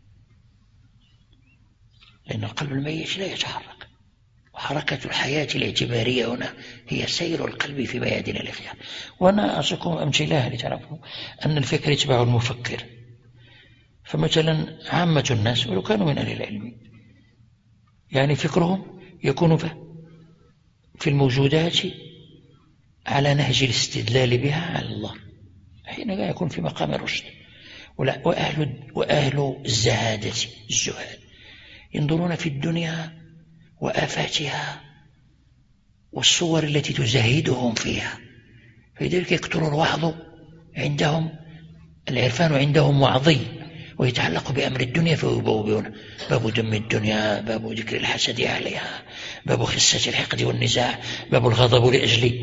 لأن القلب الميت لا يتحرك. وحركة الحياة الاعتبارية هنا هي سير القلب في ميادين الأغيار. وأنا أعطيكم أمثلة لتعرفوا أن الفكر يتبع المفكر. فمثلا عامة الناس ولو كانوا من أهل العلم، يعني فكرهم يكون في الموجودات على نهج الاستدلال بها على الله، حين لا يكون في مقام الرشد. وأهل, وأهل الزهادة الزهاد ينظرون في الدنيا وآفاتها والصور التي تزهدهم فيها، فلذلك يكثر الوعظ عندهم، العرفان عندهم وعظي، ويتعلق بأمر الدنيا فيبوبون باب دم الدنيا، باب ذكر الحسد عليها، باب خسة الحقد والنزاع، باب الغضب لأجل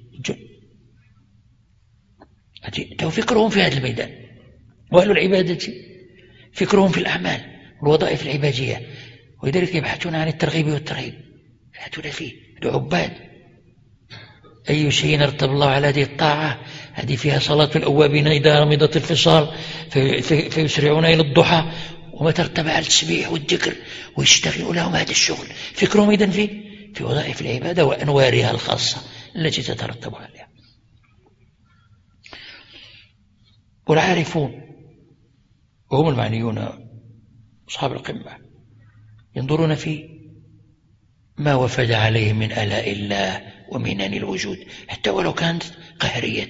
فكرهم في هذا الميدان. وأهل العبادة فكرهم في الأعمال والوظائف العبادية، ولذلك يبحثون عن الترغيب والترهيب، يبحثون فيه عباد. أي شيء نرتب الله على هذه الطاعة، هذه فيها صلاة الأوابين إذا رمضت الفصال في في فيسرعون إلى الضحى، وما ترتب على التسبيح والذكر، ويشتغل لهم هذا الشغل. فكرهم إذن في في وظائف العبادة وأنوارها الخاصة التي تترتب عليها. والعارفون وهم المعنيون أصحاب القمة ينظرون في ما وفد عليه من آلاء الله ومنن الوجود، حتى ولو كانت قهرية.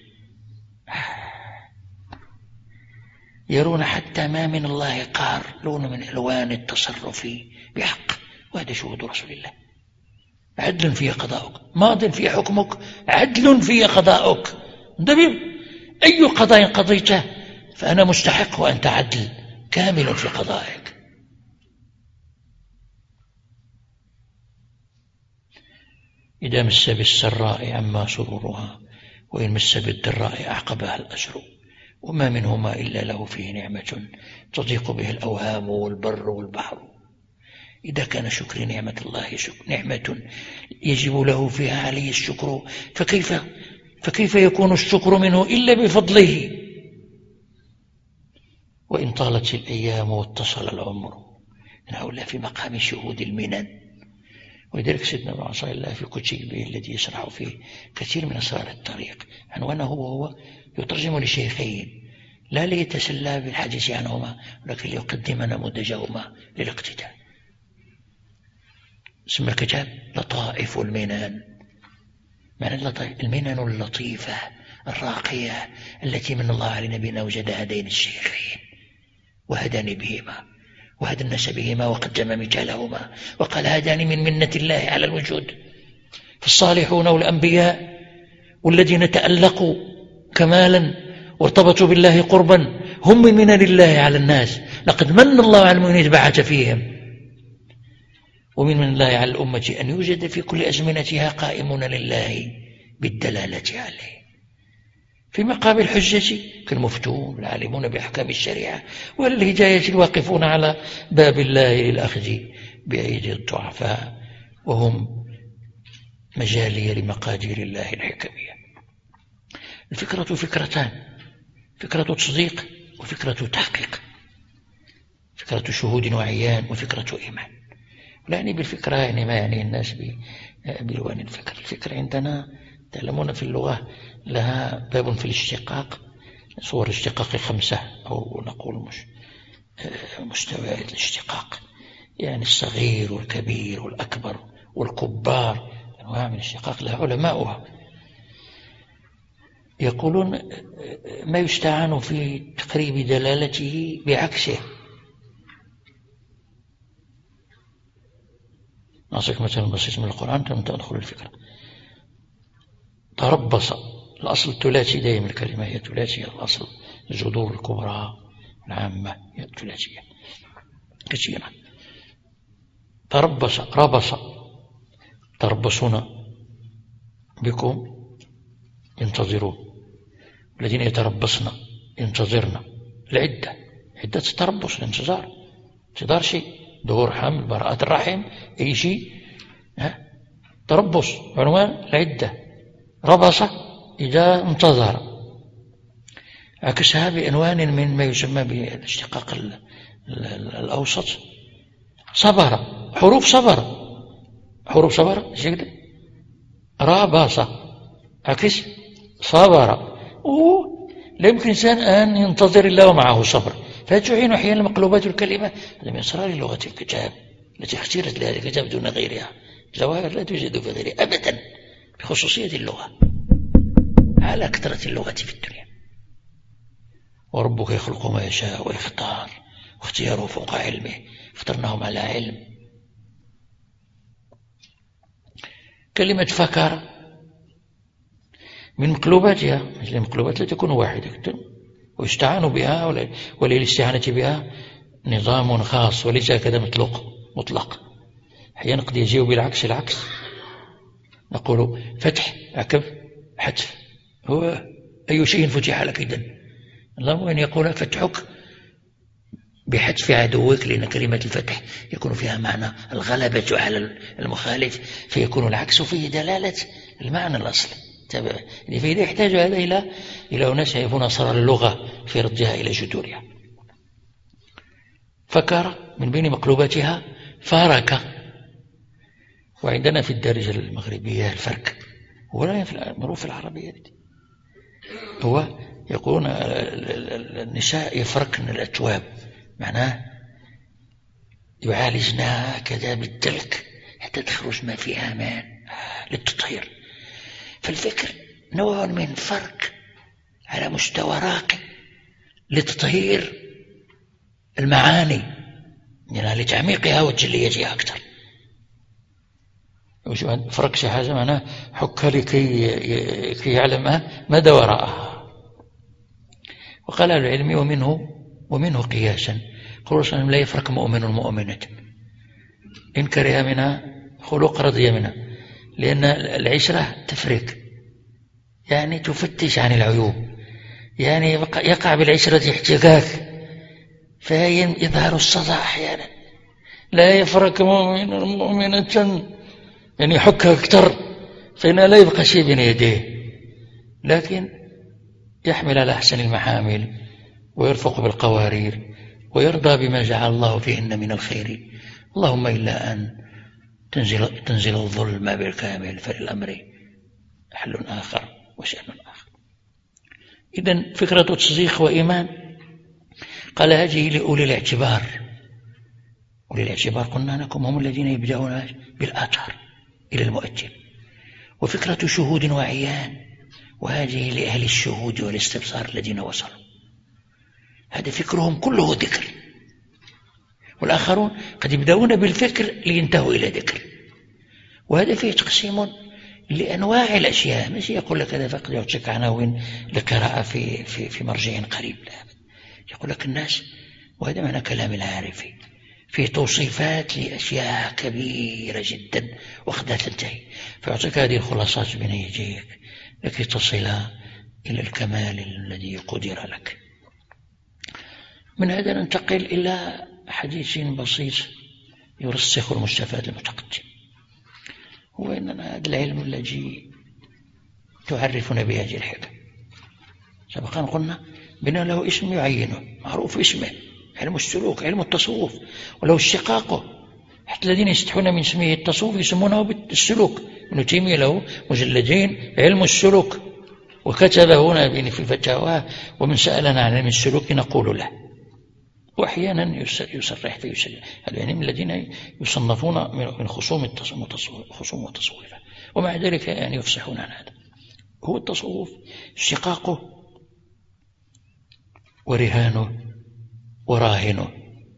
يرون حتى ما من الله قار لون من ألوان التصرف بحق، وهذا شهود رسول الله. عدل في قضاؤك، ماض في حكمك، عدل في قضاؤك. انتبه، أي قضاء قضيته فأنا مستحق وأنت عدل كامل في قضائك. إذا مس بالسراء عما سرورها، وإن مس بالضراء أعقبها الأجر، وما منهما إلا له فيه نعمة تضيق به الأوهام والبر والبحر. إذا كان شكر نعمة الله شكر نعمة يجب له فيها عليه الشكر، فكيف فكيف يكون الشكر منه إلا بفضله؟ وإن طالت الأيام واتصل العمر، هؤلاء في مقام شهود المنن، ولذلك سيدنا ابن عصا الله في كتبه الذي يشرح فيه كثير من أسرار الطريق عنوانه وهو يترجم لشيخين لا ليتسلى بالحديث عنهما ولكن ليقدم نموذجهما للاقتداء. اسم الكتاب لطائف المنن. معنى اللطائف المنن اللطيفة الراقية التي من الله علينا بنا وجد هذين الشيخين وهداني بهما وهدى الناس بهما وقدم مثالهما وقال هداني من منة الله على الوجود. فالصالحون والأنبياء والذين تألقوا كمالا وارتبطوا بالله قربا هم من منن الله على الناس. لقد من الله على المؤمنين بعث فيهم. ومن من الله على الأمة أن يوجد في كل أزمنتها قائمون لله بالدلالة عليه في مقام الحجة كالمفتون العالمون بأحكام الشريعة والهداية الواقفون على باب الله للأخذ بأيدي الضعفاء وهم مجالية لمقادير الله الحكمية. الفكرة فكرتان: فكرة تصديق وفكرة تحقيق، فكرة شهود وعيان وفكرة إيمان. لا يعني بالفكرة يعني ما يعني الناس بلوان الفكر. الفكرة عندنا تعلمون في اللغة لها باب في الاشتقاق، صور الاشتقاق خمسة أو نقول مش مستويات الاشتقاق، يعني الصغير والكبير والأكبر والكبار، أنواع من الاشتقاق لها علماؤها. يقولون ما يستعان في تقريب دلالته بعكسه. نعطيك مثلا بسيط من القرآن تدخل الفكرة. تربص، الأصل الثلاثي دائما الكلمة هي ثلاثية، الأصل الجذور الكبرى العامة هي الثلاثية كثيرا. تربص، ربص، تربصون بكم ينتظرون، الذين يتربصن ينتظرن، العدة عدة التربص الانتظار، انتظار شيء، دور حمل، براءة الرحم، أي شيء. تربص عنوان العدة. ربص إذا انتظر. عكسها بعنوان من ما يسمى بالاشتقاق الأوسط. صبر، حروف صبر، حروف صبر شكل رابص عكس صبر. لا يمكن إنسان أن ينتظر الله ومعه صبر، فتعين أحيانا مقلوبات الكلمة. هذا من أسرار لغة الكتاب التي اختيرت لهذا الكتاب دون غيرها، جواهر لا توجد في غيرها أبدا، بخصوصية اللغة على كثرة اللغة في الدنيا. وربك يخلق ما يشاء ويختار واختياره فوق علمه، اخترناهم على علم. كلمة فكر من مقلوباتها، مثل المقلوبات لا تكون واحدة ويستعان بها وللاستعانة بها نظام خاص وليس كذا مطلق مطلق. أحيانا قد يجيء بالعكس العكس، نقول فتح عكف حتف. هو أي شيء فتح لك إذن؟ الله أن يقول فتحك بحتف عدوك، لأن كلمة الفتح يكون فيها معنى الغلبة على المخالف، فيكون العكس فيه دلالة المعنى الأصلي. فإذا يحتاج هذا إلى إلى أناس يعرفون أسرار اللغة في ردها إلى جذورها. فكر من بين مقلوباتها فارك، وعندنا في الدارجة المغربية الفرك، ولا في المعروف العربية هو يقولون النساء يفركن الأتواب، معناه يعالجنا كذا بالدلك حتى تخرج ما فيها مان للتطهير. فالفكر نوع من فرك على مستوى راقي لتطهير المعاني، يعني لتعميقها وتجليتها أكثر. فرك شي حاجة معناه حكها لكي يعلمها ماذا وراءها. وقال العلم ومنه ومنه قياسا قول صلى الله عليه وسلم لا يفرق مؤمن مؤمنة إن كره منها خلق رضي منها، لأن العشرة تفرق، يعني تفتش عن العيوب، يعني يقع بالعشرة احتكاك فيظهر الصدى أحيانا. لا يفرق مؤمن مؤمنة يعني يحكها أكثر فإن لا يبقى شيء بين يديه، لكن يحمل على أحسن المحامل ويرفق بالقوارير ويرضى بما جعل الله فيهن من الخير. اللهم إلا أن تنزل, تنزل الظلم بالكامل، فللأمر حل آخر وشأن آخر. إذن فكرة تصديق وإيمان قال هذه لأولي الاعتبار. أولي الاعتبار قلنا لكم هم الذين يبدأون بالآثار إلى المؤثر، وفكرة شهود وعيان، وهذه لأهل الشهود والاستبصار الذين وصلوا، هذا فكرهم كله ذكر، والآخرون قد يبدأون بالفكر لينتهوا إلى ذكر. وهذا فيه تقسيم لأنواع الأشياء، مش يقول لك هذا فقد يعطيك عناوين لقراءة في, في, في مرجع قريب، لا، يقول لك الناس، وهذا معنى كلام العارفي، في توصيفات لأشياء كبيرة جدا وقد لا تنتهي، فيعطيك هذه الخلاصات بين يديك لكي تصل إلى الكمال الذي قدر لك. من هذا ننتقل إلى حديث بسيط يرسخ المستفاد المتقدم، هو أننا هذا العلم الذي تعرفنا بهذه الحكم سبقا قلنا بأن له اسم يعينه معروف اسمه، علم السلوك، علم التصوف، وله اشتقاقه، حتى الذين يستحون من اسمه التصوف يسمونه بالسلوك. ابن تيمية له مجلدين علم السلوك، وكتب هنا في فتاواه ومن سألنا عن علم السلوك نقول له، وأحيانا يصرح في يسلم. هذا يعني من الذين يصنفون من خصوم التصوف، ومع ذلك يعني يفصحون عن هذا. هو التصوف اشتقاقه ورهانه وراهنه.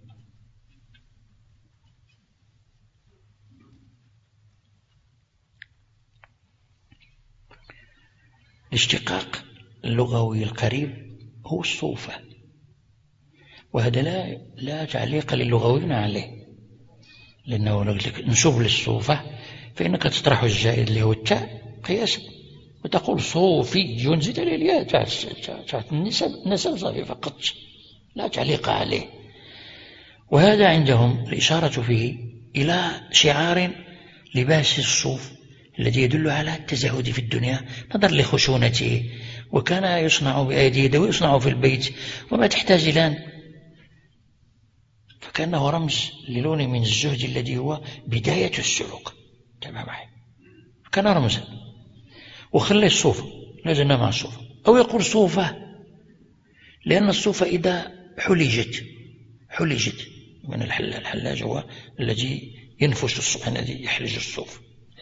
الاشتقاق اللغوي القريب هو الصوفة، وهذا لا لا تعليق للغويين عليه، لأنه لو نسب للصوفة فإنك تطرح الزائد اللي هو التاء قياسا وتقول صوفي ينزل الياء تحت النسب نسب صافي فقط، لا تعليق عليه. وهذا عندهم الإشارة فيه إلى شعار لباس الصوف الذي يدل على التزهد في الدنيا نظر لخشونته، وكان يصنع بأيدي يده ويصنع في البيت وما تحتاج لان، فكأنه رمز للون من الزهد الذي هو بداية السلوك. تمام معي، كان رمزا. وخلي الصوفة لازلنا مع الصوفة، أو يقول صوفة لأن الصوفة إذا حلجت حلجت من الحلاج، الحلاج هو الذي ينفش الصوف، الذي يحلج الصوف،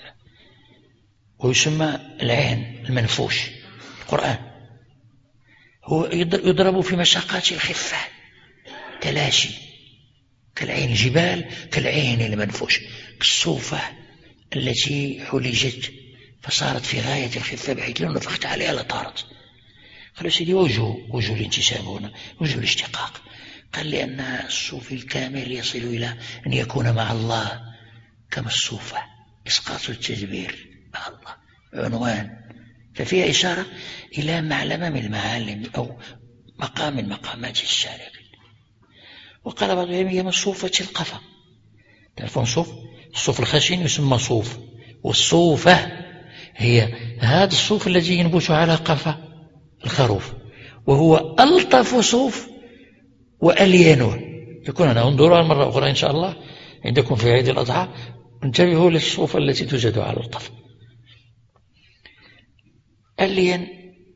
ويسمى العين المنفوش. القرآن هو يضرب في مشاقات الخفة تلاشي كالعين، جبال كالعين المنفوش، الصوفة التي حلجت فصارت في غاية الخفة بحيث لو نفخت عليها لطارت. قالوا سيدي وجه وجه الانتساب هنا، وجه الاشتقاق. قال لأن الصوفي الكامل يصل إلى أن يكون مع الله كما الصوفة، إسقاط التدبير مع الله عنوان، ففيها إشارة إلى معلمة من المعالم أو مقام من مقامات السالك. وقال بعض العلماء من صوفة القفا، تعرفون صوف؟ الصوف الخشن يسمى صوف، والصوفة هي هذا الصوف الذي ينبت على قفا الخروف، وهو ألطف صوف وألينه. يكون أنا انظروا مرة أخرى إن شاء الله عندكم في عيد الأضحى، انتبهوا للصوفة التي توجد على الطف. ألين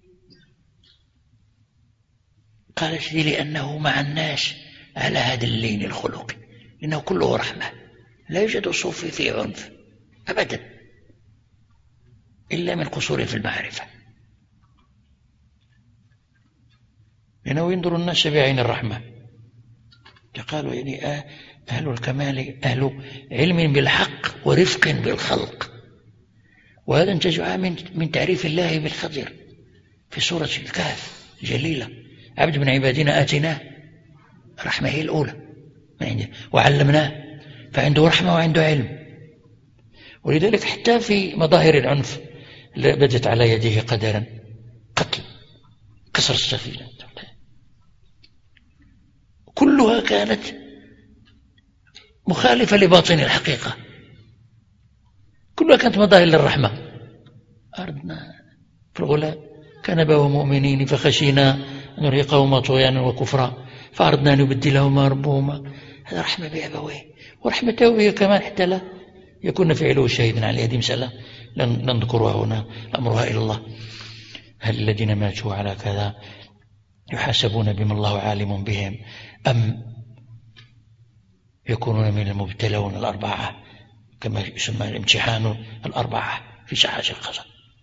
قال سيدي لأنه مع الناس على هذا اللين الخلقي، إنه كله رحمة، لا يوجد صوفي فيه عنف أبدا إلا من قصوره في المعرفة، لأنه ينظر الناس بعين الرحمة. قالوا يعني أهل الكمال أهل علم بالحق ورفق بالخلق، وهذا انتجع من من تعريف الله بالخضر في سورة الكهف الجليلة، عبد من عبادنا آتناه رحمة هي الأولى وعلمناه، فعنده رحمة وعنده علم. ولذلك حتى في مظاهر العنف بدت على يده قدرا، قتل، كسر السفينة، كلها كانت مخالفة لباطن الحقيقة، كلها كانت مظاهر للرحمة. أردنا في الغلاء كان أبواه مؤمنين فخشينا أن نرهقهما طغيانا وكفرا فأردنا أن نبدلهما ربهما. هذا رحمة بأبويه، ورحمته به كمان حتى لا يكون فعله شهيدا عليه. هذه مسألة لن نذكرها هنا، أمرها إلى الله. هل الذين ماتوا على كذا يحاسبون بما الله عالم بهم أم يكونون من المبتلون الأربعة كما يسمى الامتحان الأربعة في ساعة القضاء؟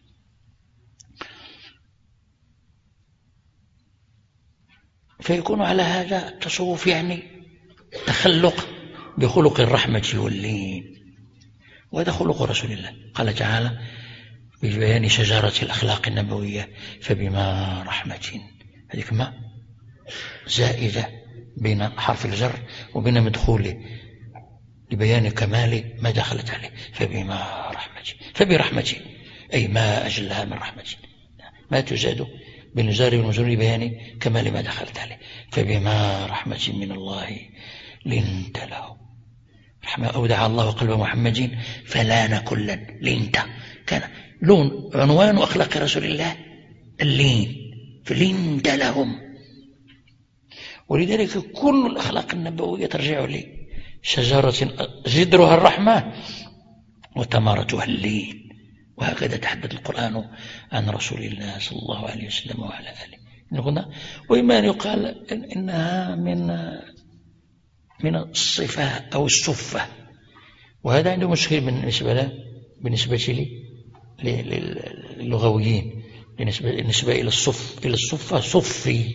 فيكون على هذا التصوف يعني تخلق بخلق الرحمة واللين، وهذا خلق رسول الله. قال تعالى ببيان شجرة الأخلاق النبوية فبما رحمة، هذه كما زائدة بين حرف الجر وبين مدخوله لبيان كمال ما دخلت عليه. فبما رحمة، فبرحمة أي ما أجلها من رحمة، ما تزاد بالنزار والمزور لبيان كمال ما دخلت عليه. فبما رحمة من الله لنت له، رحمة أودع الله قلب محمد فلان كلا لنت، كان لون عنوان أخلاق رسول الله اللين، فلنت لهم. ولذلك كل الأخلاق النبوية ترجع لي شجرة جذرها الرحمة وثمرتها اللين. وهكذا تحدث القرآن عن رسول الله صلى الله عليه وسلم وعلى آله. وإما أن يقال إنها من من الصفة أو الصفة، وهذا عنده مشكل بالنسبة له بالنسبة لي للغويين، بالنسبة إلى الصف إلى الصفة صفي.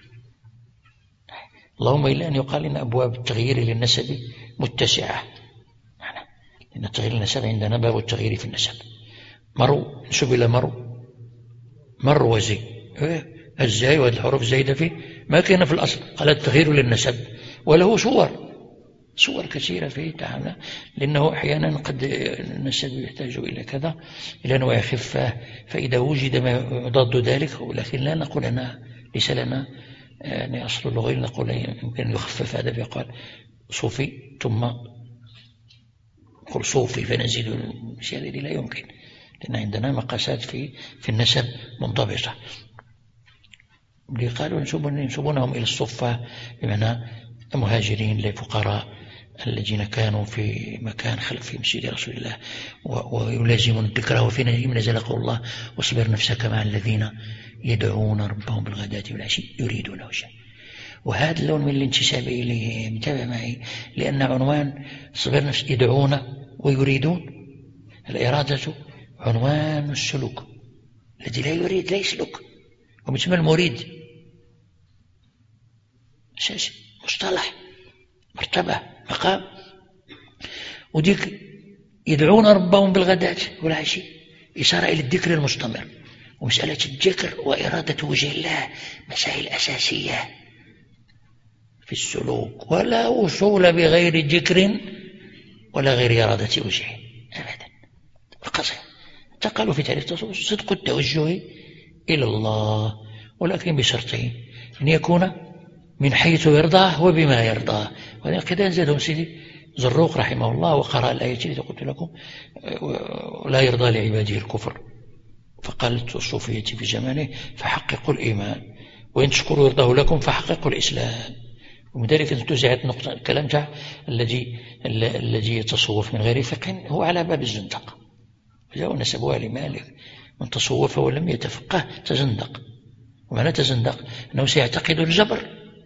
اللهم إلا أن يقال إن أبواب التغيير للنسب متسعة، لأن التغيير للنسب عندنا باب التغيير في النسب. مرو نسب إلى مرو مروزي، الزاي وهذه الحروف زايدة فيه ما كان في الأصل. قال التغيير للنسب وله صور صور كثيرة فيه تعالى، لأنه أحيانا قد النسب يحتاج إلى كذا إلى أنواع خفة، فإذا وجد ما يضاد ذلك، ولكن لا نقول أنا ليس لنا يعني أصل اللغوي نقول يمكن أن يخفف هذا فيقال صوفي ثم نقول صوفي فنزيد الأشياء التي لا يمكن، لأن عندنا مقاسات في في النسب منضبطة. اللي قالوا ينسبونهم إلى الصفة بمعنى مهاجرين لفقراء الذين كانوا في مكان خلف مسجد رسول الله ويلازمون الذكرى، وفي نجم نزل قول الله واصبر نفسك مع الذين يدعون ربهم بالغداة والعشي يريدون وجهه. وهذا اللون من الانتساب إليه متابع معي، لأن عنوان صبر نفسك يدعون ويريدون، الإرادة عنوان السلوك، الذي لا يريد لا يسلك، ومثل المريد أساس مصطلح مرتبة مقام. وديك يدعون ربهم بالغداة والعشي إشارة إلى الذكر المستمر، ومسألة الذكر وإرادة وجه الله مسائل أساسية في السلوك، ولا وصول بغير ذكر ولا غير إرادة وجهه أبدا. القصير تقالوا في تعريف التصوف صدق التوجه إلى الله، ولكن بشرطين: أن يكون من حيث يرضاه وبما يرضاه. وكذا أنزلهم سيدي زروق رحمه الله وقرأ الآية التي قلت لكم: لا يرضى لعباده الكفر. فقالت الصوفية في زمانه: فحققوا الإيمان، وإن تشكروا يرضاه لكم فحققوا الإسلام. ومذلك انتزعت نقطة الكلام تاع الذي الذي يتصوف من غير فقه هو على باب الزندق، فجاءوا نسبوها لمالك: من تصوف ولم يتفقه تزندق. ومعنى تزندق أنه سيعتقد الجبر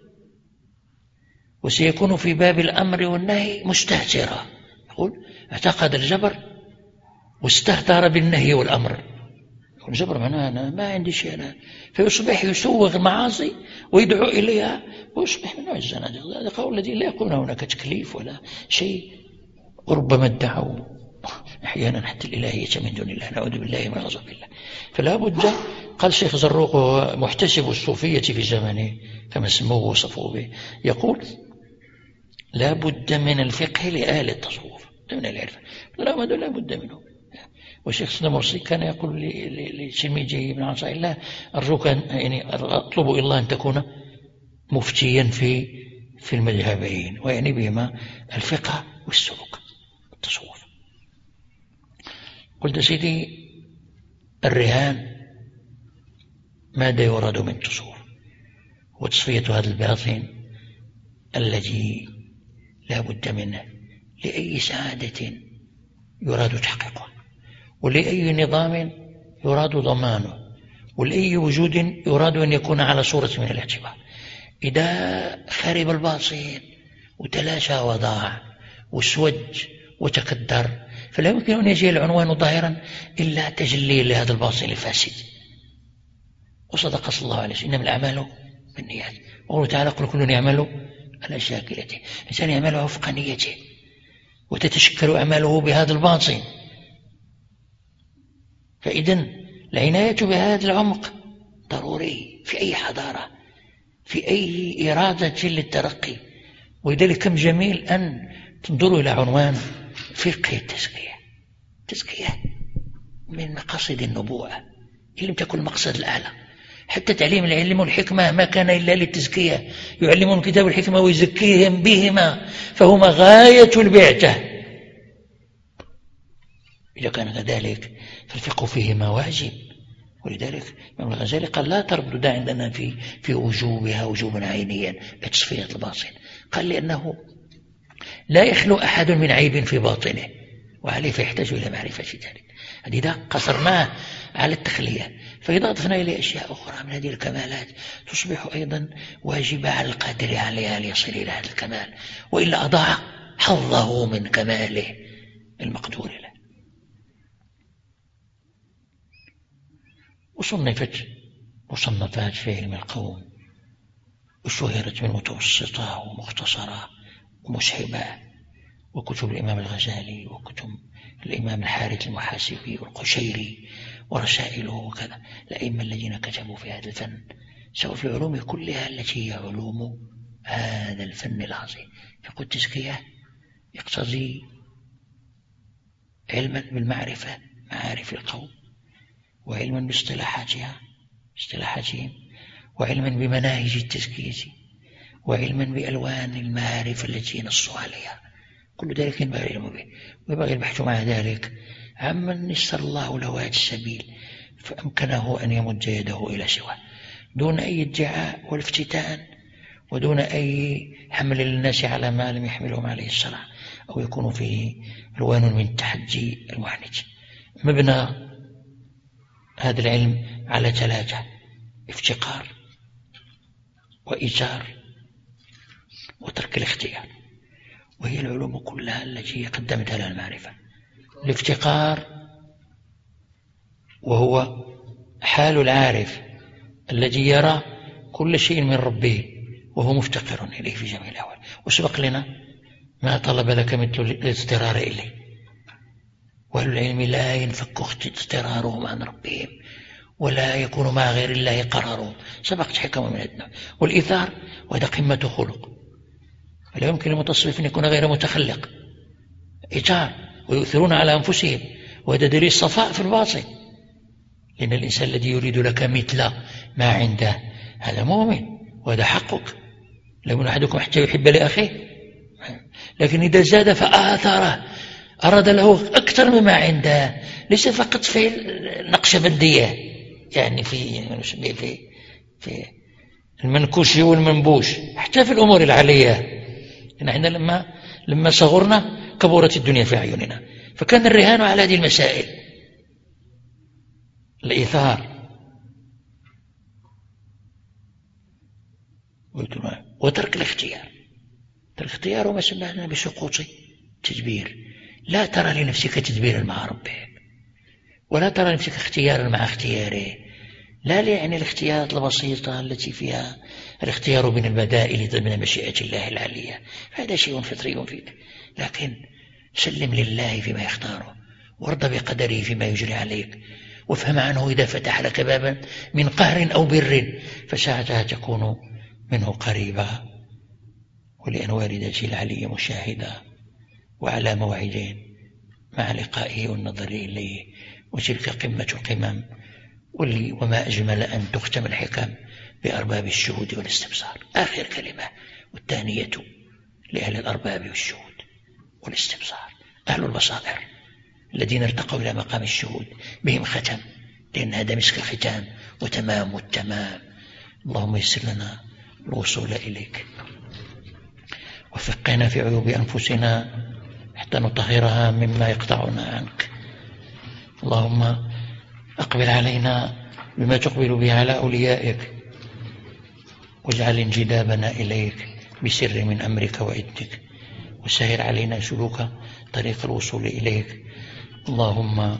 وسيكون في باب الأمر والنهي مستهترا، يقول اعتقد الجبر واستهتر بالنهي والأمر. الجبر معناه أنا ما عندي شيء أنا، فيصبح يسوغ المعاصي ويدعو إليها ويصبح من نوع الزنادقة. هذا قول الذي لا يكون هناك تكليف ولا شيء، وربما ادعوا أحيانا حتى الإلهية من دون الله، نعوذ بالله من غضب الله. فلا بد، قال الشيخ زروق وهو محتسب الصوفية في زمنه كما سموه وصفوه به، يقول: لا بد من الفقه لأهل التصوف، من العرفة لا بد لا بد منه. والشيخ سيدنا مرسي كان يقول لتلميذه ابن عطاء الله: أرجوك يعني أطلب إلى الله أن تكون مفتيا في في المذهبين، ويعني بهما الفقه والسلوك التصوف. قلت سيدي الرهان ماذا يراد من التصوف؟ وتصفية هذا الباطن الذي لا بد منه لأي سعادة يراد تحقيقه، ولأي نظام يراد ضمانه، ولأي وجود يراد أن يكون على صورة من الاعتبار. إذا خرب الباطن وتلاشى وضاع واسود وتكدر، فلا يمكن أن يجي العنوان ظاهرا إلا تجلي لهذا الباطن الفاسد. وصدق صلى الله عليه وسلم: إنما الأعمال بالنيات. وقوله تعالى: قل كل يعمل على شاكلته. الإنسان يعمل وفق نيته، وتتشكل أعماله بهذا الباطن. فإذن العناية بهذا العمق ضروري في أي حضارة، في أي إرادة للترقي. ولذلك كم جميل أن تنظروا إلى عنوان فقه التزكية. التزكية من مقاصد النبوة إن لم تكن المقصد الأعلى. حتى تعليم العلم والحكمة ما كان إلا للتزكية، يعلمون الكتاب والحكمة ويزكيهم بهما، فهما غاية البعثة. إذا كان كذلك فالفقه فيهما واجب. ولذلك الإمام الغزالي قال: لا تردد عندنا في في وجوبها وجوبا عينيا لتصفية الباطن. قال: لأنه لا يخلو أحد من عيب في باطنه، وعليه فيحتاج إلى معرفة ذلك. إذا قصرناه على التخلية، فإذا أضفنا إليه أشياء أخرى من هذه الكمالات تصبح أيضا واجبة على القادر عليها ليصل إلى هذا الكمال، وإلا أضاع حظه من كماله المقدور له. وصنفت مصنفات في علم القوم، وشهرت من متوسطة ومختصرة ومسحبة، وكتب الإمام الغزالي وكتب الإمام الحارث المحاسبي والقشيري ورسائله وكذا، الأئمة الذين كتبوا في هذا الفن، سواء في العلوم كلها التي هي علوم هذا الفن العظيم. فقد التزكية يقتضي علما بالمعرفة، معارف القوم، وعلما باصطلاحاتها اصطلاحاتهم، وعلما بمناهج التزكية، وعلما بألوان المعارف التي نصوا عليها. كل ذلك ينبغي العلم به، وينبغي البحث مع ذلك عمن يسر الله له هذا السبيل فأمكنه أن يمد يده إلى سواه، دون أي ادعاء والافتتان، ودون أي حمل للناس على ما لم يحملهم عليه الشرع، أو يكون فيه ألوان من التحدي المحنج. مبنى هذا العلم على ثلاثة: افتقار، وإيثار، وترك الاختيار. وهي العلوم كلها التي قدمتها لها المعرفة. الافتقار وهو حال العارف الذي يرى كل شيء من ربه وهو مفتقر إليه في جميع الأحوال. وسبق لنا ما طلب لك مثل الاضطرار إليه، وأهل العلم لا ينفك اضطرارهم عن ربهم، ولا يكون مع غير الله قرارهم. سبقت حكمة من أدنى. والإيثار وهذا قمة خلق، فلا يمكن للمتصوف أن يكون غير متخلق. إيثار ويؤثرون على أنفسهم، وهذا دليل صفاء في الباطن، لأن الإنسان الذي يريد لك مثل ما عنده هذا مؤمن، وهذا حقك. لا يؤمن أحدكم حتى يحب لأخيه. لكن إذا زاد فآثره، أراد له أكثر مما عنده، ليس فقط في النقشبندية، يعني في في في المنكوش والمنبوش، حتى في الأمور العالية. نحن لما لما صغرنا كبرت الدنيا في أعيننا، فكان الرهان على هذه المسائل: الإيثار وترك الاختيار. الاختيار وما سمعنا بسقوط تدبير. لا ترى لنفسك تدبيرا مع ربك، ولا ترى لنفسك اختيارا مع اختياره. لا يعني الاختيارات البسيطة التي فيها الاختيار بين البدائل ضمن مشيئة الله العلية، هذا شيء فطري فيك، لكن سلم لله فيما يختاره، وارضى بقدره فيما يجري عليك، وافهم عنه إذا فتح لك بابا من قهر أو بر، فساعتها تكون منه قريبا. ولأنوار ذاته العلي مشاهدا، وعلى موعدين مع لقائه والنظر إليه، وتلك قمة القمم. واللي وما أجمل أن تختم الحكم بأرباب الشهود والاستبصار. آخر كلمة، والثانية لأهل الأرباب والشهود والاستبصار، أهل البصائر الذين ارتقوا إلى مقام الشهود، بهم ختم، لأن هذا مسك الختام وتمام التمام. اللهم يسر لنا الوصول إليك، وفقنا في عيوب أنفسنا، حتى نطهرها مما يقطعنا عنك. اللهم أقبل علينا بما تقبل به على أوليائك، واجعل انجذابنا إليك بسر من أمرك وإذنك، وسهل علينا سلوك طريق الوصول إليك. اللهم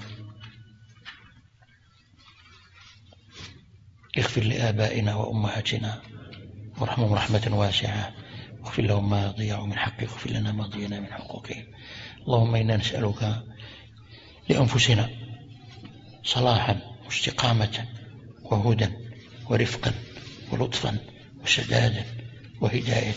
اغفر لآبائنا وأمهاتنا وارحمهم رحمة واسعة، واغفر لهم ما ضيعوا من حقك، واغفر لنا ما ضيعنا من حقوقهم. اللهم إنا نسألك لأنفسنا صلاحا واستقامة وهدى ورفقا ولطفا وسدادا وهداية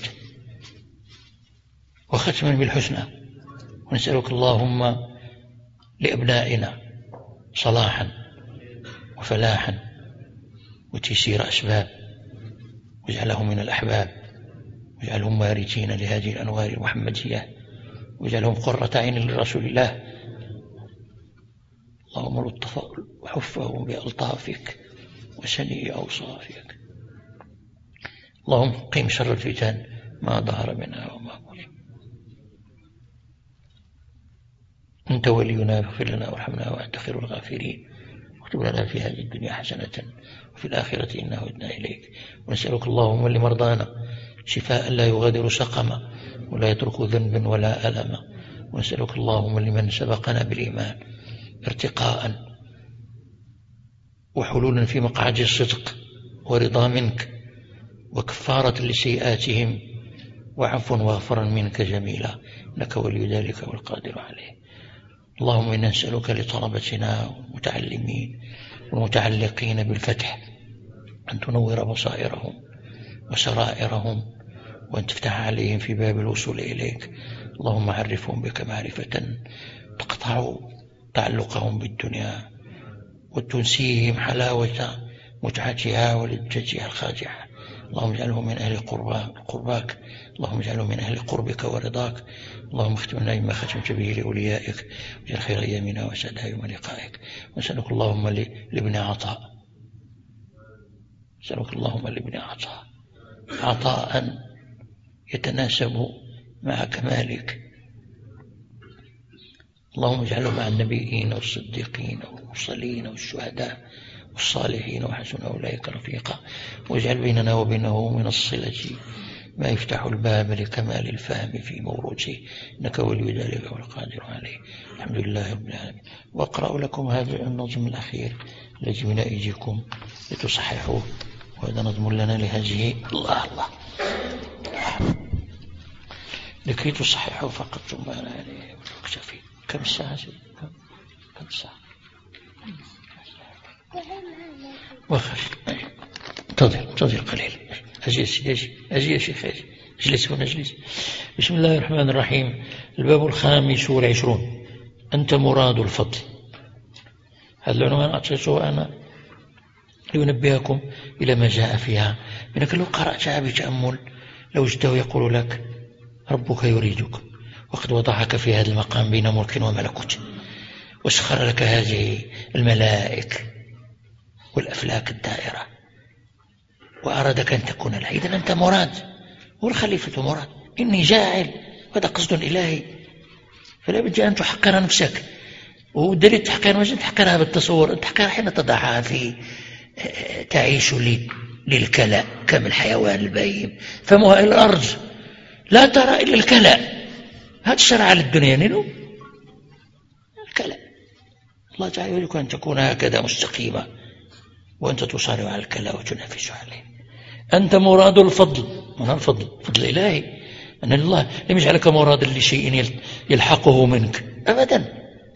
وختما بالحسنى، ونسألك اللهم لأبنائنا صلاحا وفلاحا وتيسير أسباب، واجعلهم من الأحباب، واجعلهم وارثين لهذه الأنوار المحمدية، واجعلهم قرة عين لرسول الله. اللهم لطف وحفهم بألطافك وسني أوصافك. اللهم قم شر الفتن ما ظهر منها وما بطن. أنت ولينا فاغفر لنا وارحمنا وأنت خير الغافرين، واكتب لنا في هذه الدنيا حسنة وفي الآخرة إنا هدنا إليك. ونسألك اللهم لمرضانا شفاء لا يغادر سقما ولا يترك ذنبا ولا ألما. ونسألك اللهم لمن سبقنا بالإيمان ارتقاء وحلولا في مقعد الصدق ورضا منك وكفارة لسيئاتهم وعفوا وغفرا منك جميلا، إنك ولي ذلك والقادر عليه. اللهم إنا نسألك لطلبتنا والمتعلمين والمتعلقين بالفتح أن تنور بصائرهم وسرائرهم، وأن تفتح عليهم في باب الوصول إليك. اللهم عرفهم بك معرفة تقطع تعلقهم بالدنيا وتنسيهم حلاوة متعتها ولذتها الخادعة. اللهم اجعلهم من أهل قرباك، اللهم اجعلهم من أهل قربك ورضاك. اللهم اختم لنا بما ختمت به لأوليائك، واجعل خير أيامنا وسعد يوم لقائك. ونسألك اللهم لابن عطاء، نسألك اللهم لابن عطاء عطاء يتناسب مع كمالك. اللهم اجعله مع النبيين والصديقين والمرسلين والشهداء والصالحين وحسن أولئك رفيقا، واجعل بيننا وبينه من الصلة ما يفتح الباب لكمال الفهم في موروثه، إنك ولي ذلك والقادر عليه. الحمد لله رب العالمين. وأقرأ لكم هذا النظم الأخير الذي من أيديكم لتصححوه، وهذا نظم لنا لهذه الله الله لكي تصححوا فقط ثم يعني اكتفي. كم ساعة؟ كم كم ساعة؟ وخر انتظر انتظر قليل. أجي أجي أجي يا شيخ أجي اجلس ونجلس. بسم الله الرحمن الرحيم. الباب الخامس والعشرون. أنت مراد الفضل. هذا العنوان أعطيته أنا لينبهكم إلى ما جاء فيها، إنك لو قرأتها بتأمل لو جدته يقول لك ربك يريدك وقد وضعك في هذا المقام بين ملك وملكوت، وسخر لك هذه الملائك والأفلاك الدائرة وأرادك أن تكون له. إذن أنت مراد، والخليفة مراد. إني جاعل، هذا قصد إلهي، فلا بد أن تحقر نفسك. والدليل تحقر نفسك تحقرها بالتصور، أنت تحقرها حين تضعها في تعيش للكلاء كما الحيوان البهيم، فمها إلى الأرض لا ترى إلا الكلاء. هذا الشرع للدنيا نينو الكلاء. الله تعالى يريدك أن تكون هكذا مستقيمة، وأنت تصارع على الكلاء وتنافس عليه. أنت مراد الفضل. من الفضل؟ فضل إلهي، أن الله لم يجعلك مرادا لشيء يلحقه منك أبدا.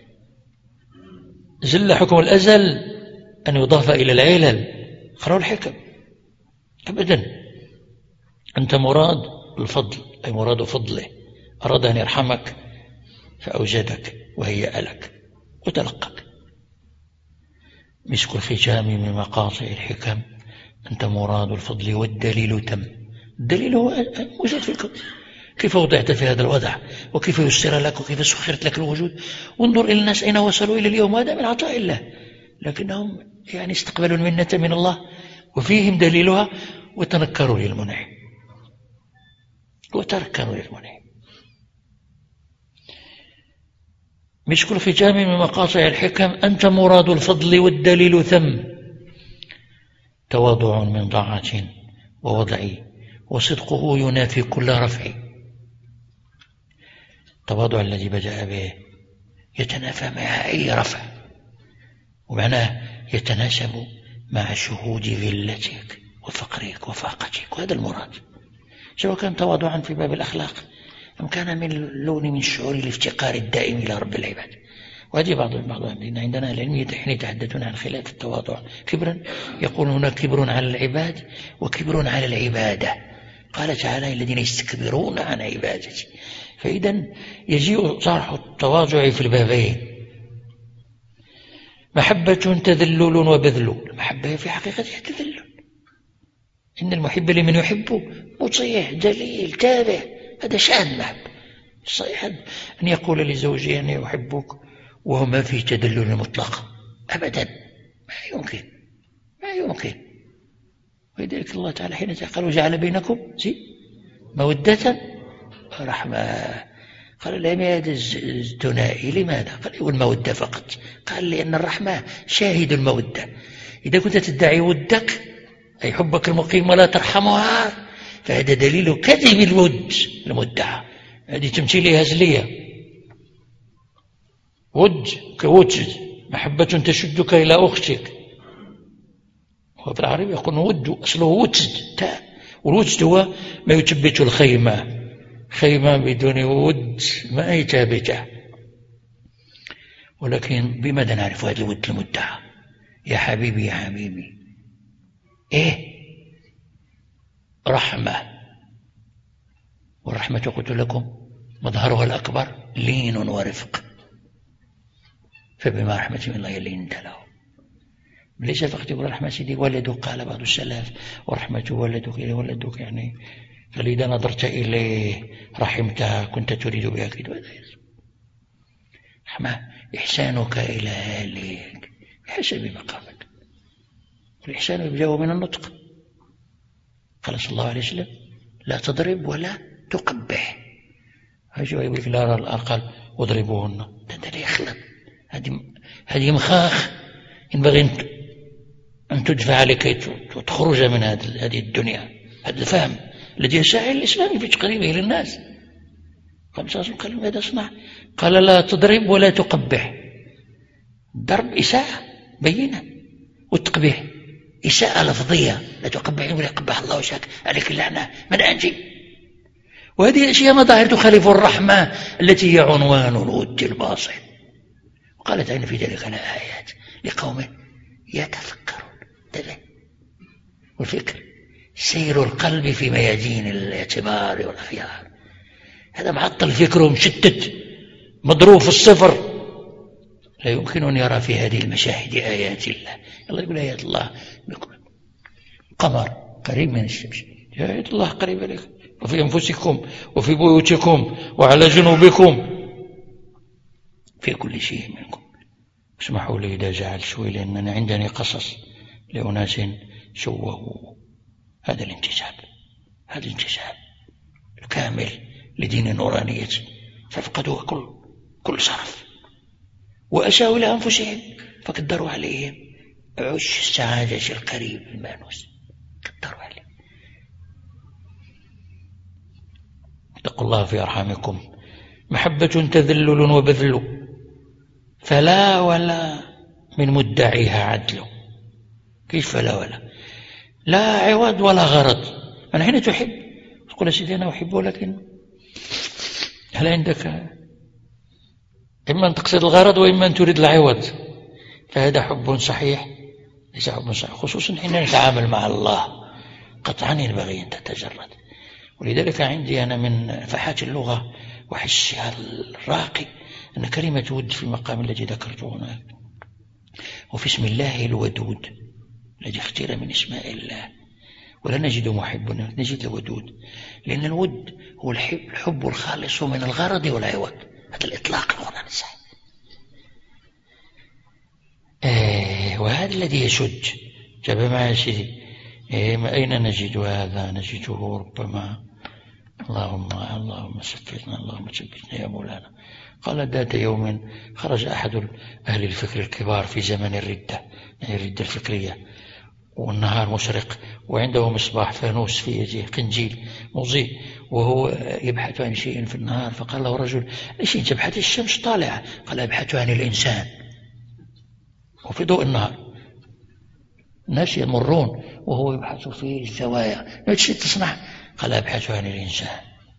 زل حكم الأزل أن يضاف إلى العلل، اقرأوا الحكم أبدا. أنت مراد الفضل، أي مراد فضله. أراد أن يرحمك فأوجدك وهيأ لك وتلقك. مسك الختام من مقاطع الحكم. أنت مراد الفضل والدليل تم. الدليل هو وجود في الكون، كيف وضعت في هذا الوضع، وكيف يسر لك، وكيف سخرت لك الوجود. وانظر إلى الناس أين وصلوا إلى اليوم، هذا من عطاء الله، لكنهم يعني استقبلوا المنة من الله وفيهم دليلها وتنكروا للمنعم وتركنوا للمنعم. مسك الختام من مقاطع الحكم أنت مراد الفضل والدليل ثم تواضع من ضاعة ووضعي وصدقه ينافي كل رفع. التواضع الذي بدأ به يتنافى مع أي رفع، ومعناه يتناسب مع شهود ذلتك وفقرك وفاقتك، وهذا المراد، سواء كان تواضعا في باب الأخلاق أم كان من لون من شعور الافتقار الدائم إلى رب العباد. وهذه بعض بعض عندنا العلمية حين يتحدثون عن خلاف التواضع كبرا يقول هناك كبر على العباد وكبر على العبادة. قال تعالى الذين يستكبرون عن عبادتي. فإذا يجيء طرح التواضع في البابين. محبة تذلل وبذل. المحبة في حقيقتها تذلل. إن المحب لمن يحبه مطيع دليل تابع، هذا شأن المحبة. صحيح أن يقول لزوجه أني أحبك وهو ما فيه تدلل مطلق أبدا، ما يمكن ما يمكن. ولذلك الله تعالى حين قال وجعل بينكم مودة ورحمة، قال لا مياد الثنائي لماذا؟ قال والمودة فقط. قال لأن الرحمة شاهد المودة. إذا كنت تدعي ودك أي حبك المقيم ولا ترحمها فهذا دليل كذب الود المدعى. هذه تمثيلية هزلية. ود كوجد محبة تشدك إلى أختك، وفي العربي يقول ود أصله وجد تاء، والوجد هو ما يثبت الخيمة. خيمة بدون ود ما هي ثابتة. ولكن بماذا نعرف هذا الود المدعى؟ يا حبيبي يا حبيبي إيه؟ رحمة. والرحمة قلت لكم مظهرها الأكبر لين ورفق، فبما رحمة من الله لنت له. ليس فقط يقول رحمة سيدي ولدك، قال بعض السلف ورحمة ولدك إلى ولدك، يعني فإذا نظرت إليه رحمته كنت تريد بها كذا. رحمة إحسانك إلى أهلك بحسب مقامك. والإحسان يبدأ من النطق. قال صلى الله عليه وسلم لا تضرب ولا تقبح. هاجي يقول لك لا الأقل واضربوهن، هذا يخلط. هذه هذه مخاخ ينبغي أن تدفع لكي تخرج من هذه الدنيا. هذا الفهم الذي يساعد الإسلام في تقريبه للناس. قال صلى الله عليه وسلم ماذا صنع؟ قال لا تضرب ولا تقبح. الضرب إساءة بينة، والتقبيح إساءة لفظية. لا تقبح ولا يقبح الله وشاك عليك اللعنة من أنجي. وهذه الأشياء مظاهر تخالف الرحمة التي هي عنوان الود الباصر. وقالت أين في ذلك الآيات لقوم يتفكرون. والفكر سير القلب في ميادين الاعتبار والخيار. هذا معطل فكره مشتت مضروب في الصفر، لا يمكن أن يرى في هذه المشاهد آيات الله. الله يقول آيات الله قمر قريب من الشمس، آيات الله قريبة لك، وفي أنفسكم وفي بيوتكم وعلى جنوبكم في كل شيء منكم. اسمحوا لي إذا زعل شوي لأننا عندنا قصص لأناس سووا هذا الانتساب هذا الانتساب الكامل لدين نورانية ففقدوا كل كل صرف وأساءوا إلى أنفسهم فقدروا عليهم عش السعادة القريب المانوس. قدروا عليه. اتقوا الله في أرحامكم. محبة تذلل وبذل، فلا ولا من مدعيها عدل. كيف فلا ولا؟ لا عوض ولا غرض. من حين تحب تقول يا سيدي أنا أحبه، لكن هل عندك إما أن تقصد الغرض وإما أن تريد العوض؟ فهذا حب صحيح ليس حب صحيح، خصوصا حين نتعامل مع الله. قطعا ينبغي أن تتجرد. ولذلك عندي أنا من فحات اللغة وحسها الراقي أن كلمة ود في المقام الذي ذكرته هناك وفي اسم الله الودود الذي اختير من اسماء الله، ولا نجد محب نجد الودود، لأن الود هو الحب, الحب الخالص من الغرض والعوض. هذا الإطلاق القرآن الصحيح. آه وهذا الذي يشد. جاب معي سيدي إيه أين نجد هذا؟ نجده ربما اللهم اللهم ثبتنا اللهم ثبتنا يا مولانا. قال ذات يوم خرج أحد أهل الفكر الكبار في زمن الردة، يعني الردة الفكرية، والنهار مشرق وعنده مصباح فانوس في يده قنجيل مضيء وهو يبحث عن شيء في النهار، فقال له رجل: ليش تبحث؟ الشمس طالعة. قال: أبحث عن الإنسان وفي ضوء النهار الناس يمرون وهو يبحث في الزوايا، ايش تصنع؟ قال: أبحث عن الإنسان.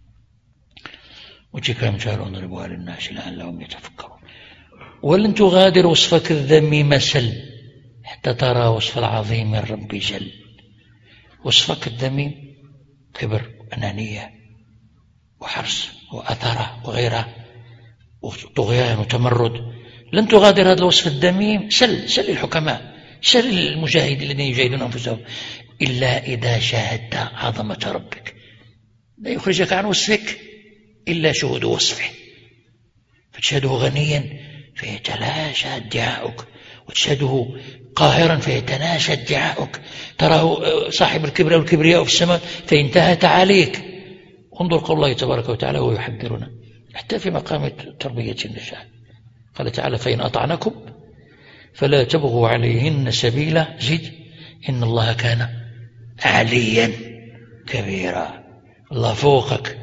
وتلك أمثال نضربها للناس لعلهم يتفكرون. ولن تغادر وصفك الذميم سل حتى ترى وصف العظيم من رب جل. وصفك الذميم كبر، أنانية، وحرص، وأثرة، وغيرها، وطغيان وتمرد. لن تغادر هذا الوصف الذميم. سل سل الحكماء، سل المجاهدين الذين يجاهدون أنفسهم، إلا إذا شاهدت عظمة ربك. لا يخرجك عن وصفك إلا شهود وصفه، فتشهده غنيا فيتلاشى ادعاؤك، وتشهده قاهرا فيتناشى ادعاؤك، تراه صاحب الكبرياء والكبرياء في السماء فانتهت عليك. انظر قول الله تبارك وتعالى وهو يحذرنا حتى في مقام تربية النساء. قال تعالى: فإن أطعنكم فلا تبغوا عليهن سبيلا، زد إن الله كان عليا كبيرا. الله فوقك،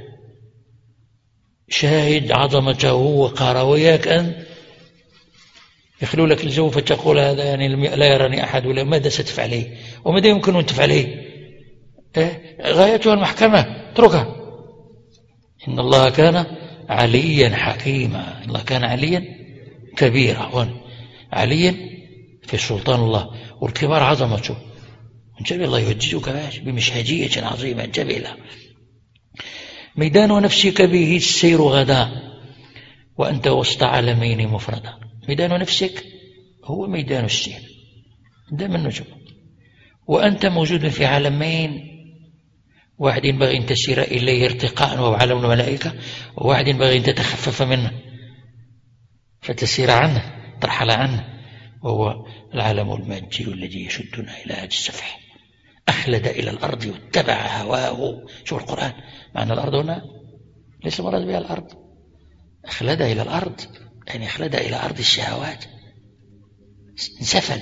شاهد عظمته وقهره، وياك أن يخلو لك الجو فتقول هذا يعني لا يراني أحد، ولا ماذا ستفعله وماذا يمكن أن تفعله؟ إيه؟ غايتها المحكمة، اتركها. إن الله كان عليا حكيما. الله كان عليا كبيرا، عليا في سلطان الله، والكبار عظمته. انتبه، الله يهددك بمشهدية عظيمة، انتبه لها. ميدان نفسك به السير غدا وأنت وسط عالمين مفردا. ميدان نفسك هو ميدان السير، دام النجم، وأنت موجود في عالمين، واحد ينبغي أن تسير إليه ارتقاء وهو عالم الملائكة، وواحد ينبغي أن تتخفف منه فتسير عنه، ترحل عنه، وهو العالم المادي الذي يشدنا إلى هذا السفح. أخلد إلى الأرض واتبع هواه. شوف القرآن، معنى الأرض هنا ليس مراد بها الأرض، أخلد إلى الأرض يعني أخلد إلى أرض الشهوات، انسفل.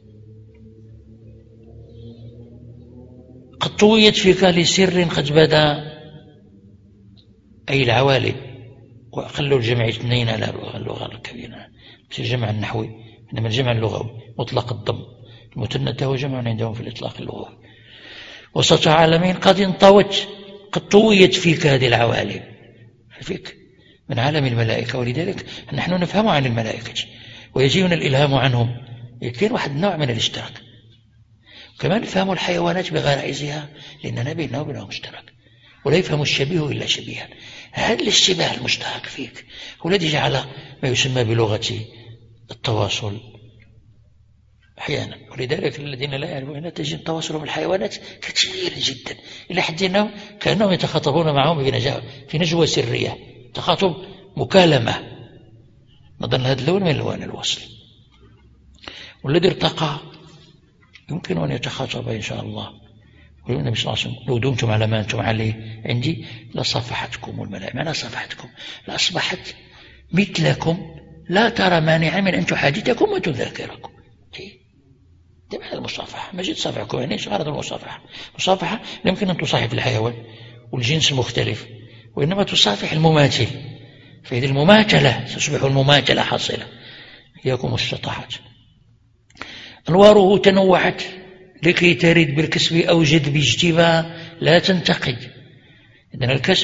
قد طويت فيك لسر قد بدا، أي العوالم، وأقل الجمع اثنين لا اللغة الكبيرة، في الجمع النحوي، إنما الجمع اللغوي مطلق الضم، المثنى هو جمع عندهم في الإطلاق اللغوي. وسط عالمين قد انطوت، قد طويت فيك هذه العوالم، فيك من عالم الملائكة. ولذلك نحن نفهم عن الملائكة ويجينا الإلهام عنهم، يكون واحد نوع من الاشتراك. كمان نفهم الحيوانات بغرائزها، لأننا بيننا وبينهم مشترك، ولا يفهم الشبيه إلا شبيها. هذا الاشتباه المشترك فيك هو الذي جعل ما يسمى بلغة التواصل أحيانا. ولذلك الذين لا يعرفون تجد التواصل بالحيوانات كثير جدا، إلى حد أنهم كأنهم يتخاطبون معهم في نجوى سرية، تخاطب مكالمة. نظن هذا اللون من ألوان الوصل. والذي ارتقى يمكن أن يتخاطب إن شاء الله. والنبي صلى الله عليه وسلم: لو دمتم على ما أنتم عليه عندي لصفحتكم الملائكة. معنى صفحتكم لأصبحت مثلكم، لا ترى مانع من أن تحادثكم وتذاكركم. تبع المصافحة، ما جيت تصافحكم يعني ايش غرض المصافحة؟ المصافحة لا يمكن أن تصاحب الحيوان والجنس المختلف، وإنما تصافح المماثل. فإذا المماثلة تصبح المماثلة حاصلة. إياكم استطاعت. أنواره تنوعت لكي ترد بالكسب أوجد باجتباء لا تنتقد. إذن الكسب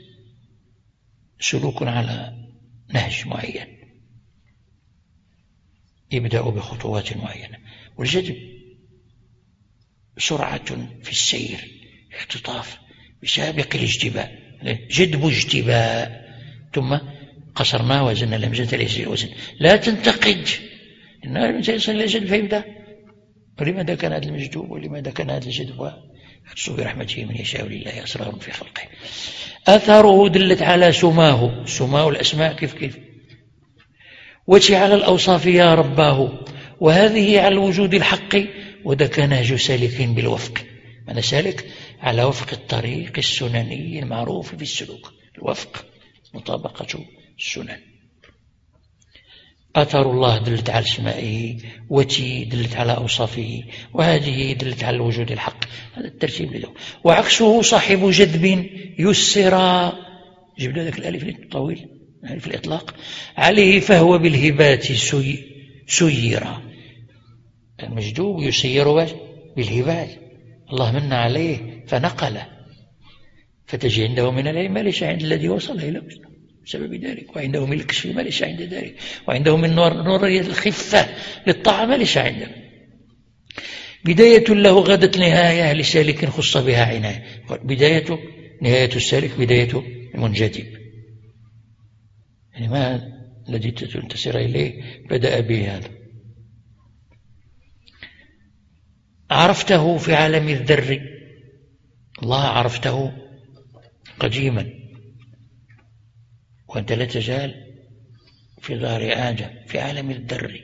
سلوك على نهج معين يبدأ بخطوات معينة، والجذب سرعة في السير، اختطاف بسابق الاجتباء، جذب اجتباء، ثم قصرناه وزن الهمزة ليس الوزن. لا تنتقد، إن الإنسان يصل إلى الجذب فيبدأ. ولماذا كان هذا المجذوب ولماذا كان هذا الجذب؟ يختص برحمته من يشاء، لله أسرار في خلقه. أثره دلت على سماه، سماه الأسماء كيف كيف، وجه على الأوصاف يا رباه، وهذه على الوجود الحق، وذاك نهج سالك بالوفق. أنا سالك على وفق الطريق السنني المعروف في السلوك، الوفق مطابقة السنن. آثار الله دلت على اسمائه، وتي دلت على أوصافه، وهذه دلت على الوجود الحق. هذا الترتيب له. وعكسه صاحب جذب يسر، جبنا ذلك الألف الطويل في الإطلاق عليه، فهو بالهبات سي سير. المجذوب يسير بالهبات، الله من عليه فنقله، فتجي عنده من العلم ما ليس عند الذي وصل إلى بسبب ذلك، وعنده من الكشف ما ليس عند ذلك، وعنده من نور نورية الخفة للطاعة ما ليس عنده. بداية له غدت نهاية لسالك خص بها عناية. بداية نهاية السالك بداية المنجذب، يعني ما الذي تنتسر إليه بدأ به هذا. عرفته في عالم الذر، الله عرفته قديما وأنت لا تزال في دار آدم في عالم الذر،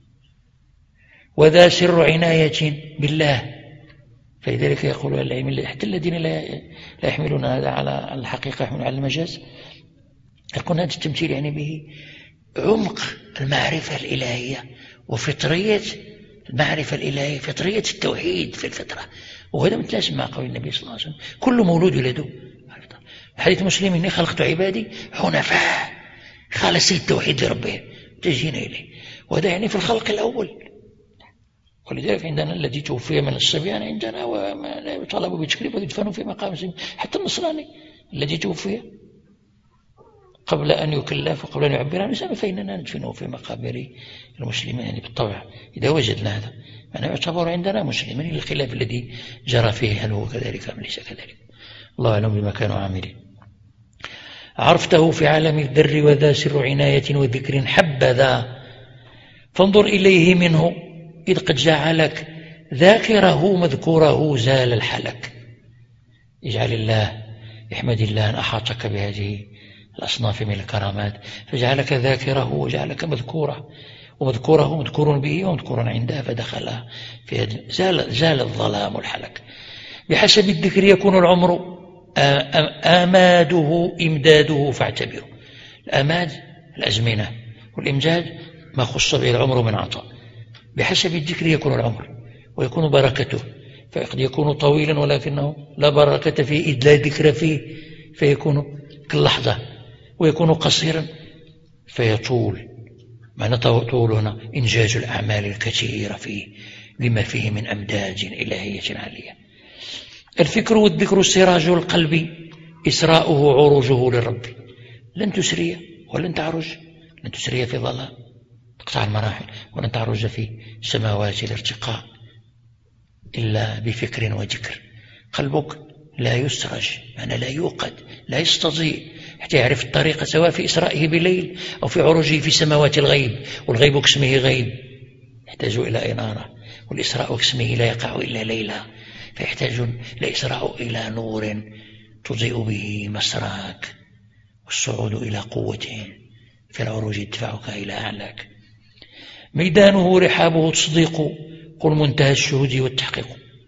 وذا سر عناية بالله. فلذلك يقول العلم حتى الذين لا يحملون هذا على الحقيقة يحملون على المجاز، يقولون هذا التمثيل يعني به عمق المعرفة الإلهية وفطرية المعرفة الإلهية، فطرية التوحيد في الفطرة. وهذا متناسب مع قول النبي صلى الله عليه وسلم: كل مولود يولد. حديث مسلم: إني خلقت عبادي حنفاء خالصي التوحيد لربهم تجين إليه. وهذا يعني في الخلق الأول. ولذلك عندنا الذي توفي من الصبيان عندنا وما لا يطالب بتشكيله ويدفن في مقام سبيل. حتى النصراني الذي توفي قبل أن يكلف وقبل أن يعبر عن الإسلام فإننا ندفنه في مقابر المسلمين، يعني بالطبع إذا وجدنا هذا أنا يعتبر عندنا مسلمين، الخلاف الذي جرى فيه هل هو كذلك أم ليس كذلك، الله أعلم بما كانوا عاملين. عرفته في عالم الذر وذا سر عناية وذكر حبذا، فانظر إليه منه إذ قد جعلك ذاكره مذكوره زال الحلك. اجعل الله احمد الله أن أحاطك بهذه الأصناف من الكرامات، فجعلك ذاكره وجعلك مذكوره، ومذكوره مذكور به ومذكور عنده، فدخل في هذا زال, زال الظلام الحلك. بحسب الذكر يكون العمر آماده إمداده فاعتبره. الأماد الأزمنة، والإمداد ما خص به العمر من عطاء. بحسب الذكر يكون العمر ويكون بركته، فقد يكون طويلا ولكنه لا بركة فيه إذ لا ذكر فيه فيكون كاللحظة، ويكون قصيرا فيطول. معنى طول هنا إنجاز الأعمال الكثيرة فيه لما فيه من أمداد إلهية عالية. الفكر والذكر سراج القلب إسراؤه عروجه للرب. لن تسري ولن تعرج، لن تسري في ظلام تقطع المراحل، ولن تعرج في سماوات الارتقاء إلا بفكر وذكر. قلبك لا يسرج، معنى لا يوقد، لا يستضيء حتى يعرف الطريقة، سواء في إسرائه بليل أو في عروجه في سماوات الغيب. والغيب كاسمه غيب يحتاج إلى إنارة، والإسراء كاسمه لا يقع إلا ليلة، فيحتاج الإسراء إلى نور تضيء به مسراك، والصعود إلى قوة في العروج يدفعك إلى أعلاك. ميدانه رحابه تصديق، قل منتهى الشهود والتحقيق.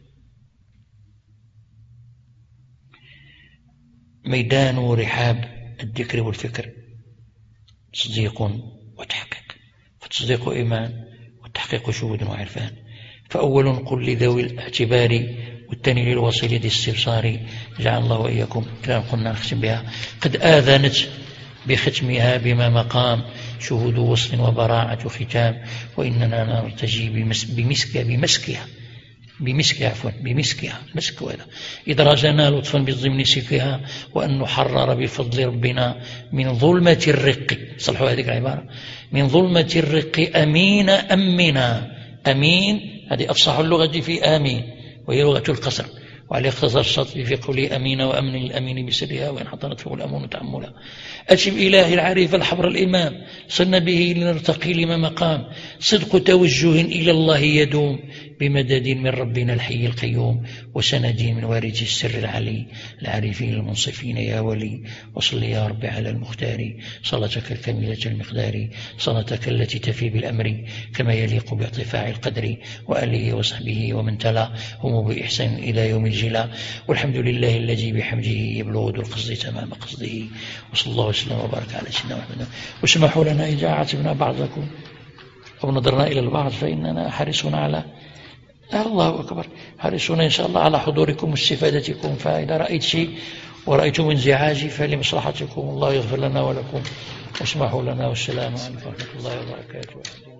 ميدان رحاب الذكر والفكر تصديق وتحقيق، فتصديق إيمان والتحقيق شهود وعرفان. فأول قل لذوي الاعتبار، والثاني للوصيل ذي الاستبصار. جعل الله وإياكم كلام قلنا نختم بها. قد آذنت بختمها بما مقام شهود وصل وبراعة ختام، وإننا نرتجي بمسك بمسكها بمسكها عفوا بمسكها مسك هذا إدراجنا لطفا بالضمن سكها، وأن نحرر بفضل ربنا من ظلمة الرق. صلحوا هذه العبارة: من ظلمة الرق أمين أمنا. أمين هذه أفصح اللغة في آمين، وهي لغة القصر، وعليه اختصر الشاطبي في قوله أمين وأمن الأمين بسرها، وإن حضرت فهو الأمون تأملا. أجب إلهي العريف الحبر الإمام، صلنا به لنرتقي لما مقام. صدق توجه إلى الله يدوم، بمدد من ربنا الحي القيوم، وسند من وارث السر العلي العارفين المنصفين يا ولي. وصل يا رب على المختار صلاتك الكاملة المقدار، صلاتك التي تفي بالأمر كما يليق بارتفاع القدر، وآله وصحبه ومن تلا هم بإحسان إلى يوم الجزاء. مسجلا، والحمد لله الذي بحمده يبلغ ذو القصد تمام قصده، وصلى الله وسلم وبارك على سيدنا محمد. واسمحوا لنا إذا عاتبنا بعضكم أو نظرنا إلى البعض فإننا حريصون على الله أكبر حريصون إن شاء الله على حضوركم واستفادتكم، فإذا رأيت شيء ورأيتم انزعاجي فلمصلحتكم، الله يغفر لنا ولكم، واسمحوا لنا، والسلام عليكم ورحمة الله وبركاته.